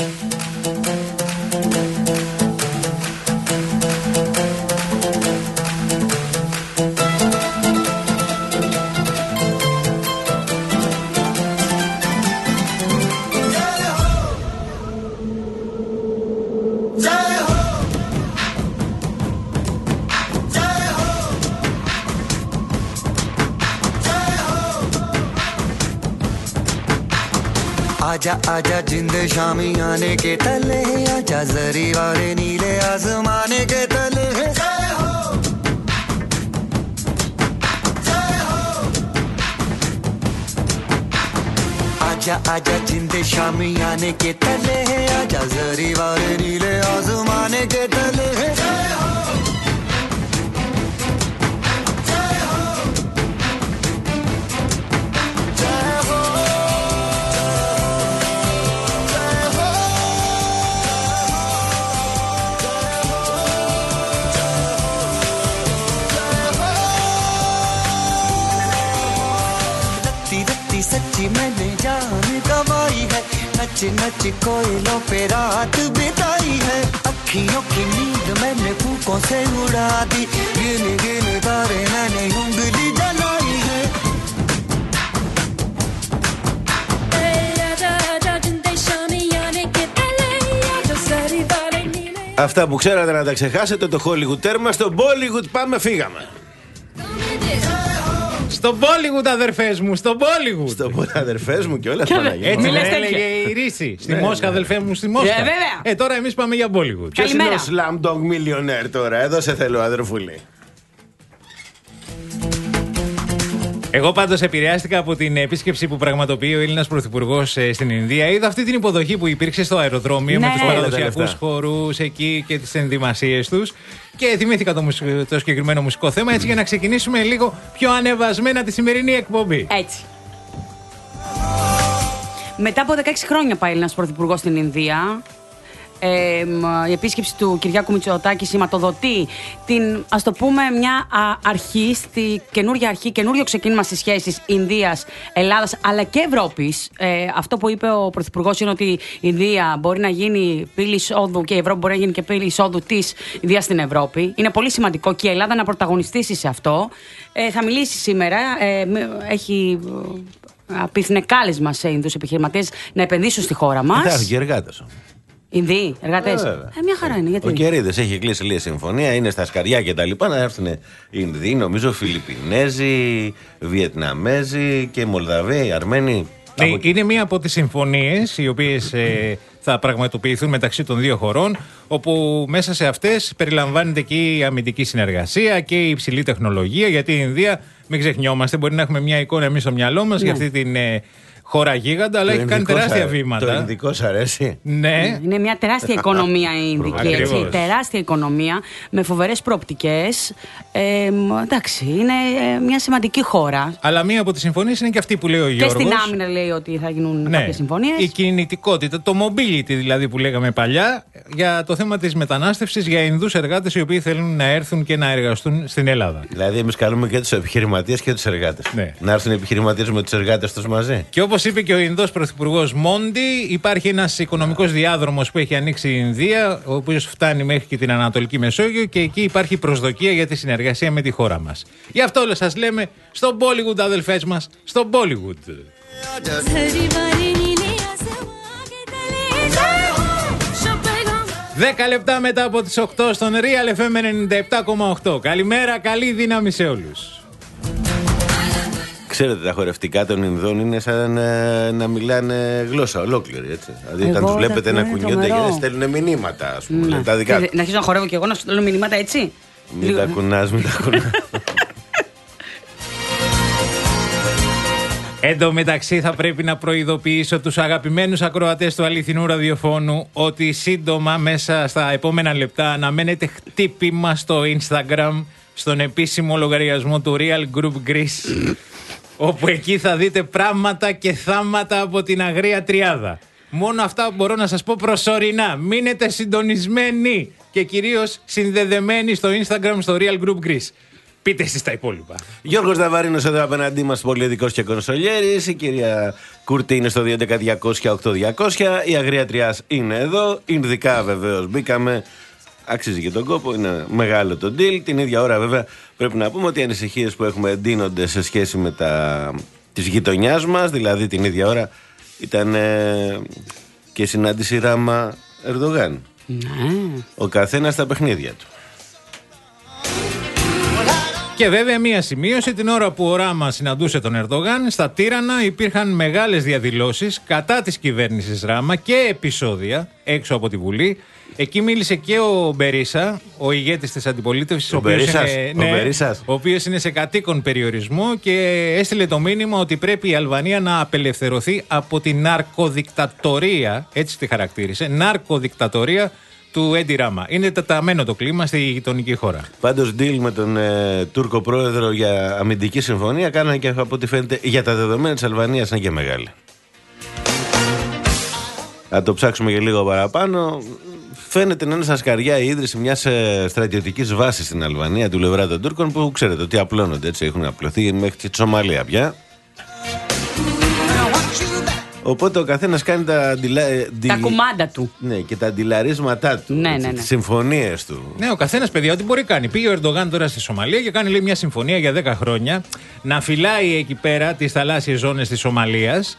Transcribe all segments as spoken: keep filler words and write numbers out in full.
आजा आजा जिंद शामी आने के तले, आजा जरी वाले नीले आसमाने के तले। जय हो जय हो। आजा आजा जिंद शामी आने के तले, आजा जरी वाले नीले आसमाने के तले। जय हो सच्ची मैंने जान गवाई है, नच नच कोयलों पे रात बिताई है। अखियों की नींद मैंने फूकों से उड़ा दी, गिन गिन तारे मैंने उंगली जलाई है। Αυτά που ξέρατε να τα ξεχάσετε, το Hollywood τέρμα. Στο Bollywood πάμε, φύγαμε. Στο Bollywood, αδερφές μου, στο Bollywood. Στο Bollywood, αδερφές μου και όλα αυτά. Έτσι με έλεγε η Ρίση. Στη Μόσχα, αδερφέ μου, στη Μόσχα. Ε, τώρα εμείς πάμε για Bollywood. Ποιος είναι ο Slumdog Millionaire τώρα? Εδώ σε θέλω, αδερφούλη. Εγώ πάντως επηρεάστηκα από την επίσκεψη που πραγματοποιεί ο Έλληνας Πρωθυπουργός στην Ινδία. Είδα αυτή την υποδοχή που υπήρξε στο αεροδρόμιο, ναι, με τους παραδοσιακούς χορούς εκεί και τις ενδυμασίες τους. Και θυμήθηκα το, μουσικ... το συγκεκριμένο μουσικό θέμα, έτσι, για να ξεκινήσουμε λίγο πιο ανεβασμένα τη σημερινή εκπομπή. Έτσι. Μετά από δεκαέξι χρόνια πάει ο Έλληνας Πρωθυπουργός στην Ινδία. Ε, η επίσκεψη του Κυριάκου Μητσοτάκη σηματοδοτεί την, ας το πούμε, μια α, αρχή, στη καινούργια αρχή, καινούριο ξεκίνημα στις σχέσεις Ινδίας-Ελλάδας αλλά και Ευρώπης. Ε, αυτό που είπε ο Πρωθυπουργός είναι ότι η Ινδία μπορεί να γίνει πύλη εισόδου και η Ευρώπη μπορεί να γίνει και πύλη εισόδου της Ινδίας στην Ευρώπη. Είναι πολύ σημαντικό και η Ελλάδα να πρωταγωνιστήσει σε αυτό. Ε, θα μιλήσει σήμερα. Ε, έχει απίθυνε κάλεσμα σε Ινδούς επιχειρηματίες να επενδύσουν στη χώρα μας. Υπάρχουν και εργάτες. Ινδοί, εργατές. Ε, ε, μια χαρά είναι. Γιατί? Ο Κερίδης έχει κλείσει λίγη συμφωνία, είναι στα σκαριά και τα λοιπά. Να έρθουν οι Ινδοί, νομίζω Φιλιππινέζοι, Βιετναμέζοι και Μολδαβοί, Αρμένοι. Ναι, από... Είναι μία από τις συμφωνίες οι οποίες ε, θα πραγματοποιηθούν μεταξύ των δύο χωρών, όπου μέσα σε αυτές περιλαμβάνεται και η αμυντική συνεργασία και η υψηλή τεχνολογία. Γιατί η Ινδία, μην ξεχνιόμαστε, μπορεί να έχουμε μια εικόνα εμείς στο μυαλό μας, ναι, για αυτή την. Ε, χώρα γίγαντα, αλλά το έχει κάνει τεράστια βήματα. Το Ινδικό σ' αρέσει? Ναι. Είναι μια τεράστια οικονομία η Ινδική, έτσι. Τεράστια οικονομία, με φοβερές προοπτικές. Ε, εντάξει, είναι μια σημαντική χώρα. Αλλά μία από τις συμφωνίες είναι και αυτή που λέει ο Γιώργος. Και στην άμυνα λέει ότι θα γίνουν, ναι, κάποιες συμφωνίες. Η κινητικότητα, το mobility δηλαδή που λέγαμε παλιά, για το θέμα της μετανάστευσης για Ινδούς εργάτες οι οποίοι θέλουν να έρθουν και να εργαστούν στην Ελλάδα. Δηλαδή, εμείς καλούμε και τους επιχειρηματίες και τους εργάτες. Ναι. Να έρθουν οι επιχειρηματίες με τους εργάτες τους μαζί. Και όπως είπε και ο Ινδός Πρωθυπουργός Μόντι, υπάρχει ένας οικονομικός διάδρομος που έχει ανοίξει η Ινδία, ο οποίος φτάνει μέχρι και την Ανατολική Μεσόγειο, και εκεί υπάρχει προσδοκία για τη συνεργασία με τη χώρα μας. Γι' αυτό όλες σας λέμε στο Bollywood, αδελφές μας, στο Bollywood. Δέκα λεπτά μετά από τις οκτώ στον Real εφ εμ ενενήντα επτά κόμμα οκτώ. Καλημέρα, καλή δύναμη σε όλους. Ξέρετε, τα χορευτικά των Ινδών είναι σαν ε, να μιλάνε γλώσσα ολόκληρη, έτσι. Δηλαδή, όταν τους βλέπετε να κουνιούνται και να στέλνουν μηνύματα, ας πούμε. Να, τα δικά να αρχίσω να χορεύω και εγώ να στέλνω μηνύματα, έτσι. Μην τα κουνάς, μην τα κουνάς. Εν τω μεταξύ, θα πρέπει να προειδοποιήσω τους αγαπημένους ακροατές του αληθινού ραδιοφώνου ότι σύντομα, μέσα στα επόμενα λεπτά, αναμένεται χτύπημα στο Instagram, στον επίσημο λογαριασμό του Real Group Greece, όπου εκεί θα δείτε πράγματα και θάματα από την αγρία τριάδα. Μόνο αυτά μπορώ να σας πω προσωρινά. Μείνετε συντονισμένοι και κυρίως συνδεδεμένοι στο Instagram, στο Real Group Greece. Πείτε εσείς τα υπόλοιπα. Γιώργος Δαβαρίνος εδώ απέναντί μας, πολιτικός και κονσολιέρης. Η κυρία Κούρτη είναι στο δύο έντεκα διακόσια οκτώ διακόσια. Η Αγρία Τριάς είναι εδώ. Ινδικά βεβαίως μπήκαμε. Αξίζει και τον κόπο, είναι μεγάλο το deal. Την ίδια ώρα βέβαια πρέπει να πούμε ότι οι ανησυχίες που έχουμε εντείνονται σε σχέση με τα της γειτονιάς μας. Δηλαδή την ίδια ώρα ήταν ε, και συνάντηση Ράμα Ερντογάν. Ναι. Ο καθένας στα παιχνίδια του. Και βέβαια μία σημείωση, την ώρα που ο Ράμα συναντούσε τον Ερντογάν, στα Τύρανα υπήρχαν μεγάλες διαδηλώσεις κατά της κυβέρνησης Ράμα και επεισόδια έξω από τη Βουλή. Εκεί μίλησε και ο Μπερίσα, ο ηγέτης της αντιπολίτευσης, Ο, ο, οποίος Μπερίσας, είναι, ο, ναι, Μπερίσας. ο οποίος είναι σε κατοίκον περιορισμό και έστειλε το μήνυμα ότι πρέπει η Αλβανία να απελευθερωθεί από την ναρκοδικτατορία, έτσι τη χαρακτήρισε, ναρκοδικτατορία του Έντι Ράμα. Είναι τεταμένο το κλίμα στη γειτονική χώρα. Πάντως deal με τον ε, Τούρκο πρόεδρο για αμυντική συμφωνία κάνανε και από ό,τι φαίνεται για τα δεδομένα της Αλβανίας είναι και μεγάλη. Θα το ψάξουμε και λίγο παραπάνω. Φαίνεται να είναι στα σκαριά η ίδρυση μιας ε, στρατιωτικής βάσης στην Αλβανία του πλευρά των Τούρκων που ξέρετε ότι απλώνονται, έτσι έχουν απλωθεί μέχρι τη Σομαλία πια. Οπότε ο καθένας κάνει τα, αντιλα... τα κουμάντα του. Ναι, και τα αντιλαρίσματά του. Ναι, ναι, ναι. Τις συμφωνίες του. Ναι, ο καθένας, παιδιά, ό,τι μπορεί κάνει. Πήγε ο Ερντογάν τώρα στη Σομαλία και κάνει λέει, μια συμφωνία για δέκα χρόνια να φυλάει εκεί πέρα τις θαλάσσιες ζώνες της Σομαλίας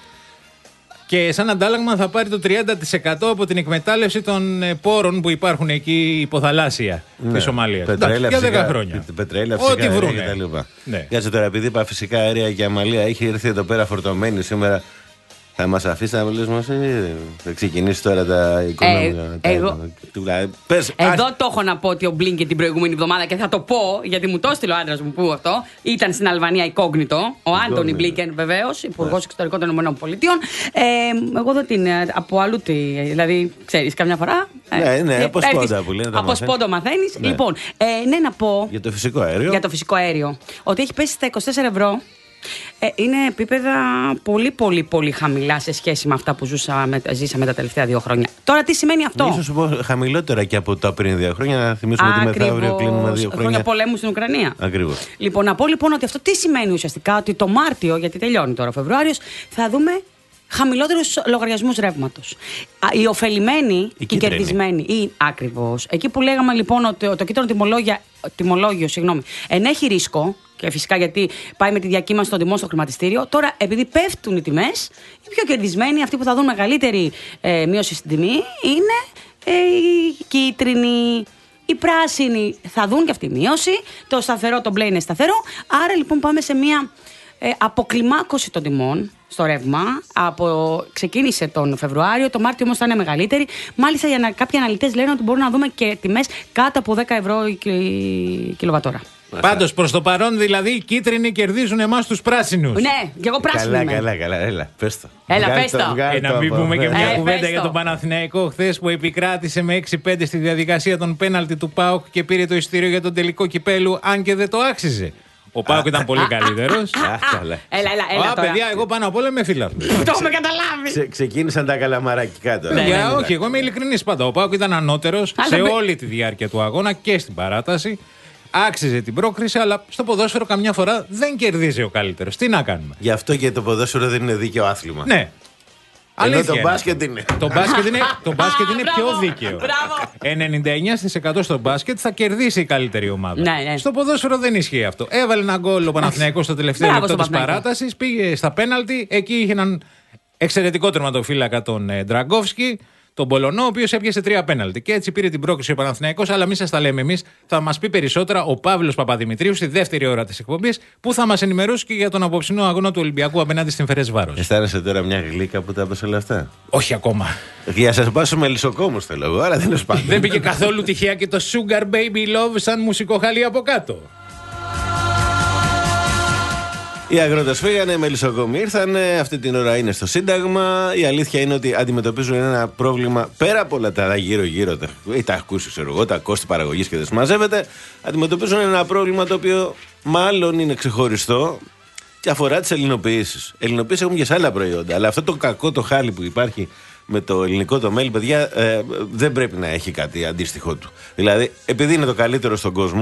και σαν αντάλλαγμα θα πάρει το τριάντα τοις εκατό από την εκμετάλλευση των ε, πόρων που υπάρχουν εκεί υποθαλάσσια ναι, της Σομαλίας. Πετρέλαια, για φυσικά, δέκα χρόνια. Πετρέλαια, φυσικά, ό,τι βρούνε. Ναι. Κάτσε τώρα, επειδή είπα φυσικά αέρια και αμαλία, έχει έρθει εδώ πέρα φορτωμένη σήμερα. Θα μας αφήσει να μιλήσουμε μαζί, θα ξεκινήσει τώρα τα οικονομικά. Ε, εγώ... Πες, Εδώ ας... το έχω να πω ότι ο Μπλίνκεν την προηγούμενη εβδομάδα και θα το πω γιατί μου το έστειλε ο άντρας μου που αυτό ήταν στην Αλβανία εικόγνητο. Ο Άντονι Μπλίνκεν βεβαίως, υπουργός εξωτερικών των ΗΠΑ. Ε, εγώ δεν την από αλλού τη. Δηλαδή, ξέρεις, καμιά φορά. Ναι, ναι, ε, από σπόντα που λένε. Από σπόντα μαθαίνεις. Ναι. Λοιπόν, ε, ναι, να πω. Για το φυσικό αέριο. Για το φυσικό αέριο. Ότι έχει πέσει στα είκοσι τέσσερα ευρώ. Ε, είναι επίπεδα πολύ πολύ πολύ χαμηλά σε σχέση με αυτά που ζούσαμε, ζήσαμε τα τελευταία δύο χρόνια. Τώρα τι σημαίνει αυτό? Ίσως σου πω χαμηλότερα και από τα πριν δύο χρόνια. Να θυμίσουμε ότι μεθαύριο κλείνουμε δύο χρόνια. Χρόνια πολέμου στην Ουκρανία. Ακριβώς. Λοιπόν, να πω λοιπόν ότι αυτό τι σημαίνει ουσιαστικά? Ότι το Μάρτιο, γιατί τελειώνει τώρα ο Φεβρουάριος, θα δούμε χαμηλότερους λογαριασμούς ρεύματος. Οι ωφελημένοι, οι, οι κερδισμένοι, ή ακριβώς. Εκεί που λέγαμε λοιπόν ότι το κίτρινο τιμολόγιο συγγνώμη, ενέχει ρίσκο. Και φυσικά γιατί πάει με τη διακύμανση των τιμών στο χρηματιστήριο. Τώρα, επειδή πέφτουν οι τιμές, οι πιο κερδισμένοι, αυτοί που θα δουν μεγαλύτερη ε, μείωση στην τιμή, είναι ε, οι κίτρινοι. Οι πράσινοι θα δουν και αυτή η μείωση. Το σταθερό, το μπλε είναι σταθερό. Άρα λοιπόν πάμε σε μια ε, αποκλιμάκωση των τιμών στο ρεύμα. Από, ξεκίνησε τον Φεβρουάριο, το Μάρτιο όμως θα είναι μεγαλύτερη. Μάλιστα, για να, κάποιοι αναλυτές λένε ότι μπορούμε να δούμε και τιμές κάτω από δέκα ευρώ η, η κιλοβατόρα. Πάντως προς το παρόν δηλαδή οι κίτρινοι κερδίζουν εμάς τους πράσινους. Ναι, και εγώ πράσινο Καλά, είμαι. καλά, καλά, έλα, πες το. Έλα, πες το. Ε, να μην πούμε και μια Ε, κουβέντα πες για το. τον Παναθηναϊκό χθες που επικράτησε με έξι πέντε στη διαδικασία των πέναλτι του ΠΑΟΚ και πήρε το εισιτήριο για τον τελικό κυπέλου, αν και δεν το άξιζε. Ο ΠΑΟΚ ήταν πολύ καλύτερος. Καλά. Έλα, έλα, έλα. Α, τώρα. παιδιά, εγώ πάνω απ' όλα είμαι φιλάθλος. Το έχουμε καταλάβει. Ξε- Ξεκίνησαν τα καλαμαρακικά τώρα. Παιδιά, ναι, ναι. όχι, εγώ είμαι ειλικρινής πάντα. Ο ΠΑΟΚ ήταν ανώτερος Αλλά σε με- όλη τη διάρκεια του αγώνα και στην παράταση. Άξιζε την πρόκριση, αλλά στο ποδόσφαιρο καμιά φορά δεν κερδίζει ο καλύτερος. Τι να κάνουμε. Γι' αυτό και το ποδόσφαιρο δεν είναι δίκαιο άθλημα. Ναι. Ενώ Αλήθεια το είναι. μπάσκετ είναι. Το μπάσκετ είναι, το μπάσκετ είναι Μπράβο, πιο δίκαιο. μπράβο. ενενήντα εννέα τοις εκατό στο μπάσκετ θα κερδίσει η καλύτερη ομάδα. Ναι, ναι. Στο ποδόσφαιρο δεν ισχύει αυτό. Έβαλε ένα γκολ ο Παναθηναϊκός στο τελευταίο Μπράβο λεπτό στον της Παναθηναϊκό. παράτασης, πήγε στα πέναλτι. Εκεί είχε έναν εξαιρετικό τερματοφύλακα τον ε, Ντραγκόφσκι, τον Πολωνό, ο οποίος έπιασε τρία πέναλτι. Και έτσι πήρε την πρόκριση ο Παναθηναϊκός, αλλά μην σας τα λέμε εμείς. Θα μας πει περισσότερα ο Παύλος Παπαδημητρίου στη δεύτερη ώρα της εκπομπής, που θα μας ενημερώσει και για τον απόψινό αγώνα του Ολυμπιακού απέναντι στην Φερεσβάρος. Αισθάνεσαι τώρα μια γλύκα που τα έπεσε όλα αυτά. Όχι ακόμα. Για σας πάσω με λισοκόμους θέλω εγώ, αλλά δεν είναι σπάνιο. Δεν πήγε καθόλου τυχαία και το Sugar Baby Love σαν μουσικό χαλί από κάτω. Οι αγρότες φύγανε, οι μελισσοκόμοι ήρθανε, αυτή την ώρα είναι στο Σύνταγμα. Η αλήθεια είναι ότι αντιμετωπίζουν ένα πρόβλημα πέρα από όλα τα γύρω-γύρω, τα, ή τα ακούσει, ξέρω εγώ, τα κόστη παραγωγής και δεν συμμαζεύεται. Αντιμετωπίζουν ένα πρόβλημα το οποίο μάλλον είναι ξεχωριστό και αφορά τις ελληνοποιήσεις. Ελληνοποιήσεις έχουμε και σε άλλα προϊόντα, αλλά αυτό το κακό το χάλι που υπάρχει με το ελληνικό το μέλι, παιδιά, ε, δεν πρέπει να έχει κάτι αντίστοιχο του. Δηλαδή, επειδή είναι το καλύτερο στον κόσμο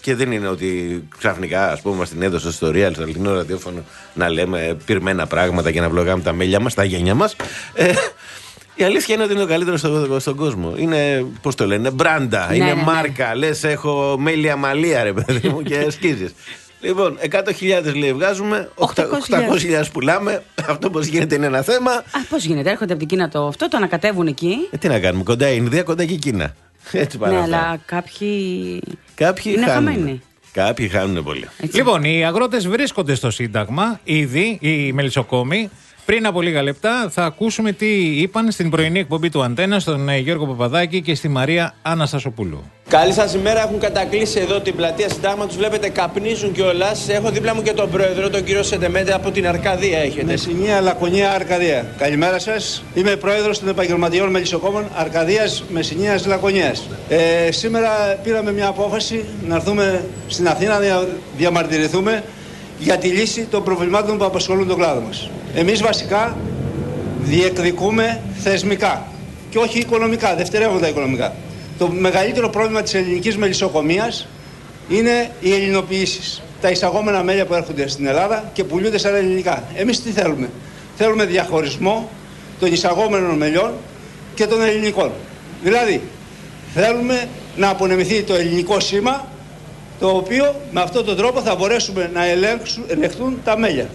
Και δεν είναι ότι ξαφνικά, ας πούμε, μας την έδωσε στο Real, στο αληθινό ραδιόφωνο, να λέμε πυρμένα πράγματα και να βλογάμε τα μέλια μας, τα γένια μας. Ε, η αλήθεια είναι ότι είναι ο καλύτερος στο, στον κόσμο. Είναι, πώς το λένε, μπράντα, Ναι, είναι ναι, ναι. μάρκα. Λες, έχω μέλια μαλία, ρε παιδί μου, και σκίζεις. Λοιπόν, εκατό χιλιάδες λέει βγάζουμε, οκτακόσιες χιλιάδες πουλάμε. Αυτό πώς γίνεται είναι ένα θέμα. Α, πώς γίνεται, έρχονται από την Κίνα το αυτό, το ανακατεύουν εκεί. Ε, τι να κάνουμε, κοντά η Ινδία, κοντά και η Κίνα. Έτσι Ναι, παρά. αλλά κάποιοι. Κάποιοι είναι χάνουν. χαμένοι. Κάποιοι χάνουν πολύ. Έτσι. Λοιπόν, οι αγρότες βρίσκονται στο Σύνταγμα ήδη, οι μελισσοκόμοι. Πριν από λίγα λεπτά θα ακούσουμε τι είπαν στην πρωινή εκπομπή του Αντένα στον Γιώργο Παπαδάκη και στη Μαρία Αναστασοπούλου. Καλή σας ημέρα. Έχουν κατακλείσει εδώ την πλατεία Συντάγματος. Βλέπετε, καπνίζουν κιόλας. Έχω δίπλα μου και τον πρόεδρο, τον κύριο Σεντεμέντε, από την Αρκαδία έχετε. Μεσσηνία, Λακωνία, Αρκαδία. Καλημέρα σας. Είμαι πρόεδρος των επαγγελματιών μελισσοκόμων Αρκαδίας, Μεσσηνίας, Λακωνίας. Ε, σήμερα πήραμε μια απόφαση να έρθουμε στην Αθήνα να διαμαρτυρηθούμε για τη λύση των προβλημάτων που απασχολούν τον κλάδο μας. Εμείς βασικά διεκδικούμε θεσμικά και όχι οικονομικά, δευτερεύοντα οικονομικά. Το μεγαλύτερο πρόβλημα της ελληνικής μελισσοκομείας είναι οι ελληνοποιήσεις. Τα εισαγόμενα μέλια που έρχονται στην Ελλάδα και πουλούνται σαν ελληνικά. Εμείς τι θέλουμε? Θέλουμε διαχωρισμό των εισαγόμενων μελιών και των ελληνικών. Δηλαδή, θέλουμε να απονεμηθεί το ελληνικό σήμα, το οποίο με αυτόν τον τρόπο θα μπορέσουμε να ελεγχθούν τα μέλια.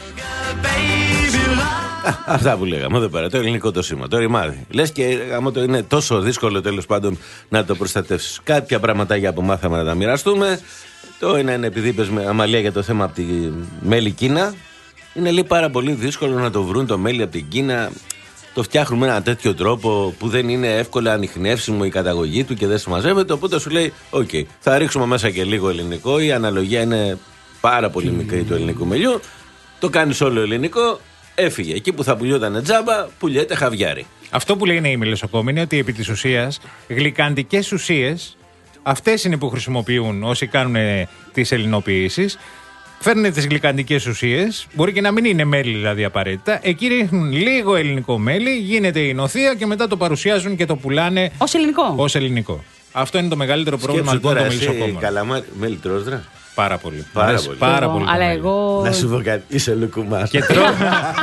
Α, αυτά που λέγαμε εδώ πέρα, το ελληνικό το σήμα, το ρημάδι. Λες και άμα το είναι τόσο δύσκολο τέλος πάντων να το προστατεύσεις. Κάποια πραγματάκια που μάθαμε να τα μοιραστούμε. Το ένα είναι επειδή είπες με Αμαλία για το θέμα από τη μέλη Κίνα. Είναι λέει πάρα πολύ δύσκολο να το βρουν το μέλι από την Κίνα. Το φτιάχνουμε με ένα τέτοιο τρόπο που δεν είναι εύκολα ανιχνεύσιμο η καταγωγή του και δεν συμμαζεύεται. Οπότε σου λέει: Οκ, okay, θα ρίξουμε μέσα και λίγο ελληνικό. Η αναλογία είναι πάρα πολύ μικρή του ελληνικού μελιού. Το κάνεις όλο ελληνικό, έφυγε. Εκεί που θα πουλιόταν τζάμπα, πουλιέται χαβιάρι. Αυτό που λένε οι μελισσοκόμοι είναι ότι επί της ουσίας γλυκαντικές ουσίες, αυτές είναι που χρησιμοποιούν όσοι κάνουν τις ελληνοποιήσεις. Φέρνουν τις γλυκαντικές ουσίες, μπορεί και να μην είναι μέλι δηλαδή απαραίτητα. Εκεί ρίχνουν λίγο ελληνικό μέλι, γίνεται η νοθεία και μετά το παρουσιάζουν και το πουλάνε Ως ελληνικό. ως ελληνικό. Αυτό είναι το μεγαλύτερο πρόβλημα λοιπόν των μελισσοκόμων. Καλαμάρι, μέλι τρως, ρε. Πάρα πολύ. Πάρα Αρέσει πολύ. Πάρα Εγώ, πολύ το αλλά μέλι. εγώ. Να σου πω κάτι, είσαι λουκουμάς. Και τρώω,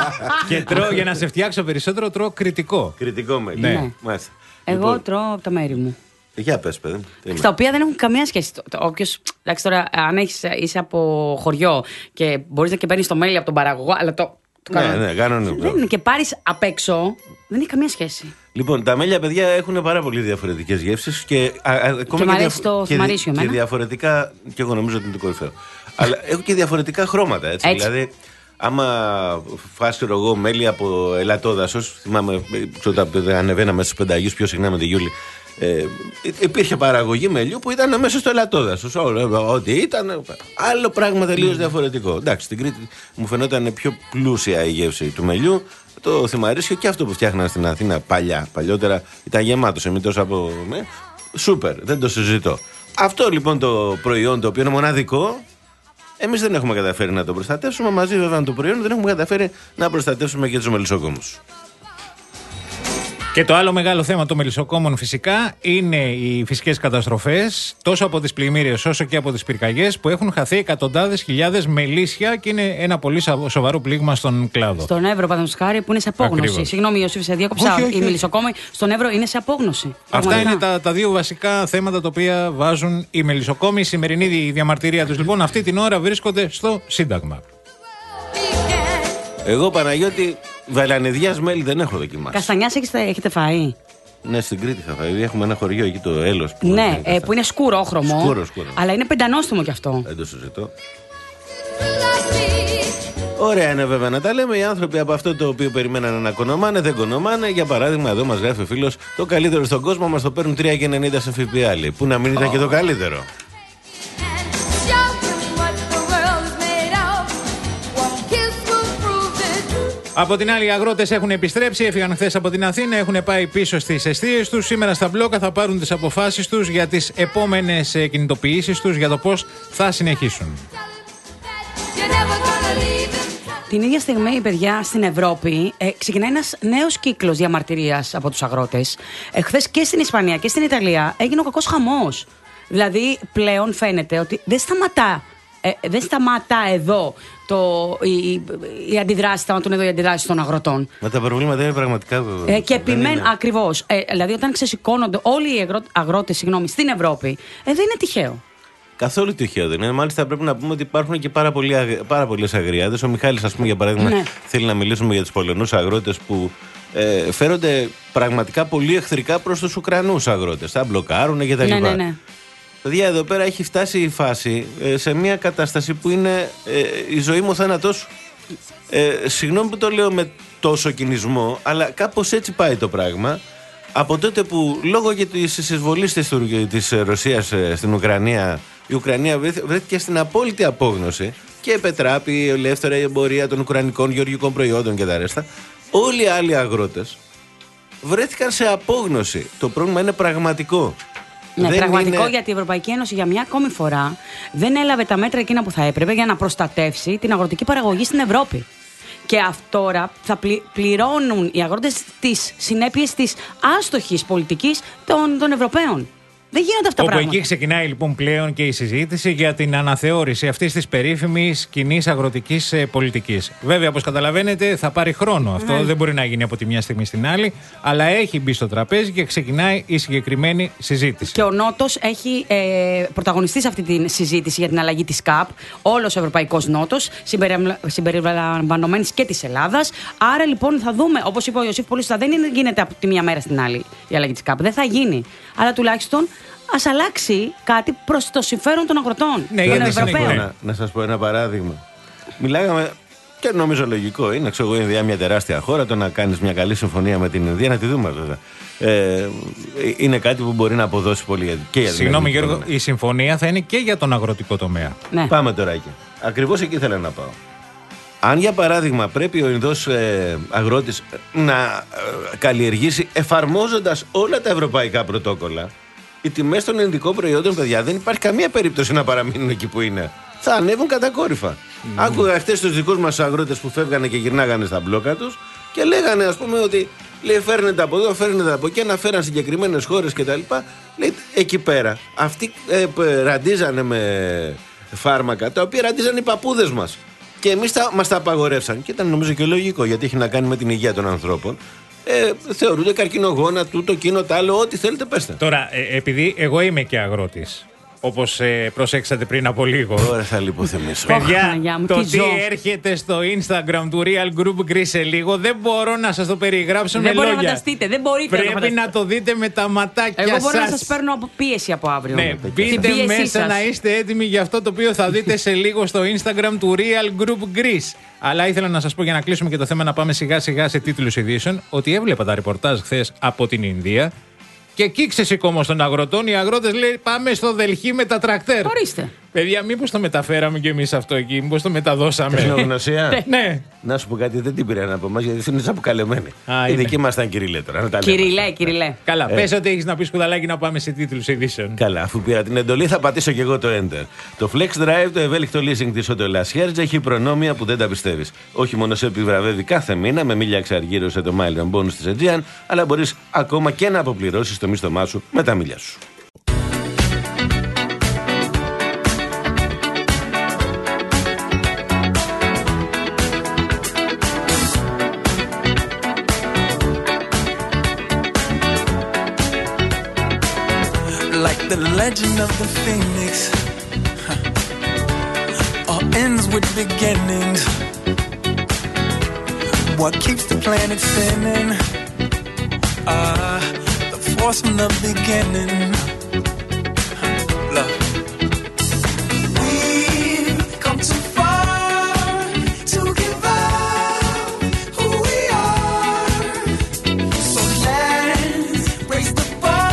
και τρώω, για να σε φτιάξω περισσότερο, τρώω κριτικό. Κριτικό μέλι. Ναι. Μάλιστα. Εγώ Λοιπόν, τρώω από τα μέρη μου. για πες, παιδί μου. Τι είναι? Στα οποία δεν έχουν καμία σχέση. Το- το- Όποιος, εντάξει, τώρα, αν έχεις, είσαι από χωριό και μπορείς να και παίρνεις το μέλι από τον παραγωγό, αλλά το. το Ναι, κάνω- ναι, κάνουν. Δεν είναι και πάρεις απ' έξω, δεν έχει καμία σχέση. Λοιπόν, τα μέλια, παιδιά, έχουν πάρα πολύ διαφορετικές γεύσεις και, α, α, ακόμα μ' αρέσει διαφο- το και, θυμαρίσιο και εμένα. διαφορετικά. Και εγώ νομίζω ότι είναι το κορυφαίο. Αλλά έχουν και διαφορετικά χρώματα, έτσι. Έτσι. Δηλαδή, άμα φας ξέρω εγώ μέλι από ελατόδασος, θυμάμαι όταν ανεβαίναμε στους πενταγιούς πιο συχνά με τη Γιούλη. Ε, υπήρχε παραγωγή μελιού που ήταν μέσα στο ελατόδασος. Ό,τι ήταν. Άλλο πράγμα τελείως διαφορετικό. Εντάξει, στην Κρήτη μου φαινόταν πιο πλούσια η γεύση του μελιού. Το θυμαρίσιο και αυτό που φτιάχναν στην Αθήνα παλιά, παλιότερα ήταν γεμάτο σε μύτος από. Με, σούπερ, δεν το συζητώ. Αυτό λοιπόν το προϊόν το οποίο είναι μοναδικό, εμείς δεν έχουμε καταφέρει να το προστατεύσουμε. Μαζί βέβαια με το προϊόν δεν έχουμε καταφέρει να προστατεύσουμε και τους μελισσοκόμους. Και το άλλο μεγάλο θέμα των μελισσοκόμων φυσικά είναι οι φυσικές καταστροφές, τόσο από τις πλημμύρες όσο και από τις πυρκαγιές, που έχουν χαθεί εκατοντάδες χιλιάδες μελίσια και είναι ένα πολύ σα- σοβαρό πλήγμα στον κλάδο. Στον Εύρο, παραδείγματος χάρη, που είναι σε απόγνωση. Ακριβώς. Συγγνώμη, Ιωσήφ, σε διάκοψα. Όχι, όχι, Οι όχι. μελισσοκόμοι στον Εύρο είναι σε απόγνωση. Αυτά Πραγματικά. είναι τα, τα δύο βασικά θέματα τα οποία βάζουν οι μελισσοκόμοι. Η σημερινή δι- διαμαρτυρία τους λοιπόν αυτή την ώρα βρίσκονται στο Σύνταγμα. Εγώ Παναγιώτη βαλανιδιάς μέλι δεν έχω δοκιμάσει. Καστανιάς έχετε, έχετε φάει. Ναι, στην Κρήτη θα φάει. Έχουμε ένα χωριό εκεί το Έλος. Που Ναι, είναι ε, που είναι σκουρόχρωμο. Σκούρο, σκούρο. Αλλά είναι πεντανόστιμο κι αυτό. Δεν το συζητώ. Ωραία είναι βέβαια να τα λέμε. Οι άνθρωποι από αυτό το οποίο περιμένανε να κονομάνε δεν κονομάνε. Για παράδειγμα, εδώ μας γράφει φίλος: το καλύτερο στον κόσμο μας το παίρνουν τρία και ενενήντα σε ΦΠΑ. Πού να μην ήταν και το καλύτερο. Από την άλλη, οι αγρότες έχουν επιστρέψει, έφυγαν χθες από την Αθήνα, έχουν πάει πίσω στις εστίες τους. Σήμερα στα μπλόκα θα πάρουν τις αποφάσεις τους για τις επόμενες ε, κινητοποιήσεις τους, για το πώς θα συνεχίσουν. Την ίδια στιγμή, παιδιά, στην Ευρώπη ε, ξεκινάει ένας νέος κύκλος διαμαρτυρίας από τους αγρότες. Εχθές και στην Ισπανία και στην Ιταλία έγινε ο κακός χαμός. Δηλαδή πλέον φαίνεται ότι δεν σταματά, ε, δεν σταματά εδώ το, η, η αντιδράση, σταματούν εδώ οι αντιδράσεις των αγροτών. Μα τα προβλήματα είναι πραγματικά. Ε, και επιμένουν ακριβώς. Ε, δηλαδή όταν ξεσηκώνονται όλοι οι αγρότες συγγνώμη, στην Ευρώπη, ε, δεν είναι τυχαίο. Καθόλου τυχαίο δεν είναι. Μάλιστα πρέπει να πούμε ότι υπάρχουν και πάρα, πάρα πολλές αγριάδες. Ο Μιχάλης, ας πούμε, για παράδειγμα, ναι. θέλει να μιλήσουμε για τους Πολωνούς αγρότες που ε, φέρονται πραγματικά πολύ εχθρικά προς τους Ουκρανούς αγρότες. Τα μπλοκάρουν και τα ναι, λοιπά. ναι, ναι. Παιδιά, εδώ πέρα έχει φτάσει η φάση ε, σε μια κατάσταση που είναι ε, η ζωή μου θάνατός. Ε, συγγνώμη που το λέω με τόσο κινησμό, αλλά κάπως έτσι πάει το πράγμα. Από τότε που λόγω και της εισβολής της Ρωσίας στην Ουκρανία, η Ουκρανία βρέθηκε στην απόλυτη απόγνωση και επετράπη η ελεύθερη εμπορία των ουκρανικών γεωργικών προϊόντων και τα ρέστα, όλοι οι άλλοι αγρότες βρέθηκαν σε απόγνωση. Το πρόβλημα είναι πραγματικό. Ναι, δεν πραγματικό είναι... γιατί η Ευρωπαϊκή Ένωση για μια ακόμη φορά δεν έλαβε τα μέτρα εκείνα που θα έπρεπε για να προστατεύσει την αγροτική παραγωγή στην Ευρώπη. Και αυτό θα πλη, πληρώνουν οι αγρότες τις συνέπειες της άστοχης πολιτικής των, των Ευρωπαίων. Δεν γίνονται αυτά τα πράγματα. Όπου εκεί ξεκινάει λοιπόν πλέον και η συζήτηση για την αναθεώρηση αυτής της περίφημης κοινής αγροτικής πολιτικής. Βέβαια, όπως καταλαβαίνετε, θα πάρει χρόνο αυτό. Mm. Δεν μπορεί να γίνει από τη μια στιγμή στην άλλη. Αλλά έχει μπει στο τραπέζι και ξεκινάει η συγκεκριμένη συζήτηση. Και ο Νότος έχει ε, πρωταγωνιστεί σε αυτή τη συζήτηση για την αλλαγή της ΚΑΠ. Όλος ο Ευρωπαϊκός Νότος, συμπεριλαμβανομένης και της Ελλάδας. Άρα λοιπόν θα δούμε, όπως είπε ο Ιωσήφ πολύ σωστά, δεν γίνεται από τη μία μέρα στην άλλη η αλλαγή της ΚΑΠ. Δεν θα γίνει. Αλλά τουλάχιστον ας αλλάξει κάτι προς το συμφέρον των αγροτών, ναι, των Ευρωπαίων. Να, να σας πω ένα παράδειγμα. Μιλάγαμε, και νομίζω λογικό είναι, ξέρω εγώ, η Ινδία μια τεράστια χώρα, το να κάνεις μια καλή συμφωνία με την Ινδία, να τη δούμε βέβαια. Ε, είναι κάτι που μπορεί να αποδώσει πολύ και για την Συγγνώμη Γιώργο, η συμφωνία θα είναι και για τον αγροτικό τομέα. Ναι. Πάμε τώρα εκεί. Ακριβώς εκεί ήθελα να πάω. Αν για παράδειγμα πρέπει ο Ινδός ε, αγρότης να ε, καλλιεργήσει εφαρμόζοντας όλα τα ευρωπαϊκά πρωτόκολλα, οι τιμές των ελληνικών προϊόντων, παιδιά, δεν υπάρχει καμία περίπτωση να παραμείνουν εκεί που είναι. Θα ανέβουν κατακόρυφα. Mm. Άκουγα χτες τους δικούς μας αγρότες που φεύγανε και γυρνάγανε στα μπλόκα τους και λέγανε, ας πούμε, ότι λέει, φέρνετε από εδώ, φέρνετε από εκεί, αναφέραν συγκεκριμένες χώρες κτλ. Λέει, εκεί πέρα, αυτοί ε, ραντίζανε με φάρμακα, τα οποία ραντίζανε οι παππούδες μας. Και εμείς τα, μας τα απαγορεύσαν. Και ήταν νομίζω και λογικό, γιατί έχει να κάνει με την υγεία των ανθρώπων. Ε, θεωρούνται καρκινογόνα, τούτο, εκείνο, τ' άλλο, ό,τι θέλετε πέστε. Τώρα, ε, επειδή εγώ είμαι και αγρότης, όπως ε, προσέξατε πριν από λίγο. Τώρα θα λιποθυμίσω. Παιδιά, μου, το τι τι ζω. έρχεται στο Instagram του Real Group Greece σε λίγο, δεν μπορώ να σας το περιγράψω δεν με λόγια. Δεν μπορείτε να φανταστείτε, δεν μπορείτε Πρέπει να, να το δείτε με τα ματάκια σας. Εγώ μπορώ σας. να σας παίρνω από πίεση από αύριο. Ναι, μπείτε μέσα σας. Να είστε έτοιμοι για αυτό το οποίο θα δείτε σε λίγο στο Instagram του Real Group Greece. Αλλά ήθελα να σας πω, για να κλείσουμε και το θέμα, να πάμε σιγά σιγά σε τίτλους ειδήσεων, ότι έβλεπα τα ρεπορτάζ χθες από την Ινδία. Και εκεί ξεσηκώμος των αγροτών, οι αγρότες λέει πάμε στο Δελχή με τα τρακτέρ. Ορίστε. Παιδιά, μήπως το μεταφέραμε κι εμείς αυτό εκεί, μήπως το μεταδώσαμε. Τεχνογνωσία. Ναι. Να σου πω κάτι, δεν την πήραν από εμάς, γιατί είναι αποκαλεμένοι. Α, η δική μας ήταν Κυριλέ τώρα. Κυριλέ, Κυριλέ. Καλά, ε. πες ότι έχεις να πεις κουδαλάκι να πάμε σε τίτλους ειδήσεων. Καλά, αφού πήρα την εντολή θα πατήσω κι εγώ το Enter. Το Flex Drive, το ευέλικτο leasing της Autolas Hertz, έχει προνόμια που δεν τα πιστεύεις. Όχι μόνο σε επιβραβεύει κάθε μήνα με μίλια εξαργύρωση το Mile Bonus της Aegean, αλλά μπορείς ακόμα και να αποπληρώσεις το μίσθωμά σου με τα μίλια σου. Like the legend of the phoenix, huh. All ends with beginnings. What keeps the planet spinning? Ah, uh, the force from the beginning. Huh. Love. We've come too far to give up who we are. So let's raise the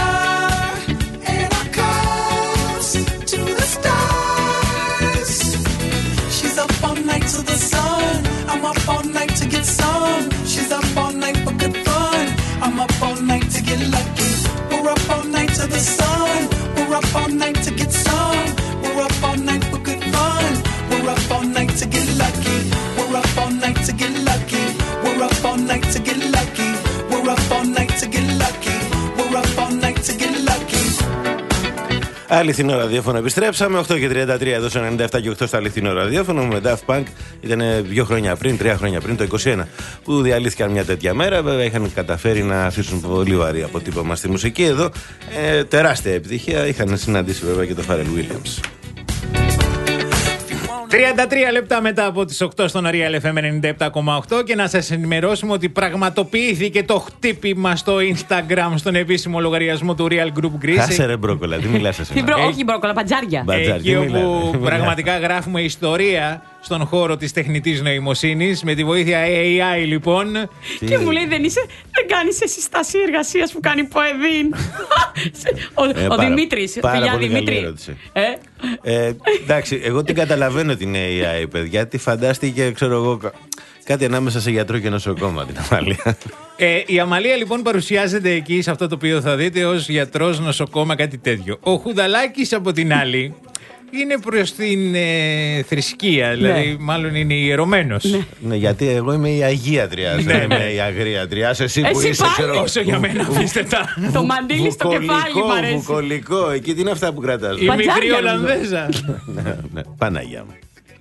to the sun, I'm up all night to get some. She's up all night for good fun. I'm up all night to get lucky. We're up all night to the sun. Αληθινό ραδιόφωνο επιστρέψαμε. οκτώ και τριάντα τρία εδώ στο ενενήντα επτά και οκτώ στο αληθινό ραδιόφωνο με Daft Punk. Ήταν δύο χρόνια πριν, τρία χρόνια πριν, το είκοσι ένα, που διαλύθηκαν μια τέτοια μέρα. Βέβαια είχαν καταφέρει να αφήσουν πολύ βαρύ αποτύπωμα στη μουσική εδώ. Ε, τεράστια επιτυχία. Είχαν συναντήσει βέβαια και τον Pharrell Williams. τριάντα τρία λεπτά μετά από τις οκτώ στον Real εφ εμ ενενήντα επτά κόμμα οκτώ και να σας ενημερώσουμε ότι πραγματοποιήθηκε το χτύπημα στο Instagram στον επίσημο λογαριασμό του Real Group Greece. Κάσε ρε μπρόκολα, τι μιλάς εσύ. Όχι μπρόκολα, μπατζάρια. Εκεί όπου πραγματικά γράφουμε ιστορία στον χώρο της τεχνητής νοημοσύνης με τη βοήθεια έι άι λοιπόν. Και μου λέει δεν είσαι, δεν κάνεις εσύ στάση εργασίας που κάνει Ποεδίν. Ο, ο Δημήτρης, φιλιά Δημήτρη. Ε? Ε, εντάξει, εγώ την καταλαβαίνω την έι άι, παιδιά, τι φαντάστηκε, ξέρω εγώ, κάτι ανάμεσα σε γιατρό και νοσοκόμα την Αμαλία. Ε, η Αμαλία λοιπόν παρουσιάζεται εκεί σε αυτό το οποίο θα δείτε ως γιατρός, νοσοκόμα, κάτι τέτοιο. Ο Χουδαλάκης από την άλλη είναι προς την ε, θρησκεία, δηλαδή ναι. Μάλλον είναι ιερωμένος. Ναι. Ναι, γιατί εγώ είμαι η Αγία Τριάς, δεν είμαι η Αγρία Τριάς. Εσύ που εσύ είσαι, ξέρω. Όσο για μένα, αφήστε τα. Το μαντίλι στο κεφάλι μου αρέσει. Βουκολικό, εκεί τι είναι αυτά που κρατάς. Η μικρή Ολλανδέζα. Ναι, ναι, Παναγιά μου.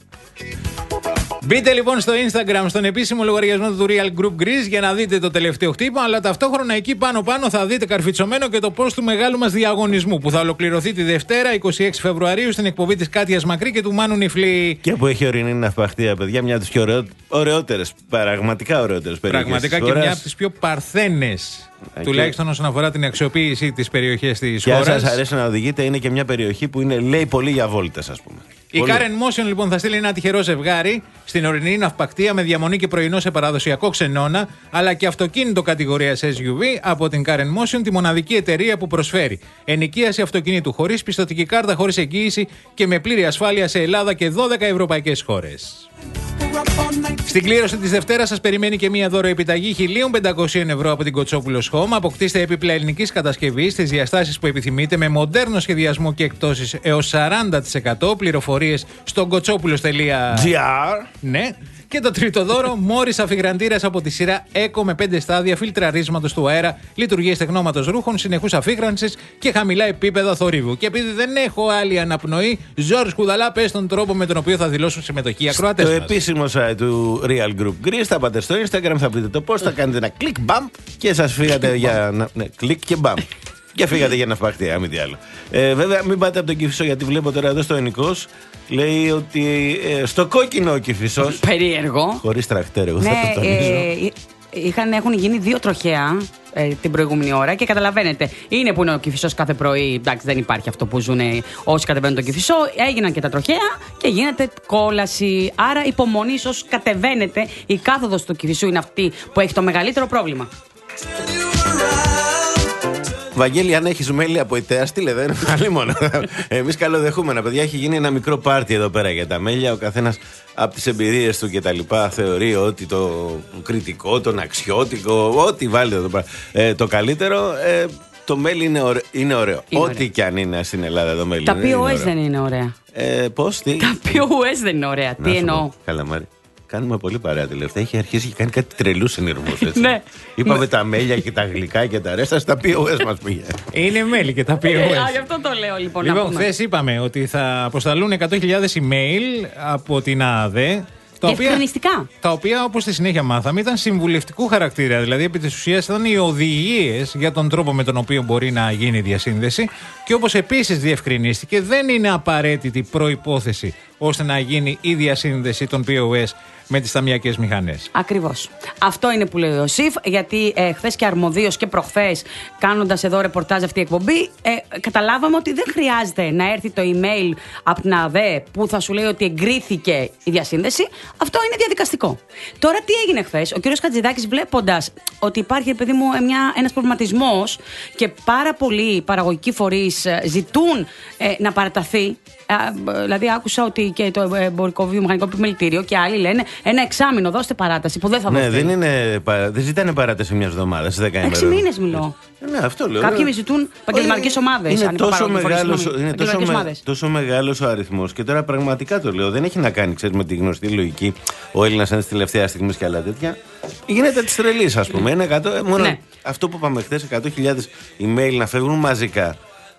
Μπείτε λοιπόν στο Instagram, στον επίσημο λογαριασμό του Real Group Greece για να δείτε το τελευταίο χτύπημα, αλλά ταυτόχρονα εκεί πάνω πάνω θα δείτε καρφιτσωμένο και το post του μεγάλου μας διαγωνισμού που θα ολοκληρωθεί τη Δευτέρα εικοστή έκτη Φεβρουαρίου στην εκπομπή της Κάτιας Μακρύ και του Μάνου Νιφλή. Και που έχει ορεινή ναυπαχτία, παιδιά, μια από τις πιο ωραιότερες, πραγματικά ωραιότερες περιοχές. Πραγματικά και μια από τις πιο παρθένες. Και... τουλάχιστον όσον αφορά την αξιοποίηση της περιοχής της χώρας. Και αν σας αρέσει να οδηγείτε, είναι και μια περιοχή που είναι, λέει πολύ για βόλτες, ας πούμε. Η Karen Motion λοιπόν θα στείλει ένα τυχερό ζευγάρι στην ορεινή ναυπακτία με διαμονή και πρωινό σε παραδοσιακό ξενώνα, αλλά και αυτοκίνητο κατηγορίας ες γιου βι από την Karen Motion, τη μοναδική εταιρεία που προσφέρει ενοικίαση αυτοκινήτου χωρίς πιστωτική κάρτα, χωρίς εγγύηση και με πλήρη ασφάλεια σε Ελλάδα και δώδεκα ευρωπαϊκές χώρες. Στην κλήρωση της Δευτέρας σας περιμένει και μία δώρο επιταγή χίλια πεντακόσια ευρώ από την Κοτσόπουλος Home. Αποκτήστε έπιπλα ελληνικής κατασκευής στις διαστάσεις που επιθυμείτε με μοντέρνο σχεδιασμό και εκπτώσεις έως σαράντα τοις εκατό. Πληροφορίες στο κοτσόπουλος τελεία τζι άρ. Ναι. Και το τρίτο δώρο, Μόρις αφιγραντήρας από τη σειρά Eco με πέντε στάδια φιλτραρίσματος του αέρα, λειτουργίες τεχνώματος ρούχων, συνεχούς αφίγρανσης και χαμηλά επίπεδα θορύβου. Και επειδή δεν έχω άλλη αναπνοή, Ζόρις Χουδαλά, πες τον τρόπο με τον οποίο θα δηλώσουν συμμετοχή οι ακροατές μας. Το επίσημο site του Real Group Greece, θα πάτε στο Instagram, θα βρείτε το πώς, θα κάνετε ένα κλικ μπαμπ και σας φύγατε για. Ναι, κλικ και μπαμπ. Και φύγατε για ναυπαχτία, μη τι άλλο. Ε, βέβαια, μην πάτε από τον Κηφισό, γιατί βλέπω τώρα εδώ στο Ενικός λέει ότι ε, στο κόκκινο ο Κηφισός. Περίεργο. Χωρίς τρακτέρ, εγώ ναι, θα το τονίζω. Ε, είχαν, έχουν γίνει δύο τροχαία ε, την προηγούμενη ώρα και καταλαβαίνετε, είναι που είναι ο Κηφισός κάθε πρωί. Εντάξει, δεν υπάρχει αυτό που ζουν όσοι κατεβαίνουν τον Κηφισό. Έγιναν και τα τροχαία και γίνεται κόλαση. Άρα, υπομονή όσοι κατεβαίνετε. Η κάθοδος του Κηφισού είναι αυτή που έχει το μεγαλύτερο πρόβλημα. Βαγγέλη, αν έχεις μέλη από ΙΤΕΑ, στείλε, δεν είναι καλή μόνο. Εμείς καλοδεχούμενα, παιδιά. Έχει γίνει ένα μικρό πάρτι εδώ πέρα για τα μέλια. Ο καθένας από τις εμπειρίες του και τα λοιπά θεωρεί ότι το κριτικό, τον αξιώτικο, ό,τι βάλει εδώ πέρα, ε, το καλύτερο. Ε, το μέλι είναι, ωραίο. Είναι ωραίο. Είναι ό,τι ωραίο. Και αν είναι στην Ελλάδα το μέλι. Τα πι ο ες δεν είναι ωραία. Ε, πώς, τι. Τα πι ο ες δεν είναι ωραία. Τι εννοώ. Καλαμάρι. Κάνουμε πολύ παρέα τελευταία. Έχει αρχίσει και κάνει κάτι τρελούς συνειρμούς. Ναι. Είπαμε τα μέλια και τα γλυκά και τα ρέστα στα πι ο ες μας πήγε. Είναι μέλη και τα πι ο ες. Α, γι' αυτό το λέω λοιπόν. Λοιπόν, χθες είπαμε ότι θα αποσταλούν εκατό χιλιάδες email από την ΑΔΕ. Τα οποία, τα οποία, όπως στη συνέχεια μάθαμε, ήταν συμβουλευτικού χαρακτήρα. Δηλαδή, επί της ουσίας, ήταν οι οδηγίες για τον τρόπο με τον οποίο μπορεί να γίνει η διασύνδεση. Και όπως επίσης διευκρινίστηκε, δεν είναι απαραίτητη προϋπόθεση ώστε να γίνει η διασύνδεση των πι ο ες με τις ταμιακές μηχανές. Ακριβώς. Αυτό είναι που λέει ο ΣΥΦ, γιατί ε, χθες και αρμοδίως και προχθές, κάνοντας εδώ ρεπορτάζ αυτή η εκπομπή, ε, καταλάβαμε ότι δεν χρειάζεται να έρθει το email από την ΑΔΕ που θα σου λέει ότι εγκρίθηκε η διασύνδεση. Αυτό είναι διαδικαστικό. Τώρα τι έγινε χθες? Ο κ. Χατζηδάκης, βλέποντας ότι υπάρχει, παιδί μου, μια, ένας προβληματισμός και πάρα πολλοί παραγωγικοί φορείς ζητούν ε, να παραταθεί. Δηλαδή, άκουσα ότι και το εμπορικό βιομηχανικό επιμελητήριο και άλλοι λένε ένα εξάμηνο, δώστε παράταση, που δεν θα δοθεί. Ναι, δεν, είναι, δεν ζητάνε παράταση μια εβδομάδα, σε δέκα ημέρες. Έξι μήνες μιλώ. Ναι, αυτό λέω. Κάποιοι με ζητούν επαγγελματικές ομάδες. Είναι, τόσο μεγάλος, είναι τόσο, με, τόσο μεγάλος ο αριθμός. Και τώρα πραγματικά το λέω. Δεν έχει να κάνει, ξέρεις, με τη γνωστή λογική. Ο Έλληνας είναι τη τελευταία στιγμή και άλλα τέτοια. Γίνεται τη τρελή, ας πούμε. Είναι εκατό, μόνο ναι. Αυτό που είπαμε χθες, εκατό χιλιάδες email να φεύγουν μαζικά.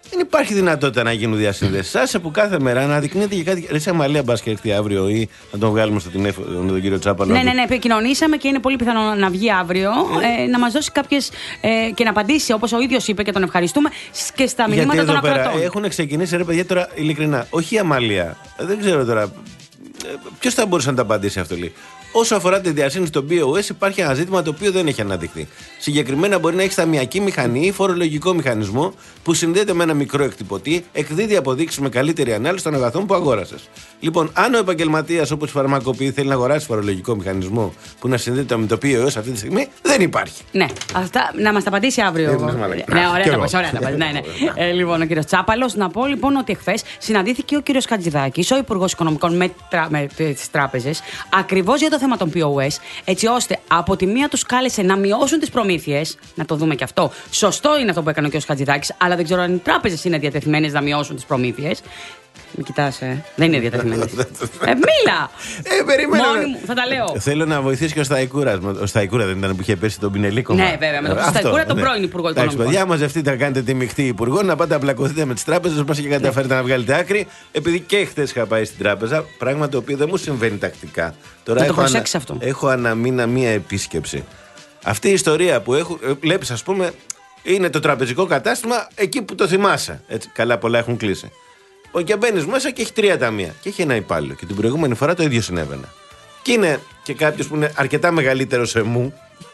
δεν υπάρχει δυνατότητα να γίνουν διασύνδεσεις. Άσε που κάθε μέρα αναδεικνύεται και κάτι. Ρε Αμαλία, μπας και έρθει αύριο ή να τον βγάλουμε στο τηλέφωνο τον κύριο Τσάπαλο. Ναι, ναι, ναι, επικοινωνήσαμε και είναι πολύ πιθανό να βγει αύριο ε, να μας δώσει κάποιες ε, και να απαντήσει όπως ο ίδιος είπε και τον ευχαριστούμε και στα μηνύματα Γιατί των εδώ πέρα ακροατών. έχουν ξεκινήσει, ρε παιδιά, τώρα ειλικρινά. Όχι η Αμαλία. Δεν ξέρω τώρα. Ποιος θα μπορούσε να τα απαντήσει αυτό, λέει. Όσο αφορά τη διασύνδεση των πι ο ες, υπάρχει ένα ζήτημα το οποίο δεν έχει αναδειχθεί. Συγκεκριμένα, μπορεί να έχει ταμιακή μηχανή ή φορολογικό μηχανισμό που συνδέεται με ένα μικρό εκτυπωτή, εκδίδει αποδείξεις με καλύτερη ανάλυση των αγαθών που αγόρασες. Λοιπόν, αν ο επαγγελματίας όπως φαρμακοποιεί θέλει να αγοράσει φορολογικό μηχανισμό που να συνδέεται με το πι ο ες αυτή τη στιγμή, δεν υπάρχει. Ναι, αυτά να μας τα απαντήσει αύριο. Ε, ναι, ωραία τα πες, ωραία τα πες. Ναι, ναι. ε, λοιπόν, ο κύριος Τσάπαλος, να πω λοιπόν ότι εχθές συναντήθηκε ο κύριος Χατζηδάκης, ο Υπουργός Οικονομικών με, τρα... με τις τράπεζες, ακριβώς για το θέμα των πι ο ες, έτσι ώστε από τη μία τους κάλεσε να μειώσουν τις προμήθειες. Να το δούμε και αυτό. Σωστό είναι αυτό που έκανε ο κύριος Χατζηδάκης, αλλά δεν ξέρω αν οι τράπεζες είναι διατεθειμένες να μειώσουν τις προμήθειες. Με κοιτάς, ε. Δεν είναι διατεθειμένες. ε, μίλα! Ε, περιμένω. Μόνη μου, θα τα λέω. Θέλω να βοηθήσει και ο Σταϊκούρα. Ο Σταϊκούρα δεν ήταν που είχε πέσει τον Πινελίκο. Ναι, βέβαια, με τον Σταϊκούρα, τον πρώην Υπουργό Οικονομικών. Εντάξει, παιδιά, μαζευτείτε να κάνετε τη μειχτή υπουργό, να πάτε να πλακωθείτε με τις τράπεζες, μας και καταφέρετε να βγάλετε άκρη. Επειδή και χθες είχα πάει στην τράπεζα, πράγμα το οποίο δεν μου συμβαίνει τακτικά. Τώρα να έχω, το προσέξεις αυτό. έχω αναμήνα μία επίσκεψη. Αυτή η ιστορία που έχω, βλέπεις, ας πούμε, είναι το τραπεζικό κατάστημα εκεί που το θυμάσαι. Έτσι, καλά, πολλά έχουν κλείσει. Και μπαίνει μέσα και έχει τρία ταμεία. Και έχει ένα υπάλληλο. Και την προηγούμενη φορά το ίδιο συνέβαινε. Και είναι και κάποιο που είναι αρκετά μεγαλύτερο σε μου,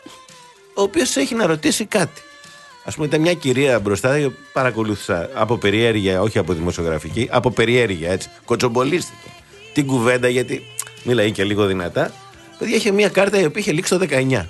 ο οποίο έχει να ρωτήσει κάτι. Α πούμε, ήταν μια κυρία μπροστά, παρακολούθησα από περιέργεια, όχι από δημοσιογραφική, από περιέργεια έτσι. Κοτσομπολίστηκε την κουβέντα, γιατί μιλάει και λίγο δυνατά. Παιδιά, είχε μια κάρτα η οποία είχε λήξει το δεκαεννιά.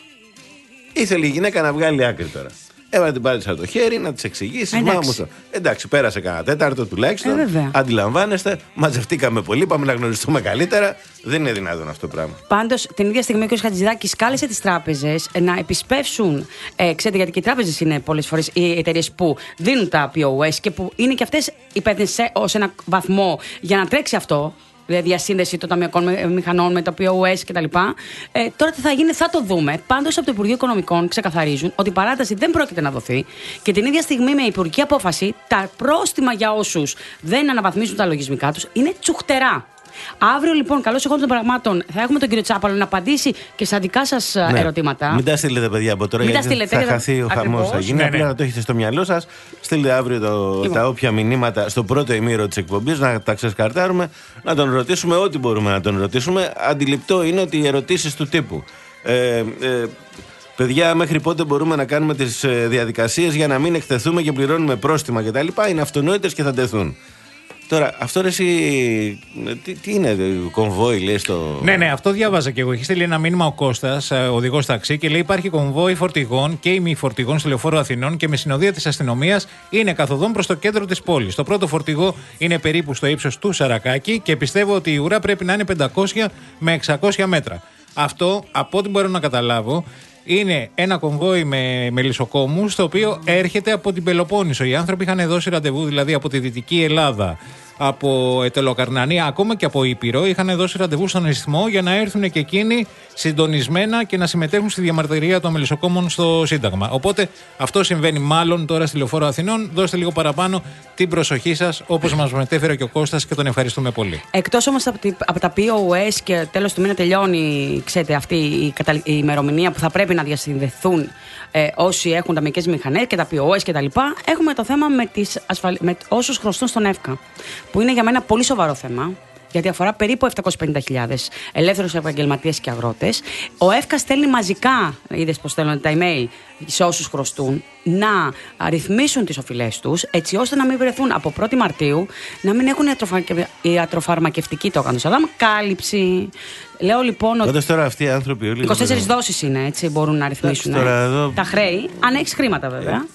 Ήθελε η γυναίκα να βγάλει άκρη τώρα. Έβαλε την πάλιτσα από το χέρι να τη εξηγήσει. Μάμουσο. Εντάξει, πέρασε κανένα τέταρτο τουλάχιστον. Ε, Αντιλαμβάνεστε, μαζευτήκαμε πολύ, πάμε να γνωριστούμε καλύτερα. Δεν είναι δυνατόν αυτό το πράγμα. Πάντως, την ίδια στιγμή ο κ. Χατζηδάκης κάλεσε τις τράπεζες να επισπεύσουν. Ε, ξέρετε, γιατί και οι τράπεζες είναι πολλές φορές οι εταιρείες που δίνουν τα πι ο ες και που είναι και αυτές υπεύθυνες ως ένα βαθμό για να τρέξει αυτό. Δηλαδή διασύνδεση των ταμιακών μηχανών με το πι ο ες κτλ. Ε, τώρα τι θα γίνει, θα το δούμε. Πάντως από το Υπουργείο Οικονομικών ξεκαθαρίζουν ότι η παράταση δεν πρόκειται να δοθεί και την ίδια στιγμή με υπουργική απόφαση τα πρόστιμα για όσους δεν αναβαθμίσουν τα λογισμικά τους είναι τσουχτερά. Αύριο λοιπόν, καλώς εχόντων των πραγμάτων, θα έχουμε τον κύριο Τσάπαλο να απαντήσει και στα δικά σας ναι. ερωτήματα. Μην τα στείλετε, παιδιά, από τώρα, γιατί στείλετε, θα χαθεί ο χαμός. Θα γίνει, ναι, απλά ναι. να το έχετε στο μυαλό σας. Στείλτε αύριο το, λοιπόν. τα όποια μηνύματα στο πρώτο ημίρο της εκπομπής, να τα ξεσκαρτάρουμε, να τον ρωτήσουμε ό,τι μπορούμε να τον ρωτήσουμε. Αντιληπτό είναι ότι οι ερωτήσεις του τύπου. Ε, ε, παιδιά, μέχρι πότε μπορούμε να κάνουμε τις διαδικασίες για να μην εκτεθούμε και πληρώνουμε πρόστιμα κτλ. Είναι αυτονόητες και θα τεθούν. Τώρα, αυτό ρε εσύ, τι, τι είναι, κομβόι λέει στο... Ναι, ναι, αυτό διάβαζα και εγώ. Έχει στείλει ένα μήνυμα ο Κώστας, οδηγός ταξί, και λέει υπάρχει κομβόι φορτηγών και ημιφορτηγών στο λεωφόρο Αθηνών και με συνοδεία της αστυνομίας είναι καθοδόν προς το κέντρο της πόλης. Το πρώτο φορτηγό είναι περίπου στο ύψος του Σαρακάκη και πιστεύω ότι η ουρά πρέπει να είναι πεντακόσια με εξακόσια μέτρα. Αυτό, από ό,τι μπορώ να καταλάβω, είναι ένα κομβόι με μελισσοκόμους, το οποίο έρχεται από την Πελοπόννησο. Οι άνθρωποι είχαν δώσει ραντεβού, δηλαδή από τη Δυτική Ελλάδα, από Ετωλοκαρνανία, ακόμα και από Ήπειρο, είχαν δώσει ραντεβού στον Ισθμό για να έρθουν και εκείνοι συντονισμένα και να συμμετέχουν στη διαμαρτυρία των μελισσοκόμων στο Σύνταγμα. Οπότε αυτό συμβαίνει μάλλον τώρα στη Λεωφόρο Αθηνών. Δώστε λίγο παραπάνω την προσοχή σας, όπως μας μετέφερε και ο Κώστας, και τον ευχαριστούμε πολύ. Εκτός όμως από τα πι ο ες και τέλος του μήνα τελειώνει, ξέρετε, αυτή η, κατα... η ημερομηνία που θα πρέπει να διασυνδεθούν ε, όσοι έχουν ταμιακές μηχανές και τα πι ο ες κτλ. Έχουμε το θέμα με, τις ασφαλ... με όσους χρωστούν στον ΕΦΚΑ, που είναι για μένα πολύ σοβαρό θέμα, γιατί αφορά περίπου επτακόσιες πενήντα χιλιάδες ελεύθερους επαγγελματίες και αγρότες. Ο ΕΦΚΑ στέλνει μαζικά, είδες πως στέλνουν τα email σε όσους χρωστούν, να ρυθμίσουν τις οφειλές τους, έτσι ώστε να μην βρεθούν από πρώτη Μαρτίου, να μην έχουν ιατροφαρμακευτική, το έκανε Σαδάμ, κάλυψη. Λέω λοιπόν ότι. Πάντως τώρα αυτοί οι άνθρωποι όλοι. είκοσι τέσσερις δόσεις είναι, έτσι, μπορούν να ρυθμίσουν εδώ... τα χρέη, αν έχεις χρήματα βέβαια.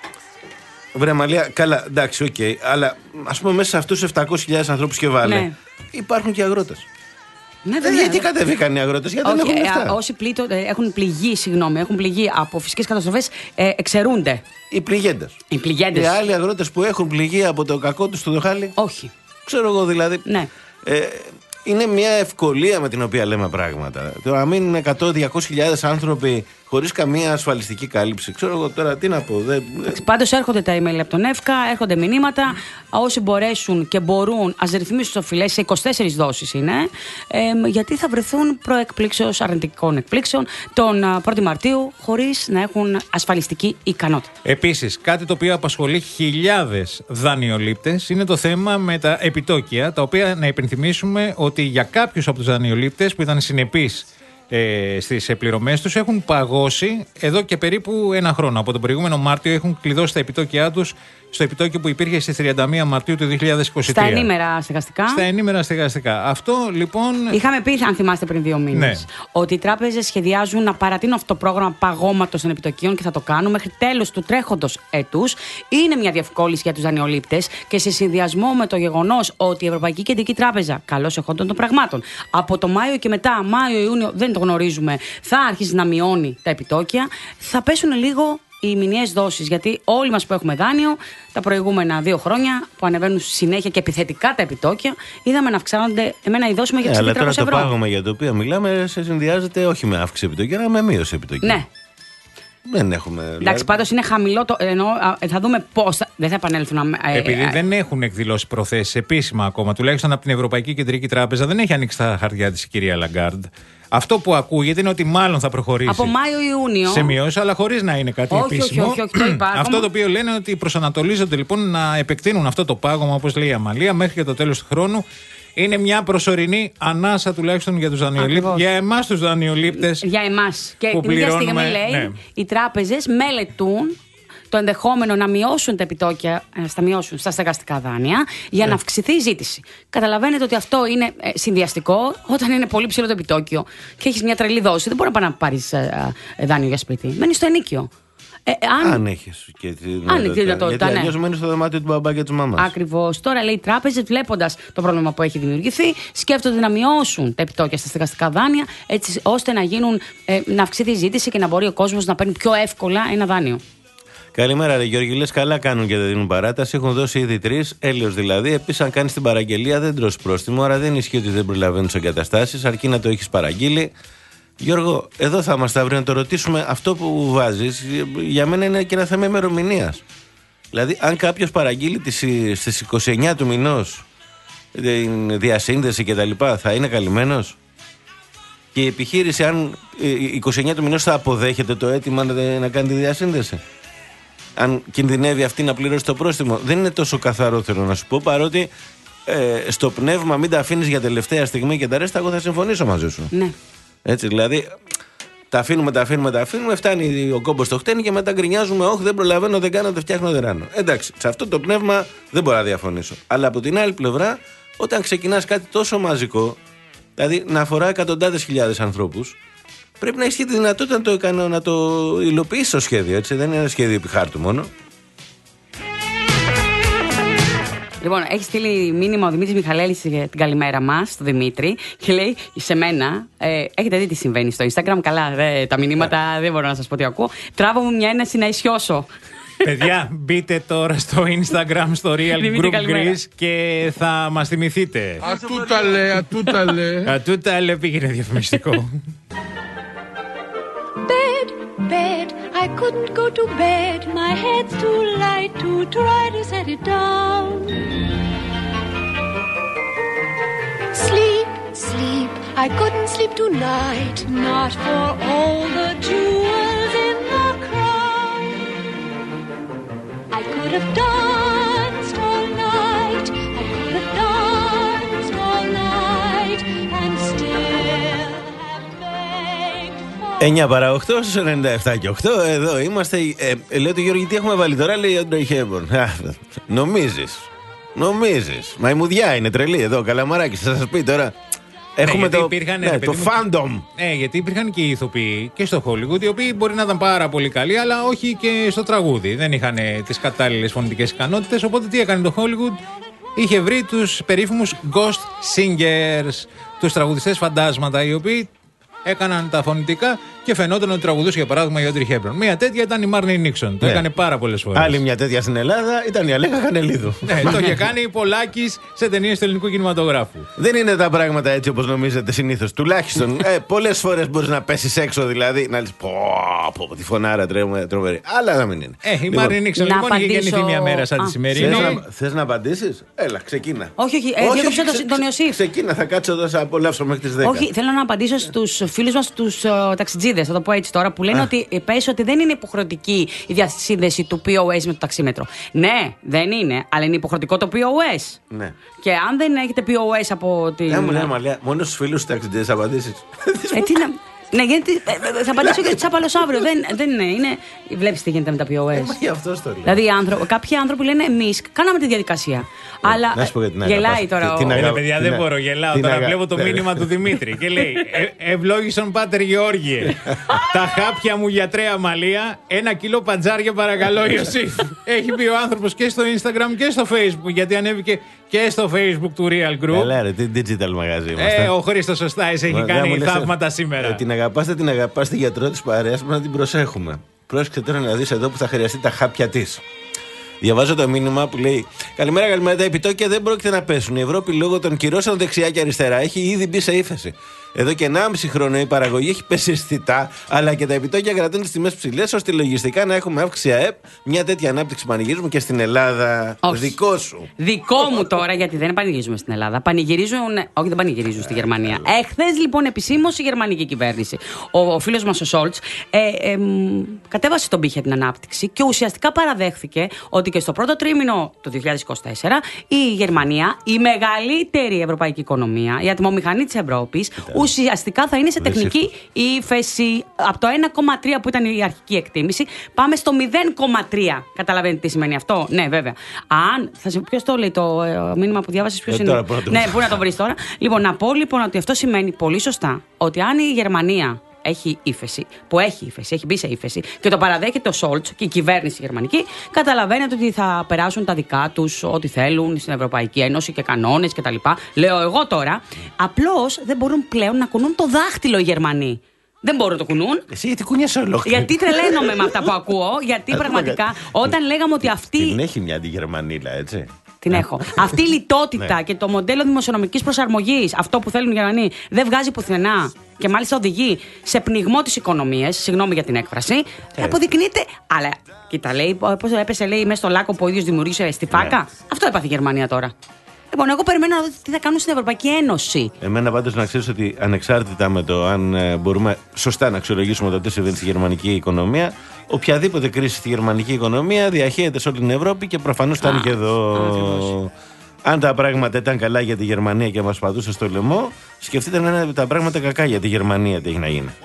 Βρε Μαλία, καλά, εντάξει, οκ. Okay, αλλά ας πούμε μέσα σε αυτούς τους επτακόσιες χιλιάδες ανθρώπους και βάλε, ναι, υπάρχουν και αγρότες. Ναι, βέβαια. Γιατί κατεβήκαν οι αγρότες, γιατί okay, δεν έχουν λεφτά. Όσοι πλήττω, έχουν πληγεί, συγγνώμη, έχουν πληγεί από φυσικές καταστροφές, ε, εξαιρούνται. Οι πληγέντες. Οι πληγέντες. Οι άλλοι αγρότες που έχουν πληγεί από το κακό τους του το χάλι. Όχι. Ξέρω εγώ δηλαδή. Ναι. Ε, είναι μια ευκολία με την οποία λέμε πράγματα. Το να μείνουν εκατό με διακόσιες χιλιάδες άνθρωποι χωρίς καμία ασφαλιστική κάλυψη. Ξέρω εγώ τώρα τι να πω. Δεν... Πάντως έρχονται τα email από τον ΕΦΚΑ, έρχονται μηνύματα. Όσοι μπορέσουν και μπορούν, ας ρυθμίσουν τις οφειλές, σε είκοσι τέσσερις δόσεις είναι, ε, γιατί θα βρεθούν προεκπλήξεως αρνητικών εκπλήξεων τον πρώτη Μαρτίου, χωρίς να έχουν ασφαλιστική ικανότητα. Επίσης, κάτι το οποίο απασχολεί χιλιάδες δανειολήπτες είναι το θέμα με τα επιτόκια, τα οποία να υπενθυμίσουμε ότι για κάποιους από τους δανειολήπτες που ήταν συνεπείς ε, στις πληρωμές τους έχουν παγώσει εδώ και περίπου ένα χρόνο. Από τον προηγούμενο Μάρτιο έχουν κλειδώσει τα επιτόκια τους στο επιτόκιο που υπήρχε στις τριάντα μία Μαρτίου του δύο χιλιάδες είκοσι τρία. Στα ενήμερα στεγαστικά. Στα ενήμερα στεγαστικά. Αυτό λοιπόν. Είχαμε πει, αν θυμάστε πριν δύο μήνες, ναι, ότι οι τράπεζες σχεδιάζουν να παρατείνουν αυτό το πρόγραμμα παγώματος των επιτοκίων και θα το κάνουν μέχρι τέλος του τρέχοντος έτους. Είναι μια διευκόλυνση για τους δανειολήπτες και σε συνδυασμό με το γεγονός ότι η Ευρωπαϊκή Κεντρική Τράπεζα, καλώς εχόντων των πραγμάτων, από το Μάιο και μετά, Μάιο-Ιούνιο, δεν το γνωρίζουμε, θα αρχίσει να μειώνει τα επιτόκια, θα πέσουν λίγο οι μηνιαίες δόσεις. Γιατί όλοι μας που έχουμε δάνειο τα προηγούμενα δύο χρόνια, που ανεβαίνουν συνέχεια και επιθετικά τα επιτόκια, είδαμε να αυξάνονται. Εμένα η δόση μου για ε, αλλά τώρα ευρώ. Το πάγωμα για το οποίο μιλάμε σε συνδυάζεται όχι με αύξηση επιτοκίων, αλλά με μείωση επιτοκίων. Ναι. Δεν έχουμε. Εντάξει, δηλαδή... πάντως είναι χαμηλό το. Ενώ, θα δούμε πώς. Δεν θα επανέλθουν. Ε, Επειδή ε, δεν έχουν εκδηλώσει προθέσεις επίσημα ακόμα, τουλάχιστον από την Ευρωπαϊκή Κεντρική Τράπεζα, δεν έχει ανοίξει τα χαρτιά της η κυρία Λαγκάρντ. Αυτό που ακούγεται είναι ότι μάλλον θα προχωρήσει. Από Μάιο-Ιούνιο. Σε μειώσεις, αλλά χωρίς να είναι κάτι όχι, επίσημο. Όχι, όχι, όχι, το είπα. Αυτό το οποίο λένε ότι προσανατολίζονται λοιπόν να επεκτείνουν αυτό το πάγωμα, όπως λέει η Αμαλία, μέχρι και το τέλος του χρόνου. Είναι μια προσωρινή ανάσα τουλάχιστον για τους δανειολήπτες. Για εμάς τους δανειολήπτες. Για εμάς. Και που την ίδια στιγμή λέει, ναι, οι τράπεζες μελετούν το ενδεχόμενο να μειώσουν τα επιτόκια, στα μειώσουν στα στεγαστικά δάνεια, για ναι, να αυξηθεί η ζήτηση. Καταλαβαίνετε ότι αυτό είναι συνδυαστικό όταν είναι πολύ ψηλό το επιτόκιο και έχεις μια τρελή δόση. Δεν μπορεί να πάει να πάρεις δάνειο για σπίτι. Μένεις στο ενοίκιο. Ε, αν αν έχεις και τη δυνατότητα. Γιατί αλλιώς ναι, μένεις στο δωμάτιο του μπαμπά και της μαμάς. Ακριβώς. Τώρα λέει οι τράπεζες, βλέποντας το πρόβλημα που έχει δημιουργηθεί, σκέφτονται να μειώσουν τα επιτόκια στα στεγαστικά δάνεια, έτσι ώστε να, γίνουν, ε, να αυξηθεί η ζήτηση και να μπορεί ο κόσμος να παίρνει πιο εύκολα ένα δάνειο. Καλημέρα, ρε Γιώργη. Λες καλά κάνουν και δεν δίνουν παράταση. Έχουν δώσει ήδη τρεις, έλεος δηλαδή. Επίσης, αν κάνεις την παραγγελία, δεν τρως πρόστιμο. Άρα δεν ισχύει ότι δεν προλαβαίνουν τις εγκαταστάσεις, αρκεί να το έχεις παραγγείλει. Γιώργο, εδώ θα είμαστε αύριο να το ρωτήσουμε. Αυτό που βάζεις για μένα είναι και ένα θέμα ημερομηνίας. Δηλαδή, αν κάποιος παραγγείλει στις είκοσι εννέα του μηνός την διασύνδεση κτλ., θα είναι καλυμμένος. Και η επιχείρηση, αν είκοσι εννέα του μηνός θα αποδέχεται το αίτημα να κάνει τη διασύνδεση. Αν κινδυνεύει αυτή να πληρώσει το πρόστιμο. Δεν είναι τόσο καθαρό, θέλω να σου πω, παρότι ε, στο πνεύμα μην τα αφήνεις για τελευταία στιγμή και τα ρέστα, εγώ θα συμφωνήσω μαζί σου. Ναι. Έτσι, δηλαδή, τα αφήνουμε, τα αφήνουμε, τα αφήνουμε, φτάνει ο κόμπος στο χτένι και μετά γκρινιάζουμε. Όχι, δεν προλαβαίνω, δεν κάνω, δεν φτιάχνω, δεν ράνω. Εντάξει, σε αυτό το πνεύμα δεν μπορώ να διαφωνήσω. Αλλά από την άλλη πλευρά, όταν ξεκινάς κάτι τόσο μαζικό, δηλαδή να αφορά εκατοντάδες χιλιάδες ανθρώπους, πρέπει να έχει τη δυνατότητα να το, κάνω, να το υλοποιήσει το σχέδιο. Έτσι, δεν είναι ένα σχέδιο επί χάρτου μόνο. Λοιπόν, έχει στείλει μήνυμα ο Δημήτρης Μιχαλέλης την καλημέρα μας, στον Δημήτρη, και λέει σε μένα, ε, έχετε δει τι συμβαίνει στο Instagram. Καλά, δε, τα μηνύματα yeah. δεν μπορώ να σας πω τι ακούω. Τράβω μου μια έναση να ισιώσω. Παιδιά, μπείτε τώρα στο Instagram, στο Real Group Greece και θα μας θυμηθείτε. Ατούταλε, ατούταλε. Ατούταλε, πήγαινε διαφημιστικό. Bed, bed, I couldn't go to bed. My head's too light to try to set it down. Sleep, sleep, I couldn't sleep tonight. Not for all the jewels in the crown. I could have danced all night. I could have danced all night and still have begged for... εννιά παρά οκτώ στους ενενήντα επτά και οκτώ. Εδώ είμαστε. Ε, λέω του Γιώργη, τι έχουμε βάλει τώρα, λέει ο Audrey Hepburn. Νομίζεις. Νομίζεις. Μα η μουδιά είναι τρελή εδώ, Καλαμαράκη. Θα σας πει τώρα. Έχουμε ναι, το, υπήρχαν, ναι, το fandom. Ναι, γιατί υπήρχαν και οι ηθοποιοί και στο Hollywood, οι οποίοι μπορεί να ήταν πάρα πολύ καλοί, αλλά όχι και στο τραγούδι. Δεν είχαν τις κατάλληλες φωνητικές ικανότητες. Οπότε τι έκανε το Hollywood? Είχε βρει τους περίφημους ghost singers, τους τραγουδιστές φαντάσματα, οι οποίοι έκαναν τα φωνητικά και φαινόταν ότι τραγουδούσε για παράδειγμα η Όντρι Χέπμπερν. Μία τέτοια ήταν η Μάρνι Νίξον. Το Ναι. έκανε πάρα πολλές φορές. Άλλη μια τέτοια στην Ελλάδα ήταν η Αλέκα Χανελίδου. Ναι, το είχε κάνει Πολάκης σε ταινίες του ελληνικού κινηματογράφου. Δεν είναι τα πράγματα έτσι όπως νομίζετε συνήθως. Τουλάχιστον ε, πολλές φορές μπορείς να πέσεις έξω δηλαδή. Να λες πω, πω, πω τη φωνάρα τρέμουμε, τρομερή. Αλλά να μην είναι. Ε, η Μάρνι Νίξον να λοιπόν είχε απαντήσω- γεννηθεί μια μέρα σαν τη Α, σημερινή. Θες να, θες να απαντήσεις? Έλα, ξεκίνα. Όχι, όχι, ε, διέκοψε το- ξε- τον Ιωσήφ. Ξεκίνα, θα κάτσω εδώ, θα απολαύσω μέχρι τις δέκα. Όχι, θέλω να απαντήσω στους φίλους μας, τους uh, ταξιτζίδες, θα το πω έτσι τώρα, που λένε Α. ότι ε, πες ότι δεν είναι υποχρεωτική η διασύνδεση του πι ο ες με το ταξίμετρο. Ναι, δεν είναι, αλλά είναι υποχρεωτικό το πι ο ες. Ναι. Και αν δεν έχετε πι ο ες από την. Ναι, μου λέει Μαλία, μόνο στους φίλους του ταξιτζίδες απαντήσεις. Ε, τι να... Ναι, γιατί ε, ε, θα απαντήσω και τσάπαλος αύριο. δεν, δεν είναι, είναι. Βλέπεις τι γίνεται με τα πι ο ες. Μα γι' αυτό το λέω. Δηλαδή, οι άνθρω- κάποιοι άνθρωποι λένε εμείς κάναμε τη διαδικασία. Αλλά. να σου πω για την γελάει αγαπάς. τώρα. Τι- ο- την Ε, αγα- παιδιά, την δεν α- μπορώ, γελάω. την Τώρα αγα- βλέπω το ναι, μήνυμα ναι. του Δημήτρη και λέει: «Ε, Ευλόγησον Πάτερ Γεώργιε. Τα χάπια μου για τρέα μαλλία, ένα κιλό παντζάρια παρακαλώ, Ιωσήφ». Έχει πει ο άνθρωπος και στο Instagram και στο Facebook, γιατί ανέβηκε και στο Facebook του Real Group. Καλά, ρε, τι digital μαγαζί είμαστε. Ε, ο Χρήστος Σωστάης έχει Μα, δεν κάνει μου λες, θαύματα ε, σήμερα. ε, την αγαπάς, δεν την αγαπάς τη γιατρό της παρέας μας να την προσέχουμε. Πρόσεξε τώρα να δεις εδώ που θα χρειαστεί τα χάπια της. Διαβάζω το μήνυμα που λέει: Καλημέρα, καλημέρα. Τα επιτόκια δεν πρόκειται να πέσουν. Η Ευρώπη λόγω των κυρώσεων δεξιά και αριστερά έχει ήδη μπει σε ύφεση. Εδώ και ενάμιση χρόνο η παραγωγή έχει πέσει αισθητά, αλλά και τα επιτόκια κρατούν τις τιμές ψηλές, ώστε λογιστικά να έχουμε αύξηση ΑΕΠ. Μια τέτοια ανάπτυξη πανηγυρίζουμε και στην Ελλάδα. Όχι. Δικό σου. Δικό μου τώρα, γιατί δεν πανηγυρίζουμε στην Ελλάδα. Πανηγυρίζουν. Όχι, δεν πανηγυρίζουν στη Γερμανία. Εχθές λοιπόν επισήμως η γερμανική κυβέρνηση. Ο, ο φίλος μας ο Σόλτς ε, ε, μ, κατέβασε τον πύχη για την ανάπτυξη και ουσιαστικά παραδέχθηκε ότι και στο πρώτο τρίμηνο του δύο χιλιάδες είκοσι τέσσερα η Γερμανία, η μεγαλύτερη ευρωπαϊκή οικονομία, η ατμομηχανή της Ευρώπης, ουσιαστικά θα είναι σε τεχνική ύφεση. Από το ένα κόμμα τρία που ήταν η αρχική εκτίμηση, πάμε στο μηδέν κόμμα τρία. Καταλαβαίνετε τι σημαίνει αυτό? Ναι, βέβαια. Αν. Θα σε, ποιος το λέει το ε, μήνυμα που διάβασες, ποιος Ε, είναι? τώρα πού να το Ναι, βρεις. πού να το βρεις τώρα. Λοιπόν, να πω λοιπόν ότι αυτό σημαίνει πολύ σωστά ότι αν η Γερμανία έχει ύφεση, που έχει ύφεση, έχει μπει σε ύφεση και το παραδέχεται ο Σόλτς και η κυβέρνηση γερμανική, καταλαβαίνετε ότι θα περάσουν τα δικά τους, ό,τι θέλουν στην Ευρωπαϊκή Ένωση και κανόνες κτλ. Λέω εγώ τώρα, απλώς δεν μπορούν πλέον να κουνούν το δάχτυλο οι Γερμανοί. Δεν μπορούν να το κουνούν. Εσύ γιατί κουνιέσαι ολόκληρη. Γιατί τρελαίνομαι με αυτά που ακούω, γιατί πραγματικά όταν λέγαμε ότι αυτή. Την έχει μια αντιγερμανίλα, έτσι. Την έχω. Αυτή η λιτότητα Ναι. και το μοντέλο δημοσιονομικής προσαρμογής, αυτό που θέλουν οι Γερμανοί, δεν βγάζει πουθενά και μάλιστα οδηγεί σε πνιγμό της οικονομίας. Συγγνώμη για την έκφραση. Ε. Αποδεικνύεται. Αλλά κοίτα, λέει, πώς έπεσε λέει, μέσα στο λάκκο που ο ίδιος δημιουργήσε στη φάκα. Ναι. Αυτό έπαθε η Γερμανία τώρα. Λοιπόν, εγώ περιμένω να δω τι θα κάνουν στην Ευρωπαϊκή Ένωση. Εμένα πάντως να ξέρεις ότι ανεξάρτητα με το αν ε, μπορούμε σωστά να αξιολογήσουμε το τι συμβαίνει στη γερμανική οικονομία, οποιαδήποτε κρίση στη γερμανική οικονομία διαχέεται σε όλη την Ευρώπη και προφανώς ήταν και εδώ. Αν τα πράγματα ήταν καλά για τη Γερμανία και μας πατούσε στο λαιμό, σκεφτείτε να είναι τα πράγματα κακά για τη Γερμανία τι έχει να γίνει.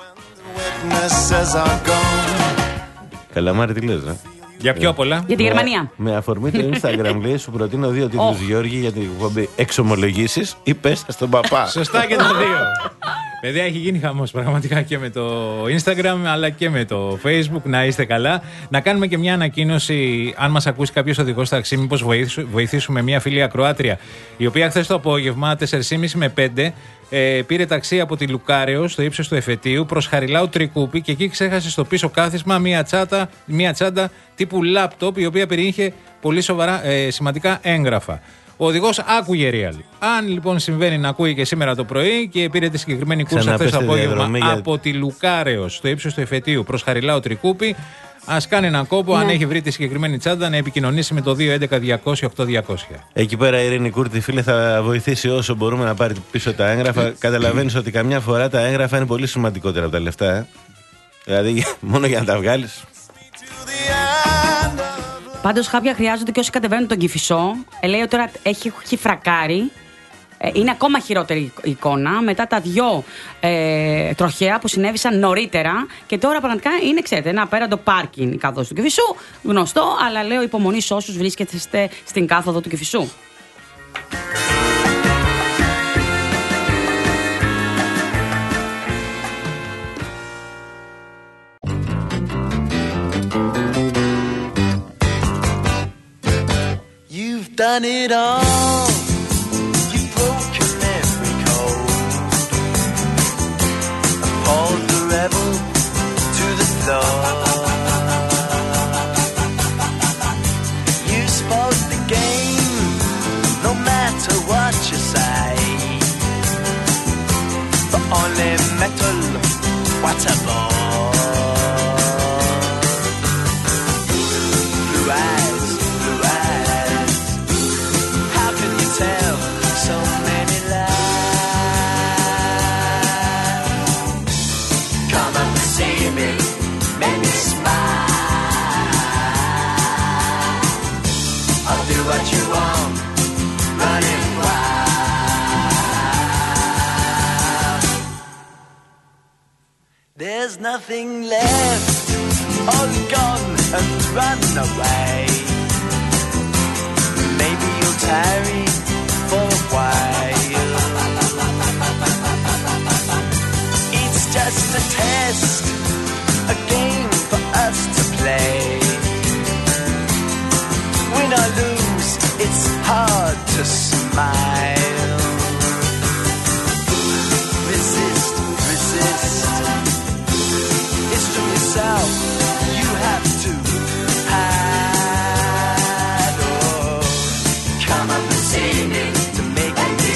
Καλαμάρη, τι λες, ε? Για πιο πολλά. Για τη Γερμανία. Με αφορμή το Instagram λέει, σου προτείνω δύο τίτλους Γιώργη για την εκπομπή εξομολογήσεις ή πες στον παπά. Σωστά και τα δύο. Παιδιά, έχει γίνει χαμός πραγματικά και με το Instagram αλλά και με το Facebook. Να είστε καλά. Να κάνουμε και μια ανακοίνωση. Αν μας ακούσει κάποιος οδηγός ταξί, μήπως βοηθήσουμε μια φίλη ακροάτρια, η οποία χθες το απόγευμα τέσσερα και μισή με πέντε ε, πήρε ταξί από τη Λουκάρεο στο ύψος του Εφετείου προς Χαριλάου Τρικούπη και εκεί ξέχασε στο πίσω κάθισμα μια, τσάτα, μια τσάντα τύπου λάπτοπ, η οποία περιείχε πολύ σοβαρά ε, σημαντικά έγγραφα. Ο οδηγός άκουγε real. Αν λοιπόν συμβαίνει να ακούει και σήμερα το πρωί και πήρε τη συγκεκριμένη κούρσα χθες το απόγευμα για... από τη Λουκάρεο στο ύψος του Εφετείου προς Χαριλάου Τρικούπη, ας κάνει έναν κόπο, ναι. Αν έχει βρει τη συγκεκριμένη τσάντα, να επικοινωνήσει με το δύο έντεκα διακόσια οκτώ διακόσια. Εκεί πέρα η Ειρήνη Κούρτη, φίλε, θα βοηθήσει όσο μπορούμε να πάρει πίσω τα έγγραφα. Καταλαβαίνεις ότι καμιά φορά τα έγγραφα είναι πολύ σημαντικότερα από τα λεφτά. Ε? Δηλαδή, μόνο για να τα βγάλεις. Πάντως χάπια χρειάζονται και όσοι κατεβαίνουν τον Κηφισό. Ε, λέει ότι τώρα έχει, έχει φρακάρει. Ε, είναι ακόμα χειρότερη η εικόνα μετά τα δυο ε, τροχαία που συνέβησαν νωρίτερα. Και τώρα πραγματικά είναι, ξέρετε, ένα απέραντο πάρκινγκ η κάθοδος του Κηφισού. Γνωστό, αλλά λέω υπομονή σε όσους βρίσκεστε στην κάθοδο του Κηφισού. Done it all. You've broken every code. Paul the rebel unforgettable. Blue eyes, blue eyes, how can you tell so many lies? Come up and see me, make me smile. I'll do what you want, running wild. There's nothing left, all gone and run away. Maybe you'll tarry for a while. It's just a test, a game for us to play. Win or lose, it's hard to smile. Resist, resist. It's from yourself you have to hide. Oh, come up and see me to make me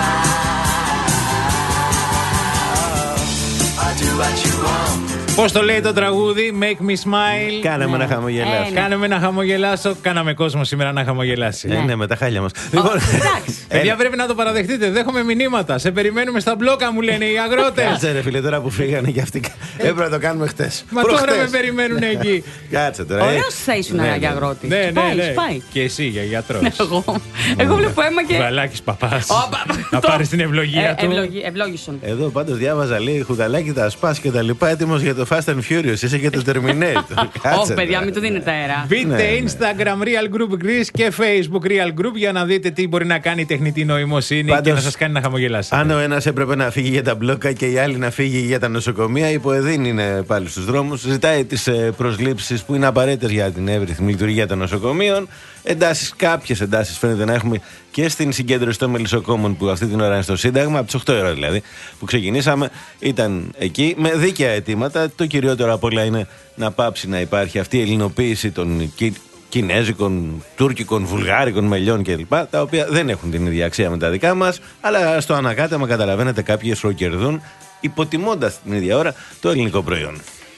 smile. I'll do what you want. Πώς το λέει το τραγούδι, Make me smile. Κάνε με να χαμογελάσω. Ε, ναι. Κάνε με να χαμογελάσω. Κάναμε κόσμο σήμερα να χαμογελάσει. Ε, ναι, με τα χάλια μας. Λοιπόν, Παιδιά, πρέπει να το παραδεχτείτε. Δέχομαι μηνύματα. Σε περιμένουμε στα μπλόκα, μου λένε οι αγρότες. κάτσε ρε φίλε, τώρα που φύγανε και αυτοί. Έπρεπε να το κάνουμε χτες. Μα τώρα με περιμένουν εκεί. Κάτσε τώρα. ε. Ωραίος θα ήσουν Ναι, για ναι. αγρότη. Ναι, ναι, Σπάει, ναι. σπάει. Και εσύ για γιατρός. Εγώ. Εγώ βλέπω αίμα και. Βαλάκης παπάς. Ω, πα- Να το- πάρεις την ευλογία Ε, του. ευλογή- Ευλόγησον. Εδώ πάντως διάβαζα λέει χουδαλάκι τα σπάς και τα λοιπά. Έτοιμος για το Fast and Furious. Είσαι και το Terminator. Κάτσε Όχι, παιδιά, τώρα. μην του δίνετε αέρα. Μπείτε Ναι, ναι. Instagram Real Group Greece και Facebook Real Group για να δείτε τι μπορεί να κάνει η τεχνητή νοημοσύνη Πάντως, και να σας κάνει να χαμογελάσετε. Αν ο ένας έπρεπε να φύγει για τα μπλόκα και η άλλη να φύγει για τα νοσοκομεία, η Ποεδίν είναι πάλι στους δρόμους. Ζητάει τις ε, προσλήψεις που είναι απαραίτητες για την εύρυθμη λειτουργία των νοσοκομείων. Εντάσεις, κάποιες εντάσεις φαίνεται να έχουμε και στην συγκέντρωση των μελισσοκόμων που αυτή την ώρα είναι στο Σύνταγμα, από τις οκτώ η ώρα δηλαδή, που ξεκινήσαμε. Ήταν εκεί με δίκαια αιτήματα. Το κυριότερο απ' όλα είναι να πάψει να υπάρχει αυτή η ελληνοποίηση των Κι- κινέζικων, τουρκικών, βουλγάρικων μελιών κλπ. Τα οποία δεν έχουν την ίδια αξία με τα δικά μας, αλλά στο ανακάτεμα καταλαβαίνετε κάποιοι εσχροκερδούν, υποτιμώντας την ίδια ώρα το ελληνικό προϊόν.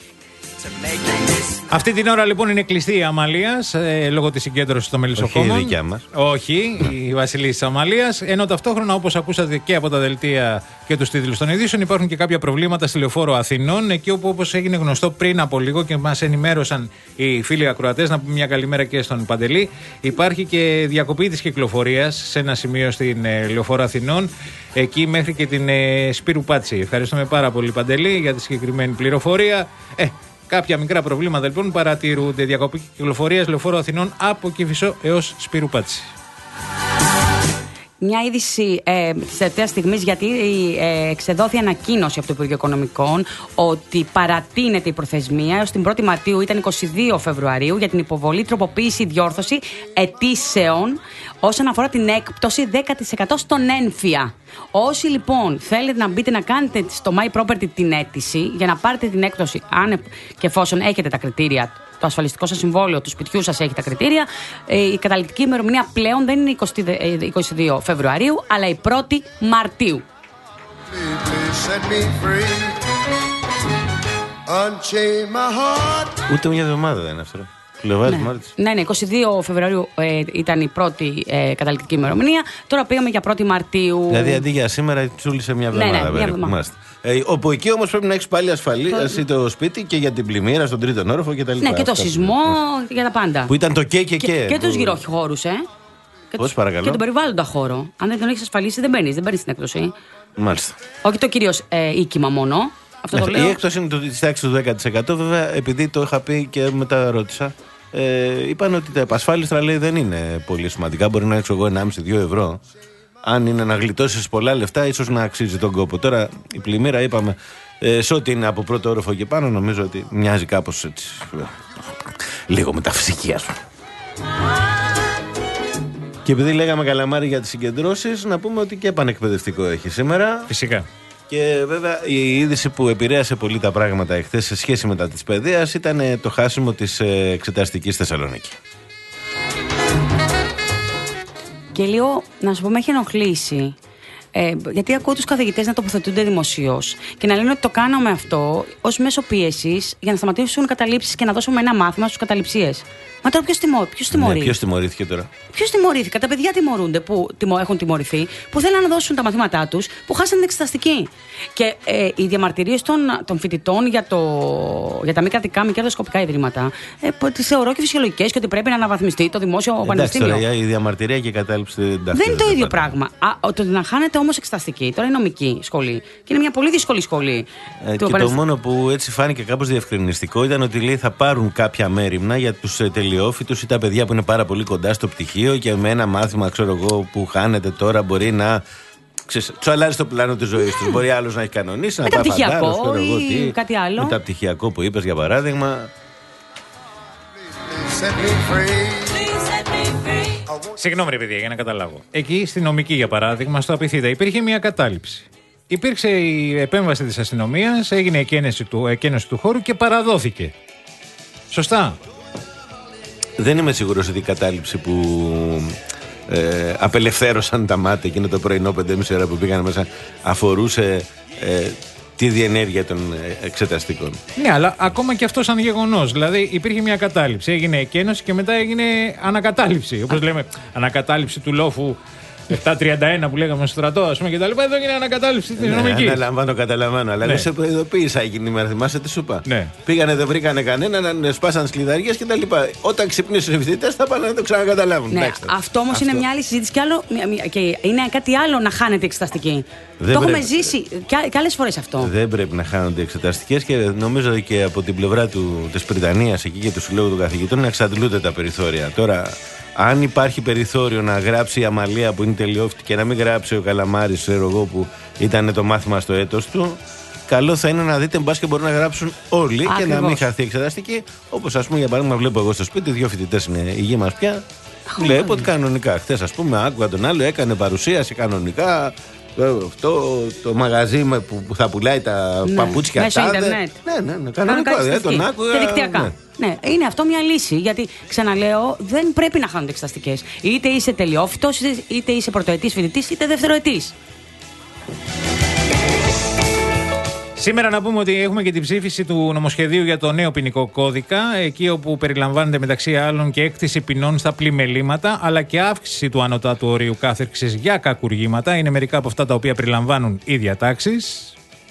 Αυτή την ώρα λοιπόν είναι κλειστή η Αμαλίας ε, λόγω της συγκέντρωσης των μελισσοκόμων. Όχι η δικιά μας. Όχι, η Βασιλής της Αμαλίας. Ενώ ταυτόχρονα, όπως ακούσατε και από τα δελτία και τους τίτλους των ειδήσεων, υπάρχουν και κάποια προβλήματα στη Λεωφόρο Αθηνών. Εκεί όπου, όπως έγινε γνωστό πριν από λίγο και μας ενημέρωσαν οι φίλοι ακροατές, να πούμε μια καλημέρα και στον Παντελή, υπάρχει και διακοπή της κυκλοφορίας σε ένα σημείο στην ε, Λεωφόρο Αθηνών, εκεί μέχρι και την ε, Σπύρου Πάτση. Ευχαριστούμε πάρα πολύ, Παντελή, για τη συγκεκριμένη πληροφορία. Ε, Κάποια μικρά προβλήματα λοιπόν παρατηρούνται. Διακοπή κυκλοφορίας Λεωφόρο Αθηνών από Κηφισό έως Σπύρου Πάτση. Μια είδηση ε, τη τελευταία στιγμή, γιατί ε, εξεδόθη ανακοίνωση από το Υπουργείο Οικονομικών ότι παρατείνεται η προθεσμία έως την πρώτη Μαρτίου, ήταν εικοστή δεύτερη Φεβρουαρίου, για την υποβολή, τροποποίηση, διόρθωση αιτήσεων όσον αφορά την έκπτωση δέκα τοις εκατό στον έμφυα. Όσοι λοιπόν θέλετε να μπείτε να κάνετε στο My Property την αίτηση για να πάρετε την έκπτωση, αν και εφόσον έχετε τα κριτήρια, το ασφαλιστικό σας συμβόλαιο του σπιτιού σας έχει τα κριτήρια, η καταληκτική ημερομηνία πλέον δεν είναι εικοστή δεύτερη Φεβρουαρίου, αλλά η πρώτη Μαρτίου. Ούτε μια εβδομάδα δεν είναι αυτό. Φλεβάρι, Μάρτης. Ναι, ναι, εικοστή δεύτερη Φεβρουαρίου ε, ήταν η πρώτη ε, καταληκτική ημερομηνία. Τώρα πήγαμε για πρώτη Μαρτίου. Δηλαδή αντί για σήμερα, τσούλησε μια εβδομάδα. Ναι, ναι, μια περίπου, εβδομάδα. μάλιστα. Ε, όπου εκεί όμως πρέπει να έχεις πάλι ασφαλή το σπίτι και για την πλημμύρα στον τρίτον όροφο κτλ. Ναι, και το σεισμό, για τα πάντα. Που ήταν το και και και. Και, και που... τους γυροχώρους, ε. Και Πώς, τους- παρακαλώ? Και τον περιβάλλοντα χώρο. Αν δεν τον έχεις ασφαλίσει, δεν μπαίνεις, δεν παίρνεις την έκδοση. Μάλιστα. Όχι το κυρίως ε, οίκημα μόνο. Αυτό το Ναι, λέω. η έκπτωση είναι τη τάξη του δέκα τοις εκατό. Βέβαια, επειδή το είχα πει και μετά ρώτησα, ε, είπαν ότι τα επασφάλιστρα λέει δεν είναι πολύ σημαντικά. Μπορεί να έξω εγώ ενάμιση με δύο ευρώ. Αν είναι να γλιτώσει πολλά λεφτά, ίσως να αξίζει τον κόπο. Τώρα η πλημμύρα, είπαμε, ε, σε ό,τι είναι από πρώτο όροφο και πάνω, νομίζω ότι μοιάζει κάπως έτσι. ε, Λίγο μεταφυσική, ας πούμε. Και επειδή λέγαμε καλαμάρι για τις συγκεντρώσεις, να πούμε ότι και πανεκπαιδευτικό έχει σήμερα. Φυσικά. Και βέβαια η είδηση που επηρέασε πολύ τα πράγματα εχθές σε σχέση με τα της παιδείας ήταν το χάσιμο της ε, εξεταστικής Θεσσαλονίκη. Και λίγο, να σου πω, με έχει ενοχλήσει Ε, γιατί ακούω τους καθηγητές να τοποθετούνται δημοσίως και να λένε ότι το κάναμε αυτό ως μέσο πίεσης για να σταματήσουν καταλήψεις και να δώσουμε ένα μάθημα στους καταληψίες. Μα τώρα ποιος τιμω, τιμωρεί. Ναι, ποιος τιμωρήθηκε τώρα. Ποιος τιμωρήθηκε. Τα παιδιά τιμωρούνται που τιμω, έχουν τιμωρηθεί, που θέλουν να δώσουν τα μαθήματά τους, που χάσαν την εξεταστική. Και ε, οι διαμαρτυρίες των, των φοιτητών για, το, για τα μη κρατικά, μη κερδοσκοπικά ιδρύματα, ε, τις θεωρώ και φυσιολογικές και ότι πρέπει να αναβαθμιστεί το δημόσιο πανεπιστήμιο. Εντάξει, τώρα η διαμαρτυρία και η κατάληψη δεν Δεν είναι το ίδιο πράγμα. Α, το να χάνεται όμως εξεταστική, τώρα είναι νομική σχολή. Και είναι μια πολύ δύσκολη σχολή. Ε, και το μόνο που έτσι φάνηκε κάπως διευκρινιστικό ήταν ότι λέει θα πάρουν κάποια μέριμνα για τους ε, τελειόφοιτους ή τα παιδιά που είναι πάρα πολύ κοντά στο πτυχίο και με ένα μάθημα, ξέρω εγώ, που χάνεται τώρα μπορεί να. Του αλλάζει το πλάνο τη ζωή του. Μπορεί άλλο να έχει κανονίσει, να πάει πτυχιακό ή κάτι άλλο. Μεταπτυχιακό που είπε για παράδειγμα. Συγγνώμη, ρε παιδιά, για να καταλάβω. Εκεί στη νομική, για παράδειγμα, στο Απιθύτα, υπήρχε μια κατάληψη. Υπήρξε η επέμβαση της αστυνομίας, έγινε η εκένωση του, εκένωση του χώρου και παραδόθηκε. Σωστά. Δεν είμαι σίγουρος ότι η κατάληψη που ε, απελευθέρωσαν τα μάτια εκείνο το πρωινό πέντε και μισή ώρα που πήγαν μέσα αφορούσε ε, τη διενέργεια των εξεταστικών. Ναι, αλλά ακόμα και αυτό σαν γεγονός. Δηλαδή υπήρχε μια κατάληψη, έγινε εκένωση και μετά έγινε ανακατάληψη. Όπως λέμε, ανακατάληψη του λόφου επτακόσια τριάντα ένα που λέγαμε στο στρατό, ας πούμε, και τα λοιπά. Εδώ έγινε ανακατάληψη της ναι, νομικής. Αναλαμβάνω, καταλαβαίνω. Αλλά ναι. δεν σε προειδοποίησα εκείνη η μέρα. Θυμάσαι τι σου είπα. Ναι. Πήγανε, δεν βρήκανε κανέναν, σπάσαν τις κλειδαριές και τα λοιπά. Όταν ξυπνήσουν οι φοιτητές θα πάνε να το ξανακαταλάβουν. Ναι, αυτό όμως είναι μια άλλη συζήτηση και, άλλο, και είναι κάτι άλλο να χάνεται η εξεταστική. Δεν το πρέπει. έχουμε ζήσει και άλλες φορές αυτό. Δεν πρέπει να χάνονται εξεταστικές και νομίζω ότι και από την πλευρά της Βρυτανίας εκεί και του Συλλόγου των Καθηγητών να εξαντλούνται τα περιθώρια. Τώρα, αν υπάρχει περιθώριο να γράψει η Αμαλία που είναι τελειόφοιτη και να μην γράψει ο Καλαμάρης, ξέρω εγώ, που ήταν το μάθημα στο έτος του, καλό θα είναι να δείτε μπας και μπορούν να γράψουν όλοι. Ακριβώς. Και να μην χαθεί εξεταστική. Όπως ας πούμε, για παράδειγμα, βλέπω εγώ στο σπίτι, δύο φοιτητές είναι η γη μας πια. Βλέπω ότι κανονικά. Χθες, ας πούμε, άκουγα τον άλλο, έκανε παρουσίαση κανονικά. Αυτό το μαγαζί που, που θα πουλάει τα ναι, παπούτσια μέσω τάδε. ίντερνετ. Ναι, ναι, ναι, κανονικά. Δεν τον άκουγα. Και δικτυακά. Ναι. Ναι, είναι αυτό μια λύση. Γιατί ξαναλέω, δεν πρέπει να χάνονται εξεταστικές. Είτε είσαι τελειόφοιτος, είτε είσαι πρωτοετής φοιτητής, είτε δευτεροετής. Σήμερα να πούμε ότι έχουμε και την ψήφιση του νομοσχεδίου για το νέο ποινικό κώδικα, εκεί όπου περιλαμβάνεται μεταξύ άλλων και έκτηση ποινών στα πλημελήματα, αλλά και αύξηση του ανωτάτου ορίου κάθερξης για κακουργήματα. Είναι μερικά από αυτά τα οποία περιλαμβάνουν οι διατάξεις.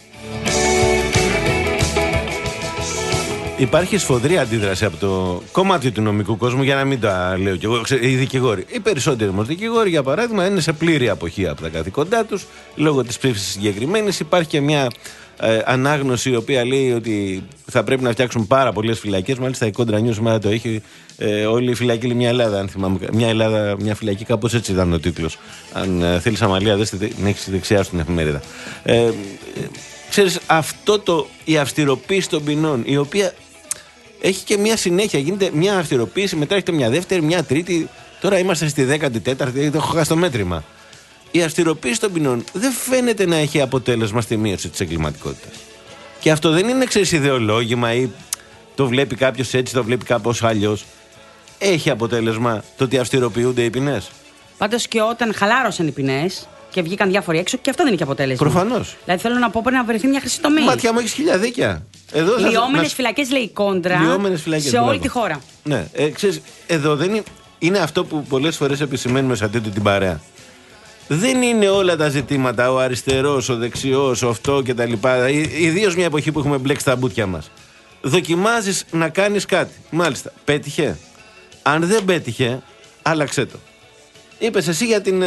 Υπάρχει σφοδρή αντίδραση από το κομμάτι του νομικού κόσμου, για να μην τα λέω κι εγώ. Οι δικηγόροι. Οι περισσότεροι όμως δικηγόροι, για παράδειγμα, είναι σε πλήρη αποχή από τα καθήκοντά τους λόγω της ψήφισης συγκεκριμένης. Υπάρχει και μια ε, ανάγνωση η οποία λέει ότι θα πρέπει να φτιάξουν πάρα πολλές φυλακές. Μάλιστα η Κόντρα Νιούς σήμερα το έχει. Ε, όλη η φυλακή είναι μια Ελλάδα, αν θυμάμαι. Μια Ελλάδα, μια φυλακή, κάπως έτσι ήταν ο τίτλος. Αν ε, θέλεις, Αμαλία, δες την έχεις δεξιά στην εφημερίδα. Ε, ε, ξέρεις, αυτό το, η αυστηροποίηση των ποινών, η οποία έχει και μια συνέχεια. Γίνεται μια αυστηροποίηση, μετά έχετε μια δεύτερη, μια τρίτη. Τώρα είμαστε στη δέκατη τέταρτη, το έχω χάσει το μέτρημα. Η αυστηροποίηση των ποινών δεν φαίνεται να έχει αποτέλεσμα στη μείωση της εγκληματικότητας. Και αυτό δεν είναι, ξέρεις, ιδεολόγημα ή το βλέπει κάποιος έτσι, το βλέπει κάπως αλλιώς. Έχει αποτέλεσμα το ότι αυστηροποιούνται οι ποινές. Πάντως και όταν χαλάρωσαν οι ποινές και βγήκαν διάφοροι έξω, και αυτό δεν είχε αποτέλεσμα. Προφανώς. Δηλαδή θέλω να πω, πρέπει να βρεθεί μια χρυσή τομή. Μάτια μου, έχεις χίλια δίκια. Λιώμενες να... φυλακές, λέει η Κόντρα, φυλακές, σε όλη μπράβο. τη χώρα. Ναι, ε, ξέρεις, εδώ δεν είναι, είναι αυτό που πολλές φορές επισημαίνουμε σε αυτή την παρέα. Δεν είναι όλα τα ζητήματα, ο αριστερός, ο δεξιός, ο αυτό κτλ. Ιδίως μια εποχή που έχουμε μπλέξει τα μπουτια μας. Δοκιμάζεις να κάνεις κάτι. Μάλιστα, πέτυχε. Αν δεν πέτυχε, άλλαξε το. Είπες εσύ για την, ε,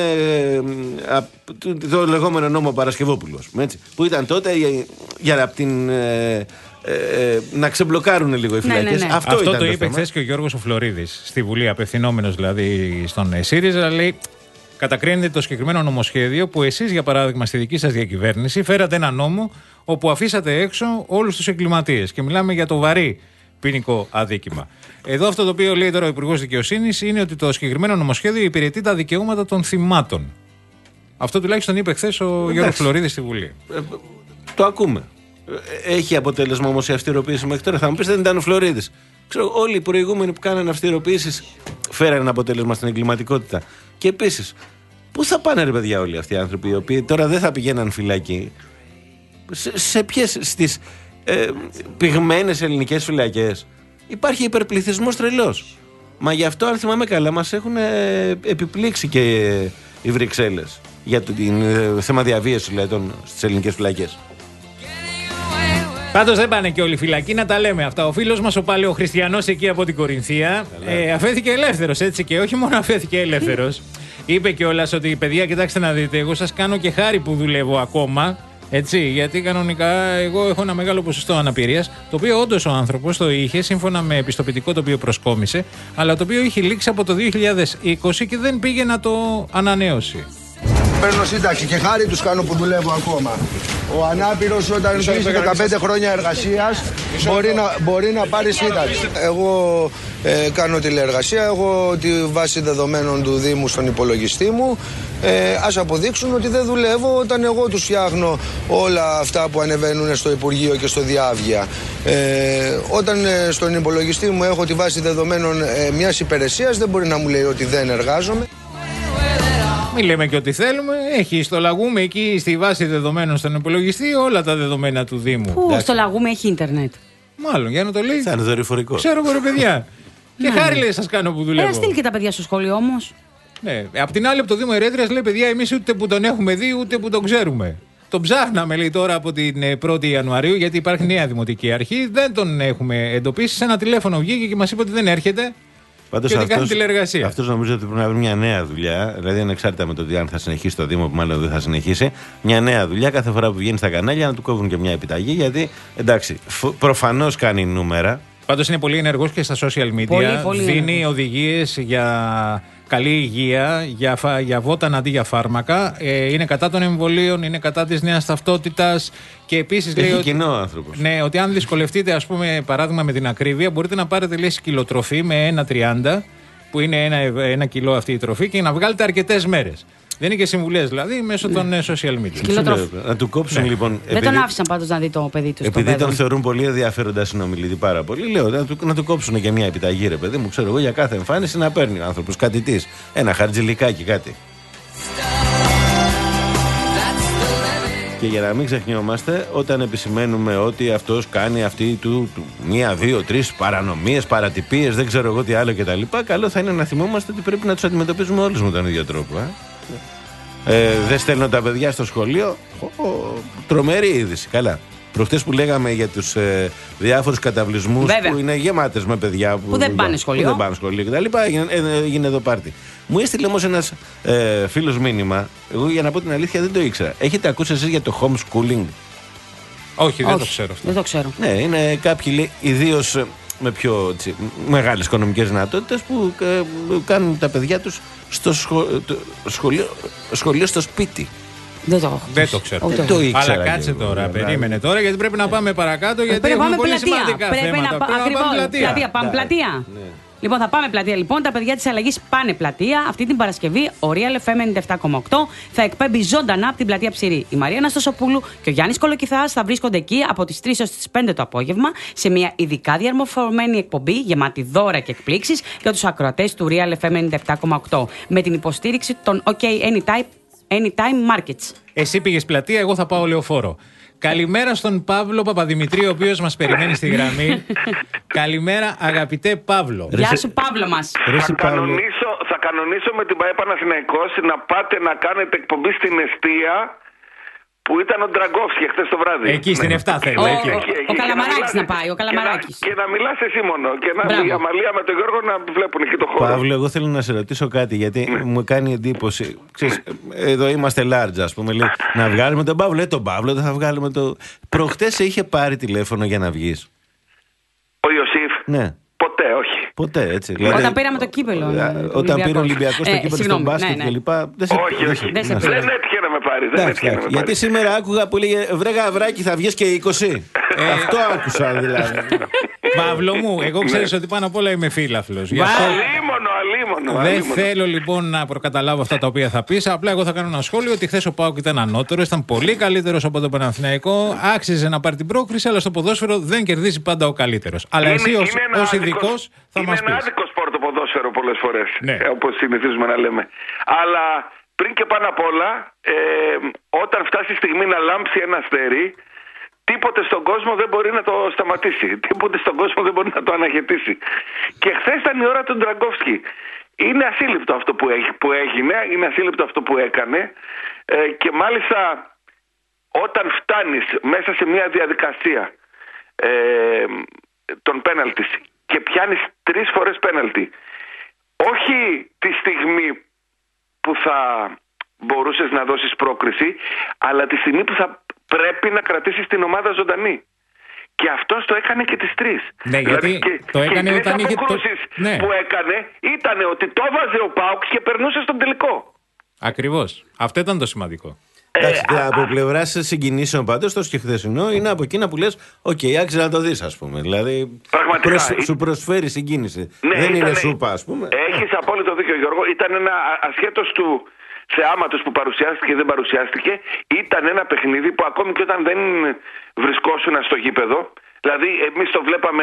α, το, το λεγόμενο νόμο Παρασκευόπουλος, έτσι, που ήταν τότε για, για την, ε, ε, ε, να ξεμπλοκάρουν λίγο οι φυλακές. Ναι, ναι, ναι. Αυτό, Αυτό ήταν το, το είπε χθες και ο Γιώργος ο Φλωρίδης στη Βουλή, απευθυνόμενος δηλαδή στον ΣΥΡΙΖΑ. Λέει, κατακρίνεται το συγκεκριμένο νομοσχέδιο που εσείς, για παράδειγμα, στη δική σας διακυβέρνηση φέρατε ένα νόμο όπου αφήσατε έξω όλους τους εγκληματίες. Και μιλάμε για το βαρύ ποινικό αδίκημα. Εδώ αυτό το οποίο λέει τώρα ο Υπουργός Δικαιοσύνης είναι ότι το συγκεκριμένο νομοσχέδιο υπηρετεί τα δικαιώματα των θυμάτων. Αυτό τουλάχιστον είπε χθες ο Γιώργος Φλωρίδης στη Βουλή. Ε, το ακούμε. Έχει αποτέλεσμα όμως η αυστηροποίηση μέχρι τώρα. Θα μου πεις, δεν ήταν ο Φλωρίδης. Ξέρω, όλοι οι προηγούμενοι που κάνανε αυστηροποίησεις φέρανε αποτέλεσμα στην εγκληματικότητα. Και επίσης, Πού θα πάνε, ρε παιδιά, όλοι αυτοί οι άνθρωποι οι οποίοι τώρα δεν θα πηγαίναν φυλακή? Σε, σε ποιες, στις ε, πυγμένες ελληνικές φυλακές? Υπάρχει υπερπληθυσμός τρελός. Μα γι' αυτό, αν θυμάμαι καλά, μας έχουν ε, επιπλήξει και οι Βρυξέλλες για το την, ε, θέμα διαβίαση δηλαδή, στις ελληνικές φυλακές. Πάντως δεν πάνε και όλοι φυλακοί, να τα λέμε αυτά. Ο φίλος μας ο Παλαιοχριστιανός εκεί από την Κορινθία ε, αφέθηκε ελεύθερος, έτσι, και όχι μόνο αφέθηκε ελεύθερος. Είπε κιόλας ότι, παιδιά, κοιτάξτε να δείτε, εγώ σας κάνω και χάρη που δουλεύω ακόμα. Έτσι, γιατί κανονικά εγώ έχω ένα μεγάλο ποσοστό αναπηρίας, το οποίο όντως ο άνθρωπος το είχε σύμφωνα με επιστοποιητικό το οποίο προσκόμισε, αλλά το οποίο είχε λήξει από το δύο χιλιάδες είκοσι και δεν πήγε να το ανανέωσει. Παίρνω σύνταξη και χάρη τους κάνω που δουλεύω ακόμα. Ο ανάπηρος όταν κλείσει δεκαπέντε χρόνια εργασίας μπορεί να, μπορεί να πάρει σύνταξη. Εγώ ε, κάνω τηλεεργασία, έχω τη βάση δεδομένων του Δήμου στον υπολογιστή μου. Ε, ας αποδείξουν ότι δεν δουλεύω όταν εγώ τους φτιάχνω όλα αυτά που ανεβαίνουν στο Υπουργείο και στο Διάβγεια. Ε, όταν ε, στον υπολογιστή μου έχω τη βάση δεδομένων ε, μιας υπηρεσίας, δεν μπορεί να μου λέει ότι δεν εργάζομαι. Μην λέμε και ό,τι θέλουμε. Έχει στο Λαγούμι εκεί στη βάση δεδομένων στον υπολογιστή όλα τα δεδομένα του Δήμου. Πού στο Λαγούμι έχει ίντερνετ? Μάλλον, για να το λέει. Θα είναι δορυφορικό. Ξέρω εγώ, ρε παιδιά. Και χάρη λέει, σας κάνω που δουλεύω. Ε, στείλει και τα παιδιά στο σχολείο όμως. Ναι. Απ' την άλλη, από το Δήμο Ερέτριας λέει, παιδιά, εμείς ούτε που τον έχουμε δει, ούτε που τον ξέρουμε. Τον ψάχναμε, λέει, τώρα από την πρώτη Ιανουαρίου, γιατί υπάρχει νέα δημοτική αρχή. Δεν τον έχουμε εντοπίσει. Σε ένα τηλέφωνο βγήκε και μας είπε ότι δεν έρχεται. Πάντως και ότι κάνει αυτός, τηλεργασία. αυτός νομίζω ότι πρέπει να βρει μια νέα δουλειά, δηλαδή ανεξάρτητα με το ότι αν θα συνεχίσει το Δήμο, που μάλλον δεν θα συνεχίσει, μια νέα δουλειά κάθε φορά που βγαίνει στα κανάλια να του κόβουν και μια επιταγή, γιατί εντάξει, προφανώς κάνει νούμερα. Πάντως είναι πολύ ενεργός και στα social media. Πολύ, πολύ δίνει οδηγίες για καλή υγεία, για, φα... για βόταν αντί για φάρμακα. Ε, είναι κατά των εμβολίων, είναι κατά της νέας ταυτότητας. Και επίσης λέει. Έχει ότι... κοινό άνθρωπος. Ναι, ότι αν δυσκολευτείτε, ας πούμε, παράδειγμα με την ακρίβεια, μπορείτε να πάρετε, λέει, σκυλοτροφή με ένα τριάντα, που είναι ένα, ένα κιλό αυτή η τροφή, και να βγάλετε αρκετές μέρες. Δεν είναι και συμβουλές, δηλαδή, μέσω ναι. των social media. Να του κόψουν ναι. λοιπόν. Δεν επειδή... τον άφησαν πάντως να δει το παιδί του. Επειδή τον θεωρούν πολύ ενδιαφέροντα συνομιλητή πάρα πολύ, λέω να του, να του κόψουν και μια επιταγή, ρε παιδί μου, ξέρω εγώ, για κάθε εμφάνιση να παίρνει ο άνθρωπος κάτι της. Ένα χαρτζηλικάκι, κάτι. Και για να μην ξεχνιόμαστε, όταν επισημαίνουμε ότι αυτός κάνει αυτή του, του μία, δύο, τρεις παρανομίες, παρατυπίες, δεν ξέρω εγώ τι άλλο κτλ., καλό θα είναι να θυμόμαστε ότι πρέπει να τους αντιμετωπίζουμε όλους με τον ίδιο τρόπο. Ε? Ε, δεν στέλνω τα παιδιά στο σχολείο. Ο, ο, τρομερή είδηση. Καλά. Προχτές που λέγαμε για τους ε, διάφορους καταβλισμούς που είναι γεμάτες με παιδιά που, που δεν πάνε σχολείο, που δεν πάνε σχολείο κτλ. Έγινε, ε, έγινε εδώ πάρτι. Μου έστειλε όμως ένας ε, φίλος μήνυμα. Εγώ, για να πω την αλήθεια, δεν το ήξερα. Έχετε ακούσει εσείς για το homeschooling? Όχι, δεν Όχι, το ξέρω αυτό. Δεν το ξέρω. Ναι, είναι κάποιοι, ιδίως με πιο έτσι, μεγάλες οικονομικές δυνατότητες, που ε, κάνουν τα παιδιά τους στο σχο, το, σχολείο, σχολείο στο σπίτι. Δεν το, δεν το ξέρω. Δεν το ήξερα. Αλλά κάτσε τώρα, ναι, περίμενε ναι. τώρα, γιατί πρέπει να πάμε παρακάτω, γιατί πρέπει έχουμε πάμε πολύ πλατεία. σημαντικά πρέπει θέματα. Να, πρέπει ακριβώς, να πάμε πλατεία. πλατεία. Πάμε ναι. πλατεία. Ναι. Λοιπόν, θα πάμε πλατεία. Λοιπόν, τα παιδιά της Αλλαγής πάνε πλατεία. Αυτή την Παρασκευή ο Real εφ εμ ενενήντα επτά κόμμα οκτώ θα εκπέμπει ζωντανά από την πλατεία Ψηρή. Η Μαρία Αναστασοπούλου και ο Γιάννης Κολοκυθάς θα βρίσκονται εκεί από τις τρεις έως τις πέντε το απόγευμα, σε μια ειδικά διαμορφωμένη εκπομπή γεμάτη δώρα και εκπλήξεις για τους ακροατές του Real εφ εμ ενενήντα επτά κόμμα οκτώ, με την υποστήριξη των OK Anytime, Anytime Markets. Εσύ πήγες πλατεία, εγώ θα πάω λεωφόρο. Καλημέρα στον Παύλο Παπαδημητρίου, ο οποίος μας περιμένει στη γραμμή. Καλημέρα, αγαπητέ Παύλο. Γεια σου, Παύλο μας. Θα κανονίσω, θα κανονίσω με την ΠΑΕ Παναθηναϊκός να πάτε να κάνετε εκπομπή στην εστία που ήταν ο Ντραγκόφσκι χθες το βράδυ. Εκεί στην επτά θέλω. Ο, εκεί. ο, ο, ο Καλαμαράκης να, να πάει, ο Καλαμαράκης. Και να, και να μιλάς εσύ μόνο. Και να η Αμαλία με τον Γιώργο να βλέπουν εκεί το χώρο. Παύλο, εγώ θέλω να σε ρωτήσω κάτι, γιατί ναι. μου κάνει εντύπωση. Ξέρεις, εδώ είμαστε large, ας πούμε. Λέει, να βγάλουμε τον Παύλο. Ε, τον Παύλο δεν θα βγάλουμε το. Προχτές σε είχε πάρει τηλέφωνο για να βγεις? Ο Ιωσήφ. Ναι. Ποτέ, όχι. Ποτέ, έτσι. Δηλαδή, όταν πήραμε το κύπελο. Ε, όταν πήρε ο Ολυμπιακός το ε, κύπελο στον μπάσκετ ναι, ναι. κλπ. Όχι, όχι. Δεν έτυχε να με πάρει. Δεν έτυχε να με πάρει. Γιατί σήμερα άκουγα που λέγε βρε γαβράκι, θα βγεις και είκοσι. Αυτό άκουσα δηλαδή. Παύλο μου, εγώ ξέρεις ότι πάνω απ' όλα είμαι φύλαφλος. Αλίμονο, αλίμονο. Δεν θέλω λοιπόν να προκαταλάβω αυτά τα οποία θα πεις. Απλά εγώ θα κάνω ένα σχόλιο ότι χθες ο ΠΑΟΚ ήταν ανώτερος, ήταν πολύ καλύτερος από τον Παναθηναϊκό. Άξιζε να πάρει την πρόκριση, αλλά στο ποδόσφαιρο δεν κερδίζει πάντα ο καλύτερος. Αλλά εσύ ως ειδικός θα μας πεις. Είναι ένα άδικο σπορ το ποδόσφαιρο πολλές φορές, ναι. όπως συνηθίζουμε να λέμε. Αλλά πριν και πάνω απ' όλα, ε, όταν φτάσει η στιγμή να λάμψει ένα αστέρι, τίποτε στον κόσμο δεν μπορεί να το σταματήσει. Τίποτε στον κόσμο δεν μπορεί να το αναχαιτήσει. Και χθες ήταν η ώρα του Ντραγκόφσκι. Είναι ασύλληπτο αυτό που, έχει, που έγινε, είναι ασύλληπτο αυτό που έκανε ε, και μάλιστα όταν φτάνεις μέσα σε μια διαδικασία ε, των πέναλτις και πιάνεις τρεις φορές πέναλτι, όχι τη στιγμή που θα μπορούσες να δώσεις πρόκριση, αλλά τη στιγμή που θα πρέπει να κρατήσεις την ομάδα ζωντανή. Και αυτός το έκανε και τις τρεις. Ναι, δηλαδή δηλαδή και, το έκανε και οι όταν είχε το... ναι. που έκανε ήταν ότι το βάζε ο ΠΑΟΚ και περνούσε στον τελικό. Ακριβώς. Αυτό ήταν το σημαντικό. Εντάξει, Ε, από α, πλευρά συγκινήσεων πάντως, το και χθεσινό είναι από εκείνα που λες: Οκ, okay, άξιζε να το δεις, ας πούμε. Δηλαδή, πραγματικά, προσ, ή... σου προσφέρει συγκίνηση. Ναι, δεν ήτανε, είναι σούπα, ας πούμε. Έχεις απόλυτο δίκιο, Γιώργο. Ήταν ένα ασχέτως του θεάματος που παρουσιάστηκε και δεν παρουσιάστηκε. Ήταν ένα παιχνίδι που ακόμη και όταν δεν βρισκόσουν στο γήπεδο, δηλαδή εμείς το βλέπαμε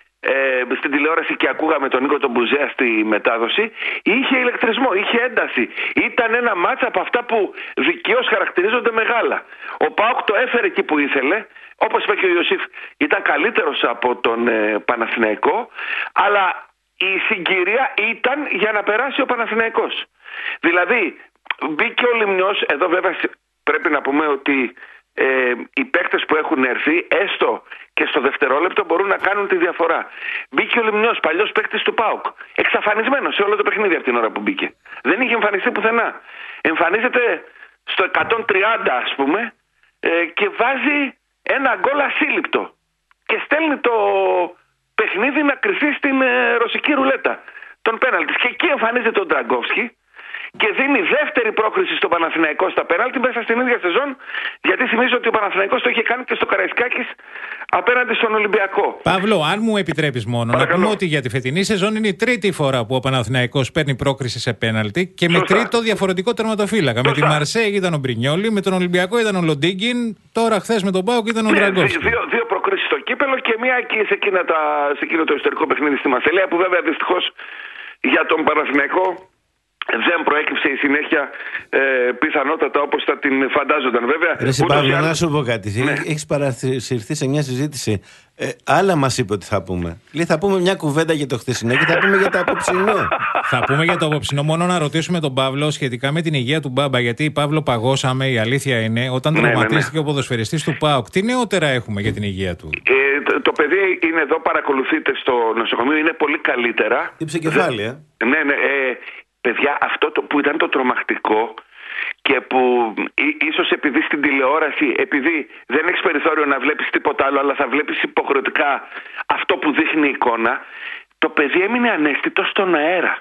ε, στην τηλεόραση και ακούγαμε τον Νίκο τον Μπουζέα στη μετάδοση, είχε ηλεκτρισμό, είχε ένταση. Ήταν ένα μάτσα από αυτά που δικαίως χαρακτηρίζονται μεγάλα. Ο ΠΑΟΚ το έφερε εκεί που ήθελε. Όπως είπε και ο Ιωσήφ, ήταν καλύτερος από τον ε, Παναθηναϊκό, αλλά η συγκυρία ήταν για να περάσει ο Παναθηναϊκός. Δηλαδή, μπήκε ο Λιμνιός, εδώ βέβαια πρέπει να πούμε ότι ε, οι παίκτες που έχουν έρθει, έστω και στο δευτερόλεπτο, μπορούν να κάνουν τη διαφορά. Μπήκε ο Λιμνιός, παλιός παίκτης του ΠΑΟΚ, εξαφανισμένος σε όλο το παιχνίδι από την ώρα που μπήκε. Δεν είχε εμφανιστεί πουθενά. Εμφανίζεται στο εκατόν τριάντα, ας πούμε, ε, και βάζει ένα γκολ ασύλληπτο. Και στέλνει το παιχνίδι να κρυφτεί στην ε, ρωσική ρουλέτα των πέναλτις. Και εκεί εμφανίζεται ο Ντραγκόφσκι και δίνει δεύτερη πρόκριση στο Παναθηναϊκό στα πέναλτι μέσα στην ίδια σεζόν, γιατί θυμίζω ότι ο Παναθηναϊκός το είχε κάνει και στο Καραϊσκάκης απέναντι στον Ολυμπιακό. Παύλο, αν μου επιτρέπεις μόνο, παρακαλώ, να πούμε ότι για τη φετινή σεζόν είναι η τρίτη φορά που ο Παναθηναϊκός παίρνει πρόκριση σε πέναλτι και με Σωστά. τρίτο διαφορετικό τερματοφύλακα. Σωστά. Με τη Μαρσέη ήταν ο Μπρινιόλι, με τον Ολυμπιακό ήταν ο Λοντίγκιν, τώρα χθες με τον ΠΑΟΚ ήταν ο ναι, Ντραγκόφσκι. Δύο, δύο προκρίσεις στο κύπελο και μία εκεί σε, τα, σε εκείνο το ιστορικό παιχνίδι στη Μασσαλία, που βέβαια δυστυχώς για τον Παναθηναϊκό δεν προέκυψε η συνέχεια ε, πιθανότατα όπως θα την φαντάζονταν. Βέβαια. Ρε Παύλο, να σου πω κάτι. Ναι. Έχεις παρασυρθεί σε μια συζήτηση. Ε, άλλα μας είπε ότι θα πούμε. Λέει, θα πούμε μια κουβέντα για το χθεσινό και θα πούμε για το απόψινό. Θα πούμε για το απόψινό. Μόνο να ρωτήσουμε τον Παύλο σχετικά με την υγεία του Μπάμπα. Γιατί Παύλο, παγώσαμε. Η αλήθεια είναι, όταν ναι, τραυματίστηκε ναι, ναι. ο ποδοσφαιριστής του ΠΑΟΚ, τι νεότερα έχουμε για την υγεία του? Ε, το, το παιδί είναι εδώ, παρακολουθείτε στο νοσοκομείο, είναι πολύ καλύτερα. Τύψε κεφάλαια. Ναι, ναι. Ε, παιδιά, αυτό το, που ήταν το τρομακτικό και που ί, ίσως επειδή στην τηλεόραση, επειδή δεν έχεις περιθώριο να βλέπεις τίποτα άλλο, αλλά θα βλέπεις υποχρεωτικά αυτό που δείχνει η εικόνα, το παιδί έμεινε αναίσθητο στον αέρα.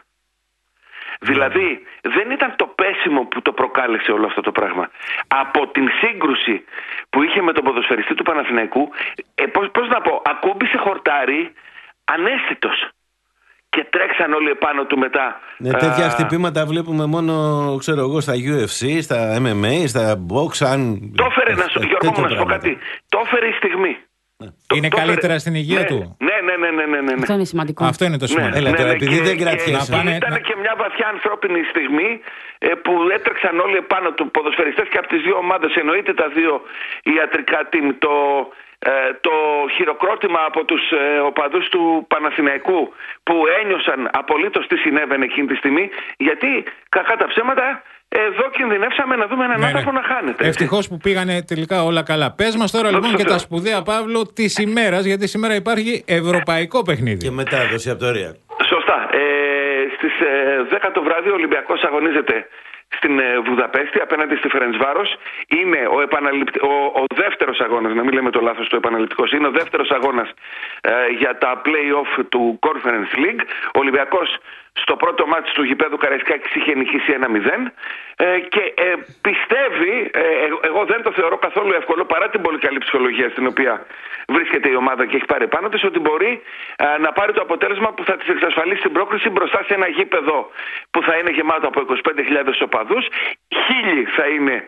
Mm. Δηλαδή, δεν ήταν το πέσιμο που το προκάλεσε όλο αυτό το πράγμα. Από την σύγκρουση που είχε με τον ποδοσφαιριστή του Παναθηναϊκού, ε, πώς, πώς να πω, ακούμπησε χορτάρι αναίσθητος. Και τρέξαν όλοι επάνω του μετά. Ναι, τέτοια α... χτυπήματα βλέπουμε μόνο, ξέρω εγώ, στα γιου εφ σι, στα εμ εμ έι, στα box. Αν... Το έφερε, να σου, Γιώργο, να σου πω κάτι. Το έφερε η στιγμή. Ναι. Το, είναι το καλύτερα έφερε... στην υγεία ναι, του. Ναι, ναι, ναι, ναι, ναι, ναι. Αυτό είναι σημαντικό. Αυτό είναι το σημαντικό. Ναι, Έλα, τώρα, ναι, επειδή και, δεν κρατιέσαι. Και, πάνε... Ήταν να... και μια βαθιά ανθρώπινη στιγμή ε, που έτρεξαν όλοι επάνω του, ποδοσφαιριστές και από τις δύο ομάδες. Εννοείται τα δύο ιατρικά team. Το, ε, το χειροκρότημα από τους ε, οπαδούς του Παναθηναϊκού που ένιωσαν απολύτως τι συνέβαινε εκείνη τη στιγμή. Γιατί, κακά τα ψέματα, εδώ κινδυνεύσαμε να δούμε έναν ναι, άνθρωπο ναι. να χάνεται. Ευτυχώς που πήγανε τελικά όλα καλά. Πες μας τώρα λοιπόν και τα σπουδαία, Παύλο, της ημέρας, γιατί σήμερα υπάρχει ευρωπαϊκό παιχνίδι. Και μετάδοση από το Ρία. Σωστά. Ε, στις ε, δέκα το βράδυ ο Ολυμπιακός αγωνίζεται στην ε, Βουδαπέστη απέναντι στη Φερεντσβάρος. Είναι ο, επαναληπτ... ο, ο δεύτερος αγώνας, να μην λέμε το λάθος το επαναληπτικός, είναι ο δεύτερος αγώνας ε, για τα play-off του Conference League. Ο Ολυμπιακός στο πρώτο μάτς του γηπέδου Καραϊσκάκης είχε νικήσει ένα μηδέν ε, και ε, πιστεύει, ε, εγώ δεν το θεωρώ καθόλου εύκολο παρά την πολύ καλή ψυχολογία στην οποία βρίσκεται η ομάδα και έχει πάρει πάνω της, ότι μπορεί ε, να πάρει το αποτέλεσμα που θα της εξασφαλίσει την πρόκριση μπροστά σε ένα γήπεδο που θα είναι γεμάτο από είκοσι πέντε χιλιάδες οπαδούς. Χίλιοι θα είναι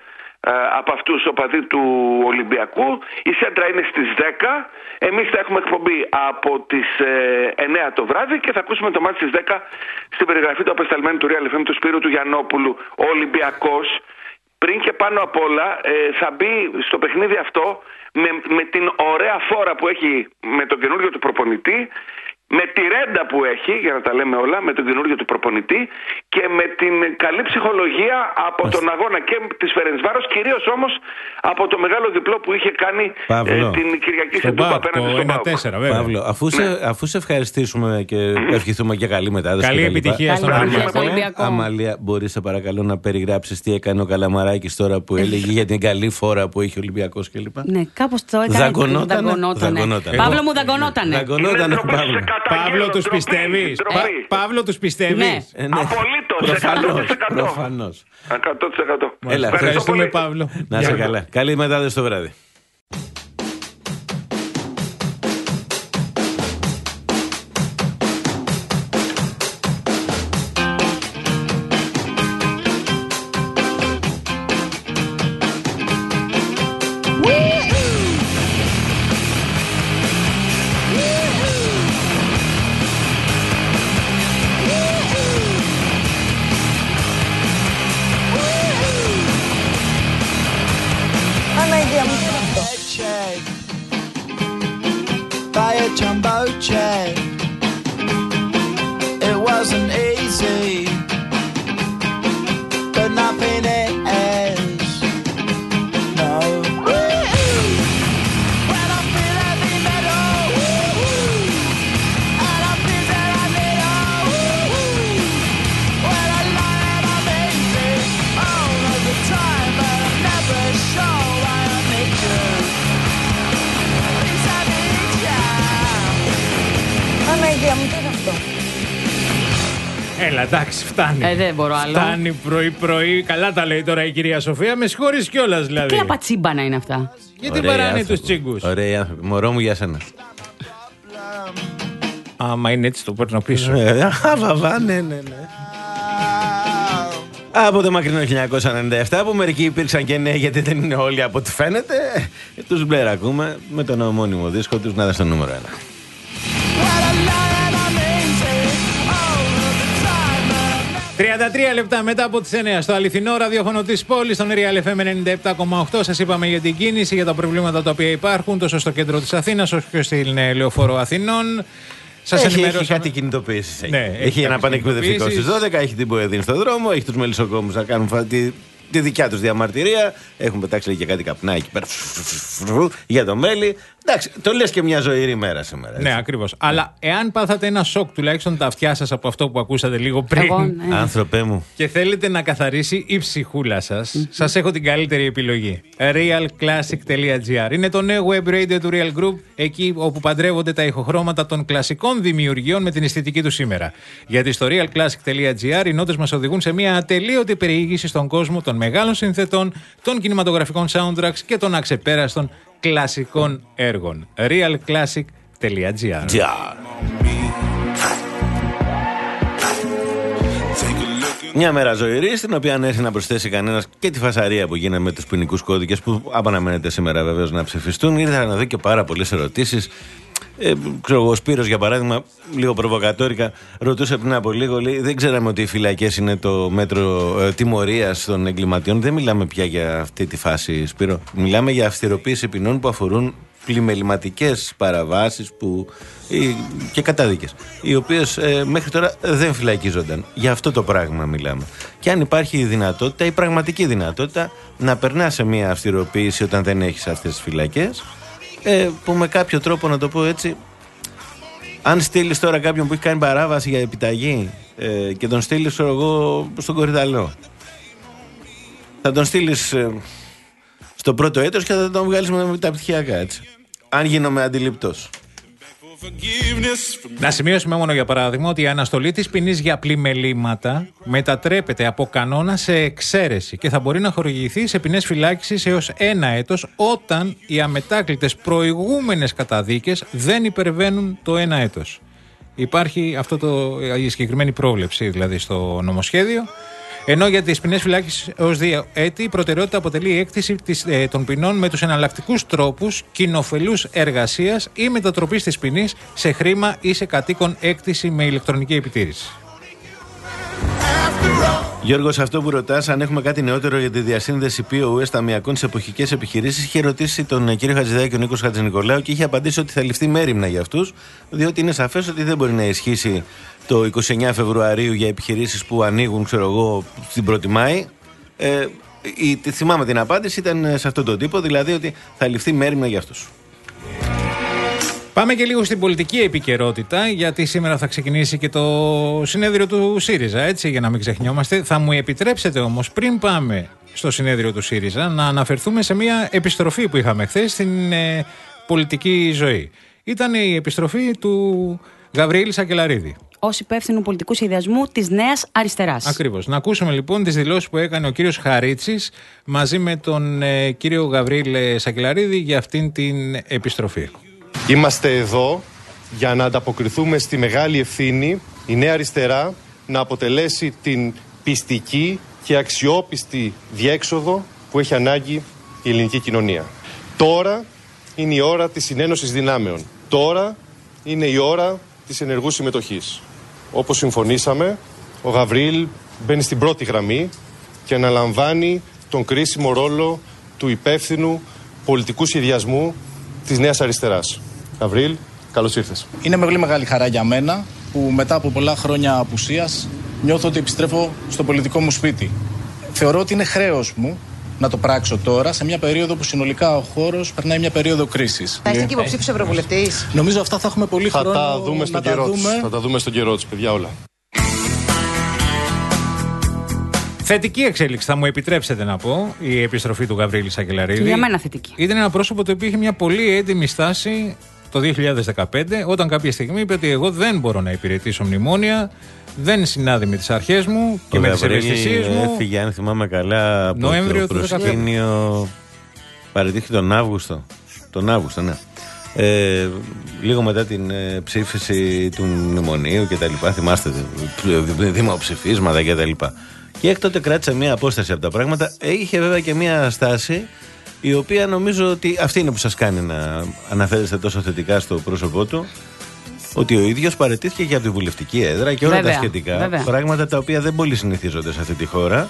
από αυτούς οπαδοί του Ολυμπιακού. Η σέντρα είναι στις δέκα. Εμείς θα έχουμε εκπομπή από τις ε, εννέα το βράδυ και θα ακούσουμε το μάτι στις δέκα στην περιγραφή του απεσταλμένου του Real εφ εμ του Σπύρου του Γιαννόπουλου. Ο Ολυμπιακός πριν και πάνω απ' όλα ε, θα μπει στο παιχνίδι αυτό με, με την ωραία φόρα που έχει με τον καινούριο του προπονητή, με τη ρέντα που έχει, για να τα λέμε όλα, με τον καινούριο του προπονητή και με την καλή ψυχολογία από τον αγώνα και της Φερεντσβάρος, κυρίως όμως από το μεγάλο διπλό που είχε κάνει ε, την Κυριακή σε Τούμπα απέναντι στον ΠΑΟΚ. Παύλο, αφού, ναι. σε, αφού σε ευχαριστήσουμε και ευχηθούμε και καλή μετάδοση. Καλή επιτυχία στον Ολυμπιακό. Αμαλία, μπορείς σε παρακαλώ να περιγράψεις τι έκανε ο Καλαμαράκης τώρα που έλεγε για την καλή φόρα που έχει ο Ολυμπιακός κλπ. Ναι, κάπως το έκανε. Δαγκωνότανε. Παύλο μου, δαγκωνότανε. Παύλο, τους πιστεύεις? Παύλο, τους πιστεύεις? Απολύτως, εκατό τοις εκατό. Προφανώς. εκατό τοις εκατό. Έλα, ευχαριστούμε, Παύλο. Να είσαι καλά. Καλή μετάδοση το βράδυ. Buy a jumbo jet. It wasn't easy, but nothing is. No. When I feel heavy metal, and I feel that I need when I lie and I'm easy all of the time, but I'm never sure why I need you. Παναγία μου, τι είναι αυτό? Έλα, εντάξει, φτάνει. Ε, δεν μπορώ άλλο. Φτάνει πρωί-πρωί. Καλά τα λέει τώρα η κυρία Σοφία. Με συγχωρείς κιόλας δηλαδή. Τι απατσίμπανα είναι αυτά? Γιατί παράνε τους τσίγκους. Ωραία άνθρωποι. Μωρό μου, για σένα. Άμα είναι έτσι το παίρνω πίσω. Αβαβά, ναι, ναι, ναι. Από το μακρινό χίλια εννιακόσια ενενήντα επτά που μερικοί υπήρξαν και νέοι γιατί δεν είναι όλοι από ό,τι φαίνεται. Τους Μπλερ ακούμε με τον ομώνυμο δίσκο τους να δεις το νούμερο ένα. τριάντα τρία λεπτά μετά από τις εννέα στο αληθινό ραδιόφωνο της πόλης, στον Real εφ εμ ενενήντα επτά κόμμα οκτώ. Σας είπαμε για την κίνηση, για τα προβλήματα τα οποία υπάρχουν τόσο στο κέντρο της Αθήνας όσο και στην Λεωφόρο Αθηνών. Σας έχει, ενημερώσαμε. Έχει κάτι κινητοποίησεις. Ναι, έχει έχει ένα πανεκπαιδευτικό στις δώδεκα, έχει την Ποεδίν στον δρόμο, έχει τους μελισσοκόμους να κάνουν φα... τη, τη δικιά τους διαμαρτυρία. Έχουν πετάξει λέει, και κάτι καπνά εκεί πέρα για το μέλι. Εντάξει, το λες και μια ζωηρή μέρα σήμερα. Έτσι. Ναι, ακριβώς. Αλλά εάν πάθατε ένα σοκ τουλάχιστον τα αυτιά σας από αυτό που ακούσατε λίγο πριν. Εγώ, ναι. Άνθρωπέ μου. Και θέλετε να καθαρίσει η ψυχούλα σας, mm-hmm. σας έχω την καλύτερη επιλογή. real classic τελεία gr. Είναι το νέο web radio του Real Group, εκεί όπου παντρεύονται τα ηχοχρώματα των κλασικών δημιουργιών με την αισθητική του σήμερα. Γιατί στο real classic τελεία gr οι νότες μας οδηγούν σε μια ατελείωτη περιήγηση στον κόσμο των μεγάλων συνθετών, των κινηματογραφικών soundtracks και των αξεπέραστων κλασικών έργων. real classic τελεία gr. Μια μέρα ζωηρή, στην οποία αν έρθει να προσθέσει κανένας και τη φασαρία που γίνεται με τους ποινικούς κώδικες που απαναμένεται σήμερα βεβαίως να ψηφιστούν, ήρθα να δω και πάρα πολλές ερωτήσεις. Ε, ξέρω εγώ, ο Σπύρος για παράδειγμα, λίγο προβοκατόρικα, ρωτούσε πριν από λίγο, λέει, δεν ξέραμε ότι οι φυλακές είναι το μέτρο ε, τιμωρίας των εγκληματιών. Δεν μιλάμε πια για αυτή τη φάση, Σπύρο. Μιλάμε για αυστηροποίηση ποινών που αφορούν πλημεληματικές παραβάσεις που, ή, και κατάδικες, οι οποίες ε, μέχρι τώρα δεν φυλακίζονταν. Για αυτό το πράγμα μιλάμε. Και αν υπάρχει η δυνατότητα, η πραγματική δυνατότητα, να περνά σε μια αυστηροποίηση όταν δεν έχεις αυτές τις φυλακές, ε, που με κάποιο τρόπο, να το πω έτσι, αν στείλεις τώρα κάποιον που έχει κάνει παράβαση για επιταγή ε, και τον στείλεις, ξέρω εγώ, στον Κορυδαλό, θα τον στείλεις ε, στο πρώτο έτος και θα τον βγάλεις με τα πτυχιακά, έτσι. Αν γίνομαι αντιληπτός. Να σημειώσουμε μόνο για παράδειγμα ότι η αναστολή της ποινής για πλημελήματα μετατρέπεται από κανόνα σε εξαίρεση και θα μπορεί να χορηγηθεί σε ποινές φυλάκισης έως ένα έτος όταν οι αμετάκλητες προηγούμενες καταδίκες δεν υπερβαίνουν το ένα έτος. Υπάρχει αυτό το, η συγκεκριμένη πρόβλεψη δηλαδή στο νομοσχέδιο. Ενώ για τις ποινές φυλάκισης έως δύο έτη, η προτεραιότητα αποτελεί η έκτηση της, ε, των ποινών με τους εναλλακτικούς τρόπους κοινοφελούς εργασίας ή μετατροπής της ποινής σε χρήμα ή σε κατοίκον έκτηση με ηλεκτρονική επιτήρηση. Γιώργο, σε αυτό που ρωτάς, αν έχουμε κάτι νεότερο για τη διασύνδεση πι ο ες ταμειακών σε εποχικές επιχειρήσεις, είχε ρωτήσει τον κύριο Χατζηδάκη και ο Νίκος Χατζηνικολάου και είχε απαντήσει ότι θα ληφθεί μέριμνα για αυτούς, διότι είναι σαφές ότι δεν μπορεί να ισχύσει το είκοσι εννέα Φεβρουαρίου για επιχειρήσεις που ανοίγουν, ξέρω εγώ, στην πρώτη Μάη. Ε, η, θυμάμαι την απάντηση, ήταν σε αυτόν τον τύπο, δηλαδή ότι θα ληφθεί μέριμνα για αυτούς. Πάμε και λίγο στην πολιτική επικαιρότητα, γιατί σήμερα θα ξεκινήσει και το συνέδριο του ΣΥΡΙΖΑ, έτσι, για να μην ξεχνιόμαστε. Θα μου επιτρέψετε όμως, πριν πάμε στο συνέδριο του ΣΥΡΙΖΑ, να αναφερθούμε σε μια επιστροφή που είχαμε χθες στην ε, πολιτική ζωή. Ήταν η επιστροφή του Γαβριήλ Σακελαρίδη. Ως υπεύθυνου πολιτικού σχεδιασμού της Νέας Αριστεράς. Ακριβώς. Να ακούσουμε λοιπόν τις δηλώσεις που έκανε ο κύριος Χαρίτσης μαζί με τον ε, κύριο Γαβριήλ Σακελαρίδη για αυτήν την επιστροφή. Είμαστε εδώ για να ανταποκριθούμε στη μεγάλη ευθύνη η Νέα Αριστερά να αποτελέσει την πιστική και αξιόπιστη διέξοδο που έχει ανάγκη η ελληνική κοινωνία. Τώρα είναι η ώρα της συνένωσης δυνάμεων. Τώρα είναι η ώρα της ενεργού συμμετοχής. Όπως συμφωνήσαμε, ο Γαβριήλ μπαίνει στην πρώτη γραμμή και αναλαμβάνει τον κρίσιμο ρόλο του υπεύθυνου πολιτικού σχεδιασμού της Νέας Αριστεράς. Γαβριήλ, καλώς ήρθες. Είναι πολύ μεγάλη χαρά για μένα που μετά από πολλά χρόνια απουσίας νιώθω ότι επιστρέφω στο πολιτικό μου σπίτι. Θεωρώ ότι είναι χρέος μου να το πράξω τώρα, σε μια περίοδο που συνολικά ο χώρος περνάει μια περίοδο κρίσης. Θα είστε και υποψήφιος ευρωβουλευτής. Νομίζω αυτά θα έχουμε πολύ θα χρόνο τα δούμε στον να καιρό τα τους. δούμε. Θα τα δούμε στον καιρό τους, παιδιά, όλα. Θετική εξέλιξη, θα μου επιτρέψετε να πω, η επιστροφή του Γαβριήλ Σακελαρίδη. Και για μένα θετική. Ήταν ένα πρόσωπο το οποίο είχε μια πολύ έντιμη στάση το δύο χιλιάδες δεκαπέντε, όταν κάποια στιγμή είπε ότι εγώ δεν μπορώ να υπηρετήσω μνημόνια, δεν συνάδει με τις αρχές μου και ο με τις ευαισθησίες μου. Έφυγε, αν θυμάμαι καλά, από Νοέμβριο το του προσκήνιο. Παραιτήθηκε τον Αύγουστο. Τον Αύγουστο, ναι. Ε, λίγο μετά την ε, ψήφιση του μνημονίου και τα λοιπά. Θυμάστε, δημοψηφίσματα και τα λοιπά. Και έκτοτε κράτησε μια απόσταση από τα πράγματα. Είχε βέβαια και μια στάση η οποία νομίζω ότι αυτή είναι που σας κάνει να αναφέρεστε τόσο θετικά στο πρόσωπό του. Ότι ο ίδιος παραιτήθηκε και από τη βουλευτική έδρα και όλα βέβαια, τα σχετικά. βέβαια. Πράγματα τα οποία δεν πολύ συνηθίζονται σε αυτή τη χώρα.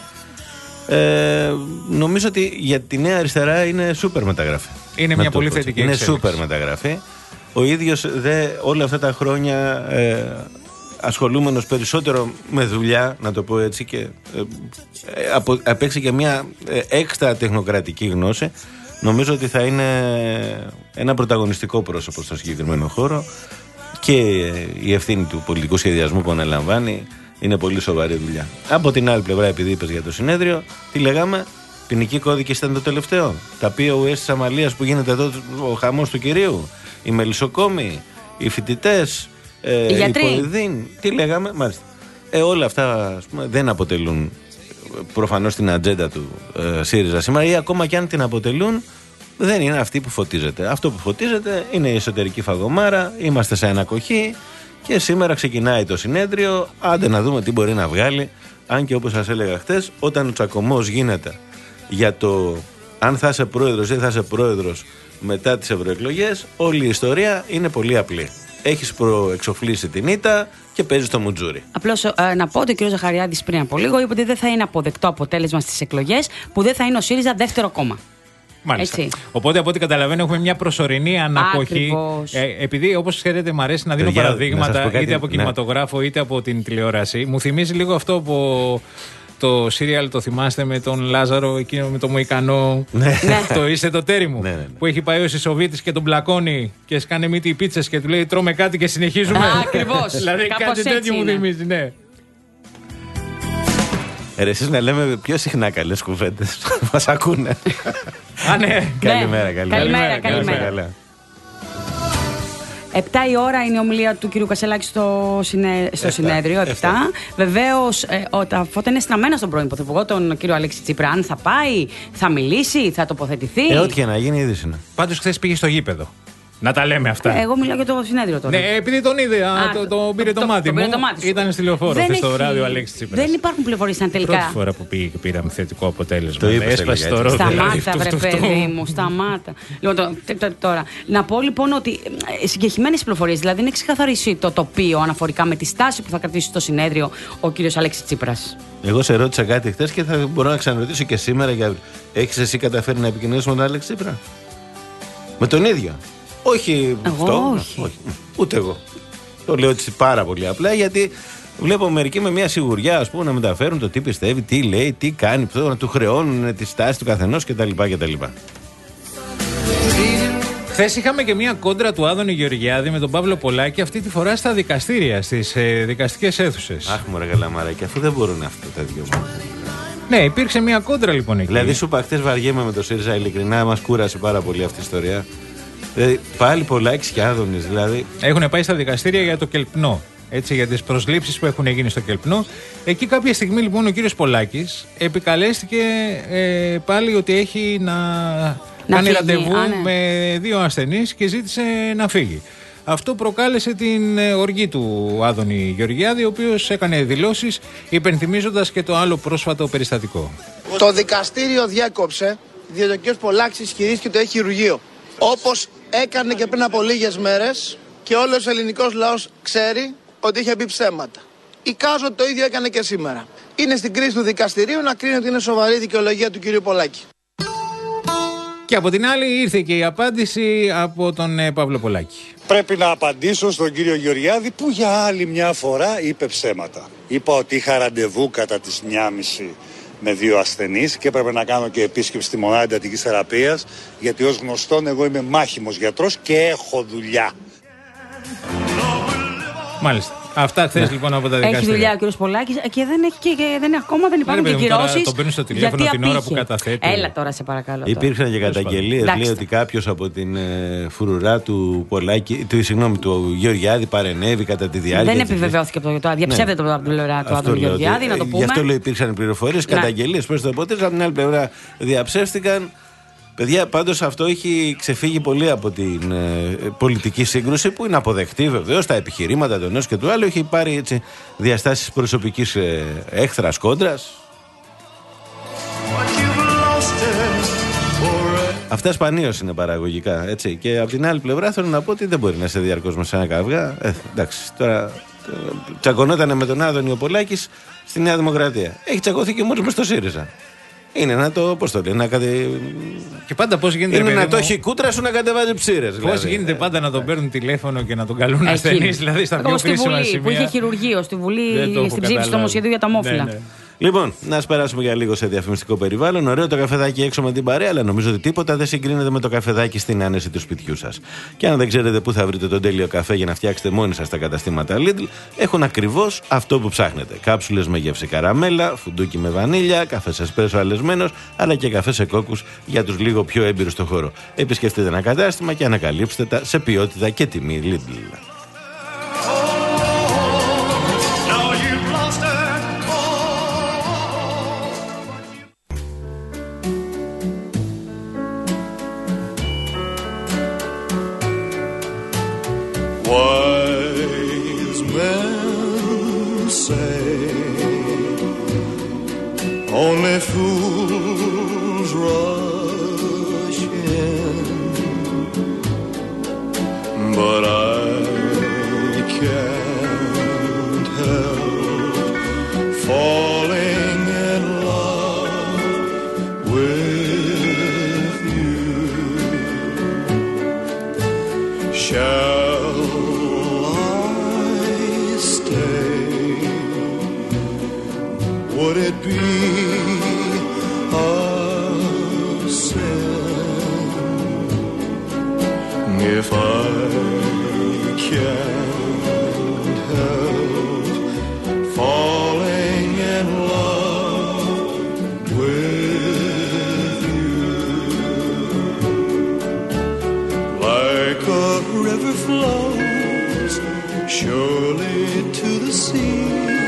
Ε, νομίζω ότι για τη Νέα Αριστερά είναι σούπερ μεταγραφή. Είναι Να μια το πολύ πω. θετική Είναι εξέλιξη. σούπερ μεταγραφή. Ο ίδιος δε, όλα αυτά τα χρόνια ε, ασχολούμενος περισσότερο με δουλειά, να το πω έτσι, και ε, ε, απο, απέξει και μια ε, έξτρα τεχνοκρατική γνώση. Νομίζω ότι θα είναι ένα πρωταγωνιστικό πρόσωπο στο συγκεκριμένο χώρο και η ευθύνη του πολιτικού σχεδιασμού που αναλαμβάνει είναι πολύ σοβαρή δουλειά. Από την άλλη πλευρά, επειδή είπες για το συνέδριο, τι λέγαμε, ποινική κώδικη ήταν το τελευταίο. Τα πι ο ες της Αμαλίας που γίνεται εδώ, ο χαμός του κυρίου, οι μελισσοκόμοι, οι φοιτητές, ε, οι, οι πολυδίν, τι λέγαμε, μάλιστα. Ε, όλα αυτά, ας πούμε, δεν αποτελούν προφανώς την ατζέντα του ε, ΣΥΡΙΖΑ σήμερα, ή ακόμα και αν την αποτελούν, δεν είναι αυτή που φωτίζεται. Αυτό που φωτίζεται είναι η εσωτερική φαγωμάρα, είμαστε σε ανακοχή και σήμερα ξεκινάει το συνέδριο. Άντε να δούμε τι μπορεί να βγάλει. Αν και όπως σας έλεγα χτες, όταν ο τσακωμός γίνεται για το αν θα είσαι πρόεδρος ή δεν θα είσαι πρόεδρος μετά τις ευρωεκλογές, όλη η ιστορία είναι πολύ απλή. Έχεις προεξοφλήσει την ήττα και παίζεις το μουτζούρι. Απλώς ε, να πω ότι ο κ. Ζαχαριάδης πριν από λίγο είπε ότι δεν θα είναι αποδεκτό αποτέλεσμα στις εκλογές που δεν θα είναι ο ΣΥΡΙΖΑ δεύτερο κόμμα. Μάλιστα. Έτσι. Οπότε από ό,τι καταλαβαίνω έχουμε μια προσωρινή ανακοχή. Ε, επειδή όπως ξέρετε μου αρέσει να δίνω Για, παραδείγματα να είτε κάτι, από κινηματογράφο είτε από την τηλεόραση. Μου θυμίζει λίγο αυτό από το σύριαλ, το θυμάστε, με τον Λάζαρο, εκείνο με το Μοϊκανό. Ναι. Το είστε το τέρι μου. Ναι, ναι, ναι. Που έχει πάει ο Σισοβίτης και τον πλακώνει και σκάνε μύτη οι πίτσες και του λέει τρώμε κάτι και συνεχίζουμε. Ακριβώς. Δηλαδή κάτι τέτοιο μου θυμίζει, ναι. Ε, εσείς να λέμε πιο συχνά καλές κουβέντες. Μας ακούνε. Α, ναι. Καλημέρα, καλημέρα. Καλημέρα, καλημέρα. Επτά η ώρα είναι η ομιλία του κ. Κασελάκη στο, συνέ... στο συνέδριο. Επτά. Βεβαίως, ε, τα φώτα είναι στραμμένα στον πρώην Πρωθυπουργό, τον κ. Αλέξη Τσίπρα. Αν θα πάει, θα μιλήσει, θα τοποθετηθεί. Ε, ό,τι και να γίνει, είδηση είναι. Πάντως χθες πήγε στο γήπεδο. Να τα λέμε αυτά. Εγώ μιλάω για το συνέδριο τώρα. Ναι, επειδή τον είδε, α, το, το, το πήρε το, το μάτι μου. Το μάτι ήταν στη λεωφόρο χθες στο βράδυ ο Αλέξης Τσίπρας. Δεν υπάρχουν πληροφορίες αν τελικά. Πρώτη φορά που πήγε και πήραμε θετικό αποτέλεσμα. Το είπες, έσπασε το ρόδο. Σταμάτα, βρε παιδί μου, σταμάτα. Λοιπόν, τώρα, να πω λοιπόν ότι συγκεκριμένες πληροφορίες, δηλαδή είναι ξεκαθαρίσει το τοπίο αναφορικά με τη στάση που θα κρατήσει στο συνέδριο ο κύριος Αλέξης Τσίπρας. Εγώ σε ρώτησα κάτι χθες και θα μπορώ να ξαναρωτήσω και σήμερα. Για... Έχεις εσύ καταφέρει να επικοινωνήσεις με τον Αλέξη Τσίπρα? Με τον ίδιο? Όχι εγώ, αυτό. όχι. όχι. Ούτε εγώ. Το λέω έτσι πάρα πολύ απλά γιατί βλέπω μερικοί με μια σιγουριά, ας πούμε, να μεταφέρουν το τι πιστεύει, τι λέει, τι κάνει, να του χρεώνουν τη στάση του καθενός κτλ. κτλ. Χθες είχαμε και μια κόντρα του Άδωνη Γεωργιάδη με τον Παύλο Πολάκη, αυτή τη φορά στα δικαστήρια, στις ε, δικαστικές αίθουσες. Αχ, μωρέ γαλαμαράκι, αφού δεν μπορούν αυτά τα δυο μου. Ναι, υπήρξε μια κόντρα λοιπόν εκεί. Δηλαδή, σου είπα χτες βαριέμαι με το ΣΥΡΙΖΑ, ειλικρινά μας κούρασε πάρα πολύ αυτή η ιστορία. Δηλαδή, πάλι Πολάκης και Άδωνης, δηλαδή. Έχουν πάει στα δικαστήρια για το Κελπνό. Έτσι, για τις προσλήψεις που έχουν γίνει στο Κελπνό. Εκεί κάποια στιγμή λοιπόν ο κύριος Πολάκης επικαλέστηκε ε, πάλι ότι έχει να, να κάνει φύγει, ραντεβού α, ναι. με δύο ασθενείς και ζήτησε να φύγει. Αυτό προκάλεσε την οργή του Άδωνη Γεωργιάδη, ο οποίος έκανε δηλώσεις υπενθυμίζοντας και το άλλο πρόσφατο περιστατικό. Το δικαστήριο διέκοψε διότι ο κ. Πολάκης ισχυρίστηκε ότι έχει χειρουργείο. Όπως έκανε και πριν από λίγες μέρες και όλος ο ελληνικός λαός ξέρει ότι είχε πει ψέματα. Εικάζω το ίδιο έκανε και σήμερα. Είναι στην κρίση του δικαστηρίου να κρίνει ότι είναι σοβαρή δικαιολογία του κ. Πολάκη. Και από την άλλη ήρθε και η απάντηση από τον ε, Παύλο Πολάκη. Πρέπει να απαντήσω στον κύριο Γεωργιάδη που για άλλη μια φορά είπε ψέματα. Είπα ότι είχα ραντεβού κατά τις μία και μισή με δύο ασθενείς και έπρεπε να κάνω και επίσκεψη στη μονάδα εντατικής θεραπείας, γιατί ως γνωστόν εγώ είμαι μάχημος γιατρός και έχω δουλειά. Μάλιστα. Αυτά χθες λοιπόν από τα δικαστήρια. Έχει δουλειά ο κ. Πολάκης και δεν έχει και, και δεν, ακόμα δεν υπάρχουν και κυρώσεις. Τον παίρνει στο τηλέφωνο την ώρα που καταθέτει. Έλα τώρα, σε παρακαλώ. Τώρα. Υπήρξαν και καταγγελίες. Λέει ότι κάποιος από την ε, φρουρά του Πολάκη, του, συγγνώμη, του Γεωργιάδη παρενέβη κατά τη διάρκεια. Δεν επιβεβαιώθηκε από το διαψεύδεται από την πλευρά του Άδωνη Γεωργιάδη, να το πούμε. Γι' αυτό λέω υπήρξαν πληροφορίες, καταγγελίες προς το αποτέλεσμα. Από την άλλη πλευρά διαψεύστηκαν. Παιδιά, πάντως αυτό έχει ξεφύγει πολύ από την ε, πολιτική σύγκρουση που είναι αποδεκτή βεβαίως, τα επιχειρήματα του ενός και του άλλου. Έχει πάρει έτσι διαστάσεις προσωπικής ε, έχθρας κόντρας. Αυτά σπανίως είναι παραγωγικά, έτσι. Και από την άλλη πλευρά θέλω να πω ότι δεν μπορεί να είσαι διαρκώς μέσα σε ένα καυγά. Ε, εντάξει, τώρα τσακωνότανε με τον Άδωνη ο Πολάκης στη Νέα Δημοκρατία. Έχει τσακωθεί και μόνος μες στο ΣΥΡΙΖΑ. Είναι να το, πώς το λέει, να κατε... Και πάντα πώς γίνεται, είναι να μου... το έχει κούτρα σου να κατεβάζει ψήρες. Πώς δηλαδή. γίνεται πάντα να τον παίρνουν τηλέφωνο και να τον καλούν ασθενείς, δηλαδή στα πιο κρίσιμα σημεία. Που είχε χειρουργείο, στη Βουλή, στην ψήφιση του νομοσχεδίου για τα μόφυλα. Ναι, ναι. Λοιπόν, να περάσουμε για λίγο σε διαφημιστικό περιβάλλον. Ωραίο το καφεδάκι έξω με την παρέα, αλλά νομίζω ότι τίποτα δεν συγκρίνεται με το καφεδάκι στην άνεση του σπιτιού σας. Και αν δεν ξέρετε πού θα βρείτε τον τέλειο καφέ για να φτιάξετε μόνοι σας τα καταστήματα Lidl, έχουν ακριβώς αυτό που ψάχνετε. Κάψουλες με γεύση καραμέλα, φουντούκι με βανίλια, καφές εσπρέσο αλεσμένος, αλλά και καφέ σε κόκκους για τους λίγο πιο έμπειρους στο χώρο. Επισκεφτείτε ένα κατάστημα και ανακαλύψτε τα σε ποιότητα και τιμή Lidl. Wise men say only fools rush in, but I can't help falling in love with you. Shall would it be a sin if I can't help falling in love with you? Like a river flows surely to the sea,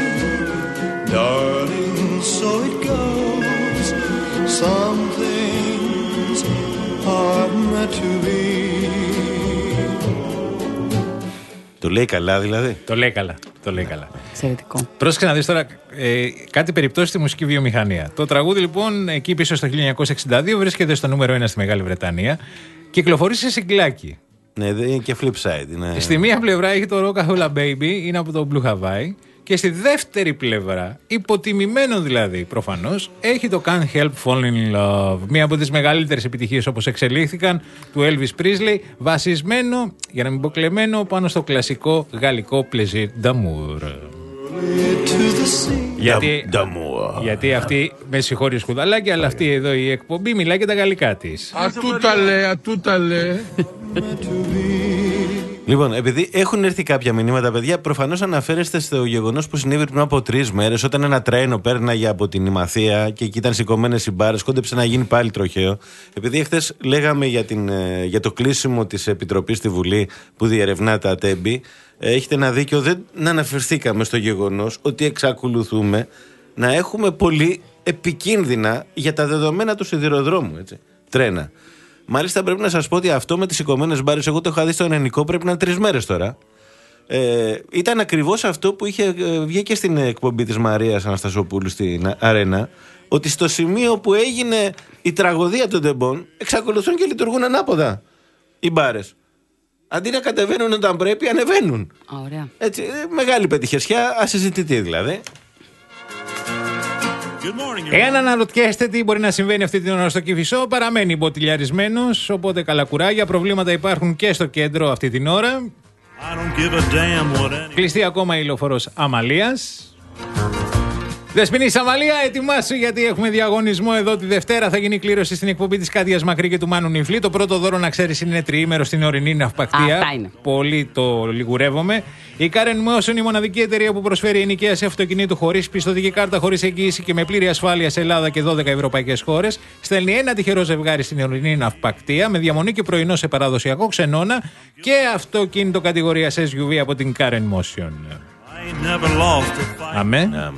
darling, so it goes. Some things are meant to be. Το λέει καλά δηλαδή. Το λέει καλά. Το λέει καλά. Εξαιρετικό. Πρόσεξε να δεις τώρα ε, κάτι περιπτώσει στη μουσική βιομηχανία. Το τραγούδι λοιπόν εκεί πίσω στο χίλια εννιακόσια εξήντα δύο βρίσκεται στο νούμερο ένα στη Μεγάλη Βρετανία. Κυκλοφορεί σε συγκλάκι. Ναι, δεν είναι και flip side. Είναι... Στη μία πλευρά έχει το Rockahula Baby, είναι από το Blue Hawaii. Και στη δεύτερη πλευρά, υποτιμημένο δηλαδή προφανώς, έχει το Can't Help Falling in Love. Μία από τις μεγαλύτερες επιτυχίες όπως εξελίχθηκαν του Elvis Presley, βασισμένο, για να μην πω κλεμμένο, πάνω στο κλασικό γαλλικό Plaisir d'amour. Γιατί, γιατί αυτή, με συγχώρει σκουδαλάκι, αλλά αυτή εδώ η εκπομπή μιλάει και τα γαλλικά της. Ατούταλε, ατούταλε. Λοιπόν, επειδή έχουν έρθει κάποια μηνύματα, παιδιά, προφανώς αναφέρεστε στο γεγονός που συνέβη πριν από τρεις μέρες, όταν ένα τρένο πέρναγε από την Ημαθία και εκεί ήταν σηκωμένες οι μπάρες, κόντεψε να γίνει πάλι τροχαίο. Επειδή χθες λέγαμε για, την, για το κλείσιμο της Επιτροπής στη Βουλή που διερευνά τα τέμπη, έχετε ένα δίκιο, δεν αναφερθήκαμε στο γεγονός ότι εξακολουθούμε να έχουμε πολύ επικίνδυνα για τα δεδομένα του σιδηροδρόμου, έτσι, τρένα. Μάλιστα πρέπει να σας πω ότι αυτό με τις σηκωμένες μπάρες, εγώ το είχα δει στο Ενενικό, πρέπει να είναι τρεις μέρες τώρα. Ε, ήταν ακριβώς αυτό που είχε βγει και στην εκπομπή της Μαρίας Αναστασοπούλου στην Αρένα, ότι στο σημείο που έγινε η τραγωδία των τεμπών εξακολουθούν και λειτουργούν ανάποδα οι μπάρες. Αντί να κατεβαίνουν όταν πρέπει, ανεβαίνουν. Ωραία. Έτσι, μεγάλη πετυχεσιά, ασυζητητή δηλαδή. Εάν αναρωτιέστε τι μπορεί να συμβαίνει αυτή την ώρα στο Κηφισό, παραμένει μποτιλιαρισμένος, οπότε καλά κουράγια. Προβλήματα υπάρχουν και στο κέντρο αυτή την ώρα. Κλειστή ακόμα η λεωφόρος Αμαλίας. Δεσποινή Αμαλία, ετοιμάσου γιατί έχουμε διαγωνισμό εδώ τη Δευτέρα. Θα γίνει κλήρωση στην εκπομπή της Κάτιας Μακρύ και του Μάνου Νιφλή. Το πρώτο δώρο, να ξέρεις, είναι τριήμερο στην ορεινή ναυπακτία. Πολύ το λιγουρεύομαι. Η Karen Motion, η μοναδική εταιρεία που προσφέρει ενοικίαση αυτοκινήτου χωρίς πιστωτική κάρτα, χωρίς εγγύηση και με πλήρη ασφάλεια σε Ελλάδα και δώδεκα ευρωπαϊκές χώρες. Στέλνει ένα τυχερό ζευγάρι στην ορεινή ναυπακτία με διαμονή και πρωινό σε παραδοσιακό ξενώνα και αυτοκίνητο κατηγορίας ες γιου βι από την Karen Motion. Αμέ.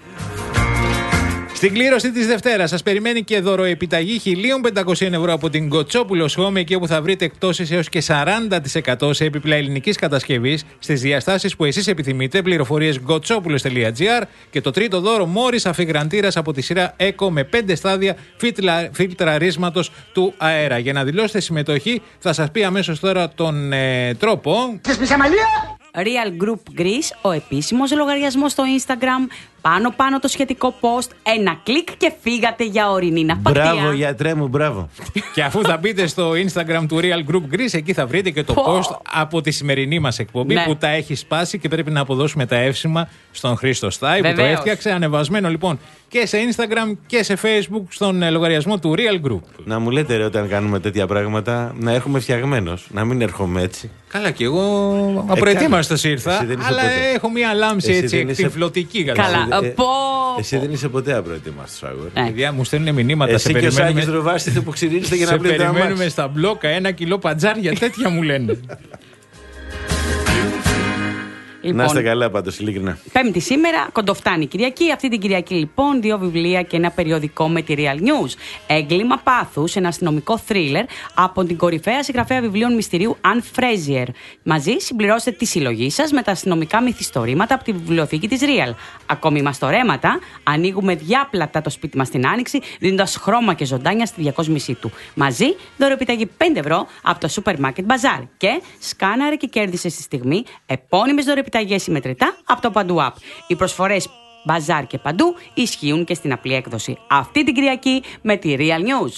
Στην κλήρωση της Δευτέρας σας περιμένει και δωροεπιταγή χίλια πεντακόσια ευρώ από την Κοτσόπουλος Home, εκεί όπου θα βρείτε εκτόσεις έως και σαράντα τοις εκατό σε έπιπλα ελληνικής κατασκευής στις διαστάσεις που εσείς επιθυμείτε. Πληροφορίες γκοτσόπουλος τελεία τζι άρ και το τρίτο δώρο, Μόρις αφιγραντήρας από τη σειρά Eco με πέντε στάδια φιλτραρίσματος του αέρα. Για να δηλώσετε συμμετοχή θα σας πει αμέσως τώρα τον ε, τρόπο. Real Group Greece, ο επίσημος λογαριασμός στο Instagram. Πάνω-πάνω το σχετικό post. Ένα κλικ και φύγατε για ορεινή ναυπακτία. Μπράβο, γιατρέ μου, μπράβο. Και αφού θα μπείτε στο Instagram του Real Group Greece, εκεί θα βρείτε και το post από τη σημερινή μας εκπομπή, ναι, που τα έχει σπάσει και πρέπει να αποδώσουμε τα εύσημα στον Χρήστο Στάι που το έφτιαξε. Ανεβασμένο λοιπόν και σε Instagram και σε Facebook στον λογαριασμό του Real Group. Να μου λέτε ρε, όταν κάνουμε τέτοια πράγματα, να έρχομαι φτιαγμένος, να μην έρχομαι έτσι. Καλά, και εγώ απροετοίμαστος ήρθα, αλλά ποτέ. Έχω μια λάμψη εσύ έτσι εκτυφλωτική. Καλά. Ε, πω, εσύ δεν είσαι ποτέ απροετοίμαστος, αγόρι. Ε. Παιδιά μου στέλνουν μηνύματα. Εσύ σε και ο Σάκης Ροβάστηθε που ξυρίζετε για να πλύνετε. Σε περιμένουμε στα μπλόκα ένα κιλό πατζάρια, τέτοια μου λένε. Λοιπόν, να είστε καλά πάντως, ειλικρινά. Πέμπτη σήμερα, κοντοφτάνει Κυριακή. Αυτή την Κυριακή λοιπόν δύο βιβλία και ένα περιοδικό με τη Real News. Έγκλημα πάθους, ένα αστυνομικό θρίλερ από την κορυφαία συγγραφέα βιβλίων μυστηρίου Αν Φρέζιερ. Μαζί συμπληρώστε τη συλλογή σας με τα αστυνομικά μυθιστορήματα από τη βιβλιοθήκη της Real. Ακόμη μαστορέματα, ανοίγουμε διάπλατα το σπίτι μας την Άνοιξη, δίνοντας χρώμα και ζωντάνια στη διακόσμησή του. Μαζί δωρεοπιταγή πέντε ευρώ από το Super Market Bazaar. Και σκάναρε και κέρδισε στη στιγμή επώνυμες δωρεοπιταγές συμμετρητά από το Παντού App. Οι προσφορές Μπαζάρ και Παντού ισχύουν και στην απλή έκδοση. Αυτή την Κυριακή με τη Real News.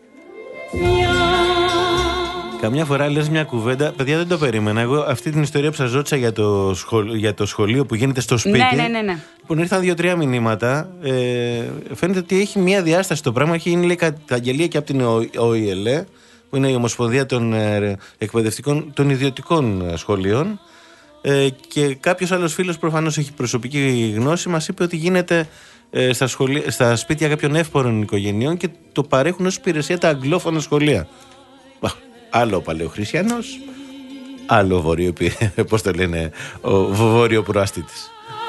Καμιά φορά λες μια κουβέντα, παιδιά δεν το περίμενα. Εγώ αυτή την ιστορία που σας ρώτησα για το, σχολ... για το σχολείο που γίνεται στο σπίτι. Ναι, ναι, ναι, ναι. Λοιπόν, ήρθαν δύο-τρία μηνύματα. Ε, φαίνεται ότι έχει μια διάσταση το πράγμα. Έχει γίνει λέει, καταγγελία και από την Ο Η Ελ Ε, που είναι η Ομοσπονδία των ε, Εκπαιδευτικών των Ιδιωτικών Σχολείων. Ε, και κάποιος άλλος φίλος, προφανώς έχει προσωπική γνώση, μας είπε ότι γίνεται ε, στα, σχολεία, στα σπίτια κάποιων εύπορων οικογενειών και το παρέχουν ως υπηρεσία τα αγγλόφωνα σχολεία. Άλλο ο παλαιοχριστιανός, άλλο ο βόρειο, πώς το λένε, ο βόρειο προάστητης.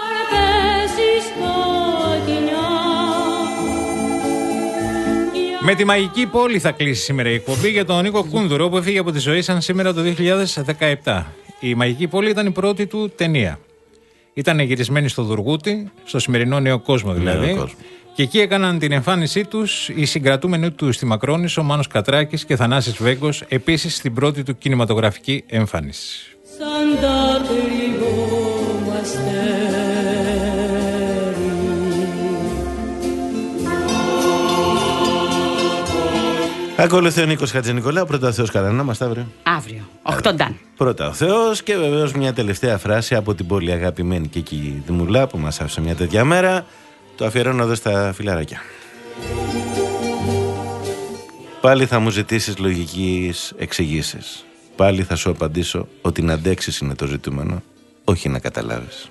Με τη μαγική πόλη θα κλείσει σήμερα η εκπομπή για τον Νίκο Κούνδουρο που έφυγε από τη ζωή σαν σήμερα το δύο χιλιάδες δεκαεπτά. Η Μαγική Πόλη ήταν η πρώτη του ταινία. Ήταν γυρισμένη στο Δουργούτι, στο σημερινό Νέο Κόσμο δηλαδή. Νέο κόσμο. Και εκεί έκαναν την εμφάνισή τους οι συγκρατούμενοι του στη Μακρόνισσο, Μάνος Κατράκης και Θανάσης Βέγκος, επίσης στην πρώτη του κινηματογραφική εμφάνιση. Ακολουθεί ο Νίκος Χατζηνικολάου. Πρώτα ο Θεός καλά να είμαστε αύριο. Αύριο, οκτώ Νταν. Πρώτα ο Θεός και βεβαίως μια τελευταία φράση από την πολύ αγαπημένη και εκεί Δημουλά που μας άφησε μια τέτοια μέρα. Το αφιερώνω εδώ στα φιλαράκια. Πάλι θα μου ζητήσεις λογικής εξηγήσεις. Πάλι θα σου απαντήσω ότι να αντέξεις είναι το ζητούμενο, όχι να καταλάβεις.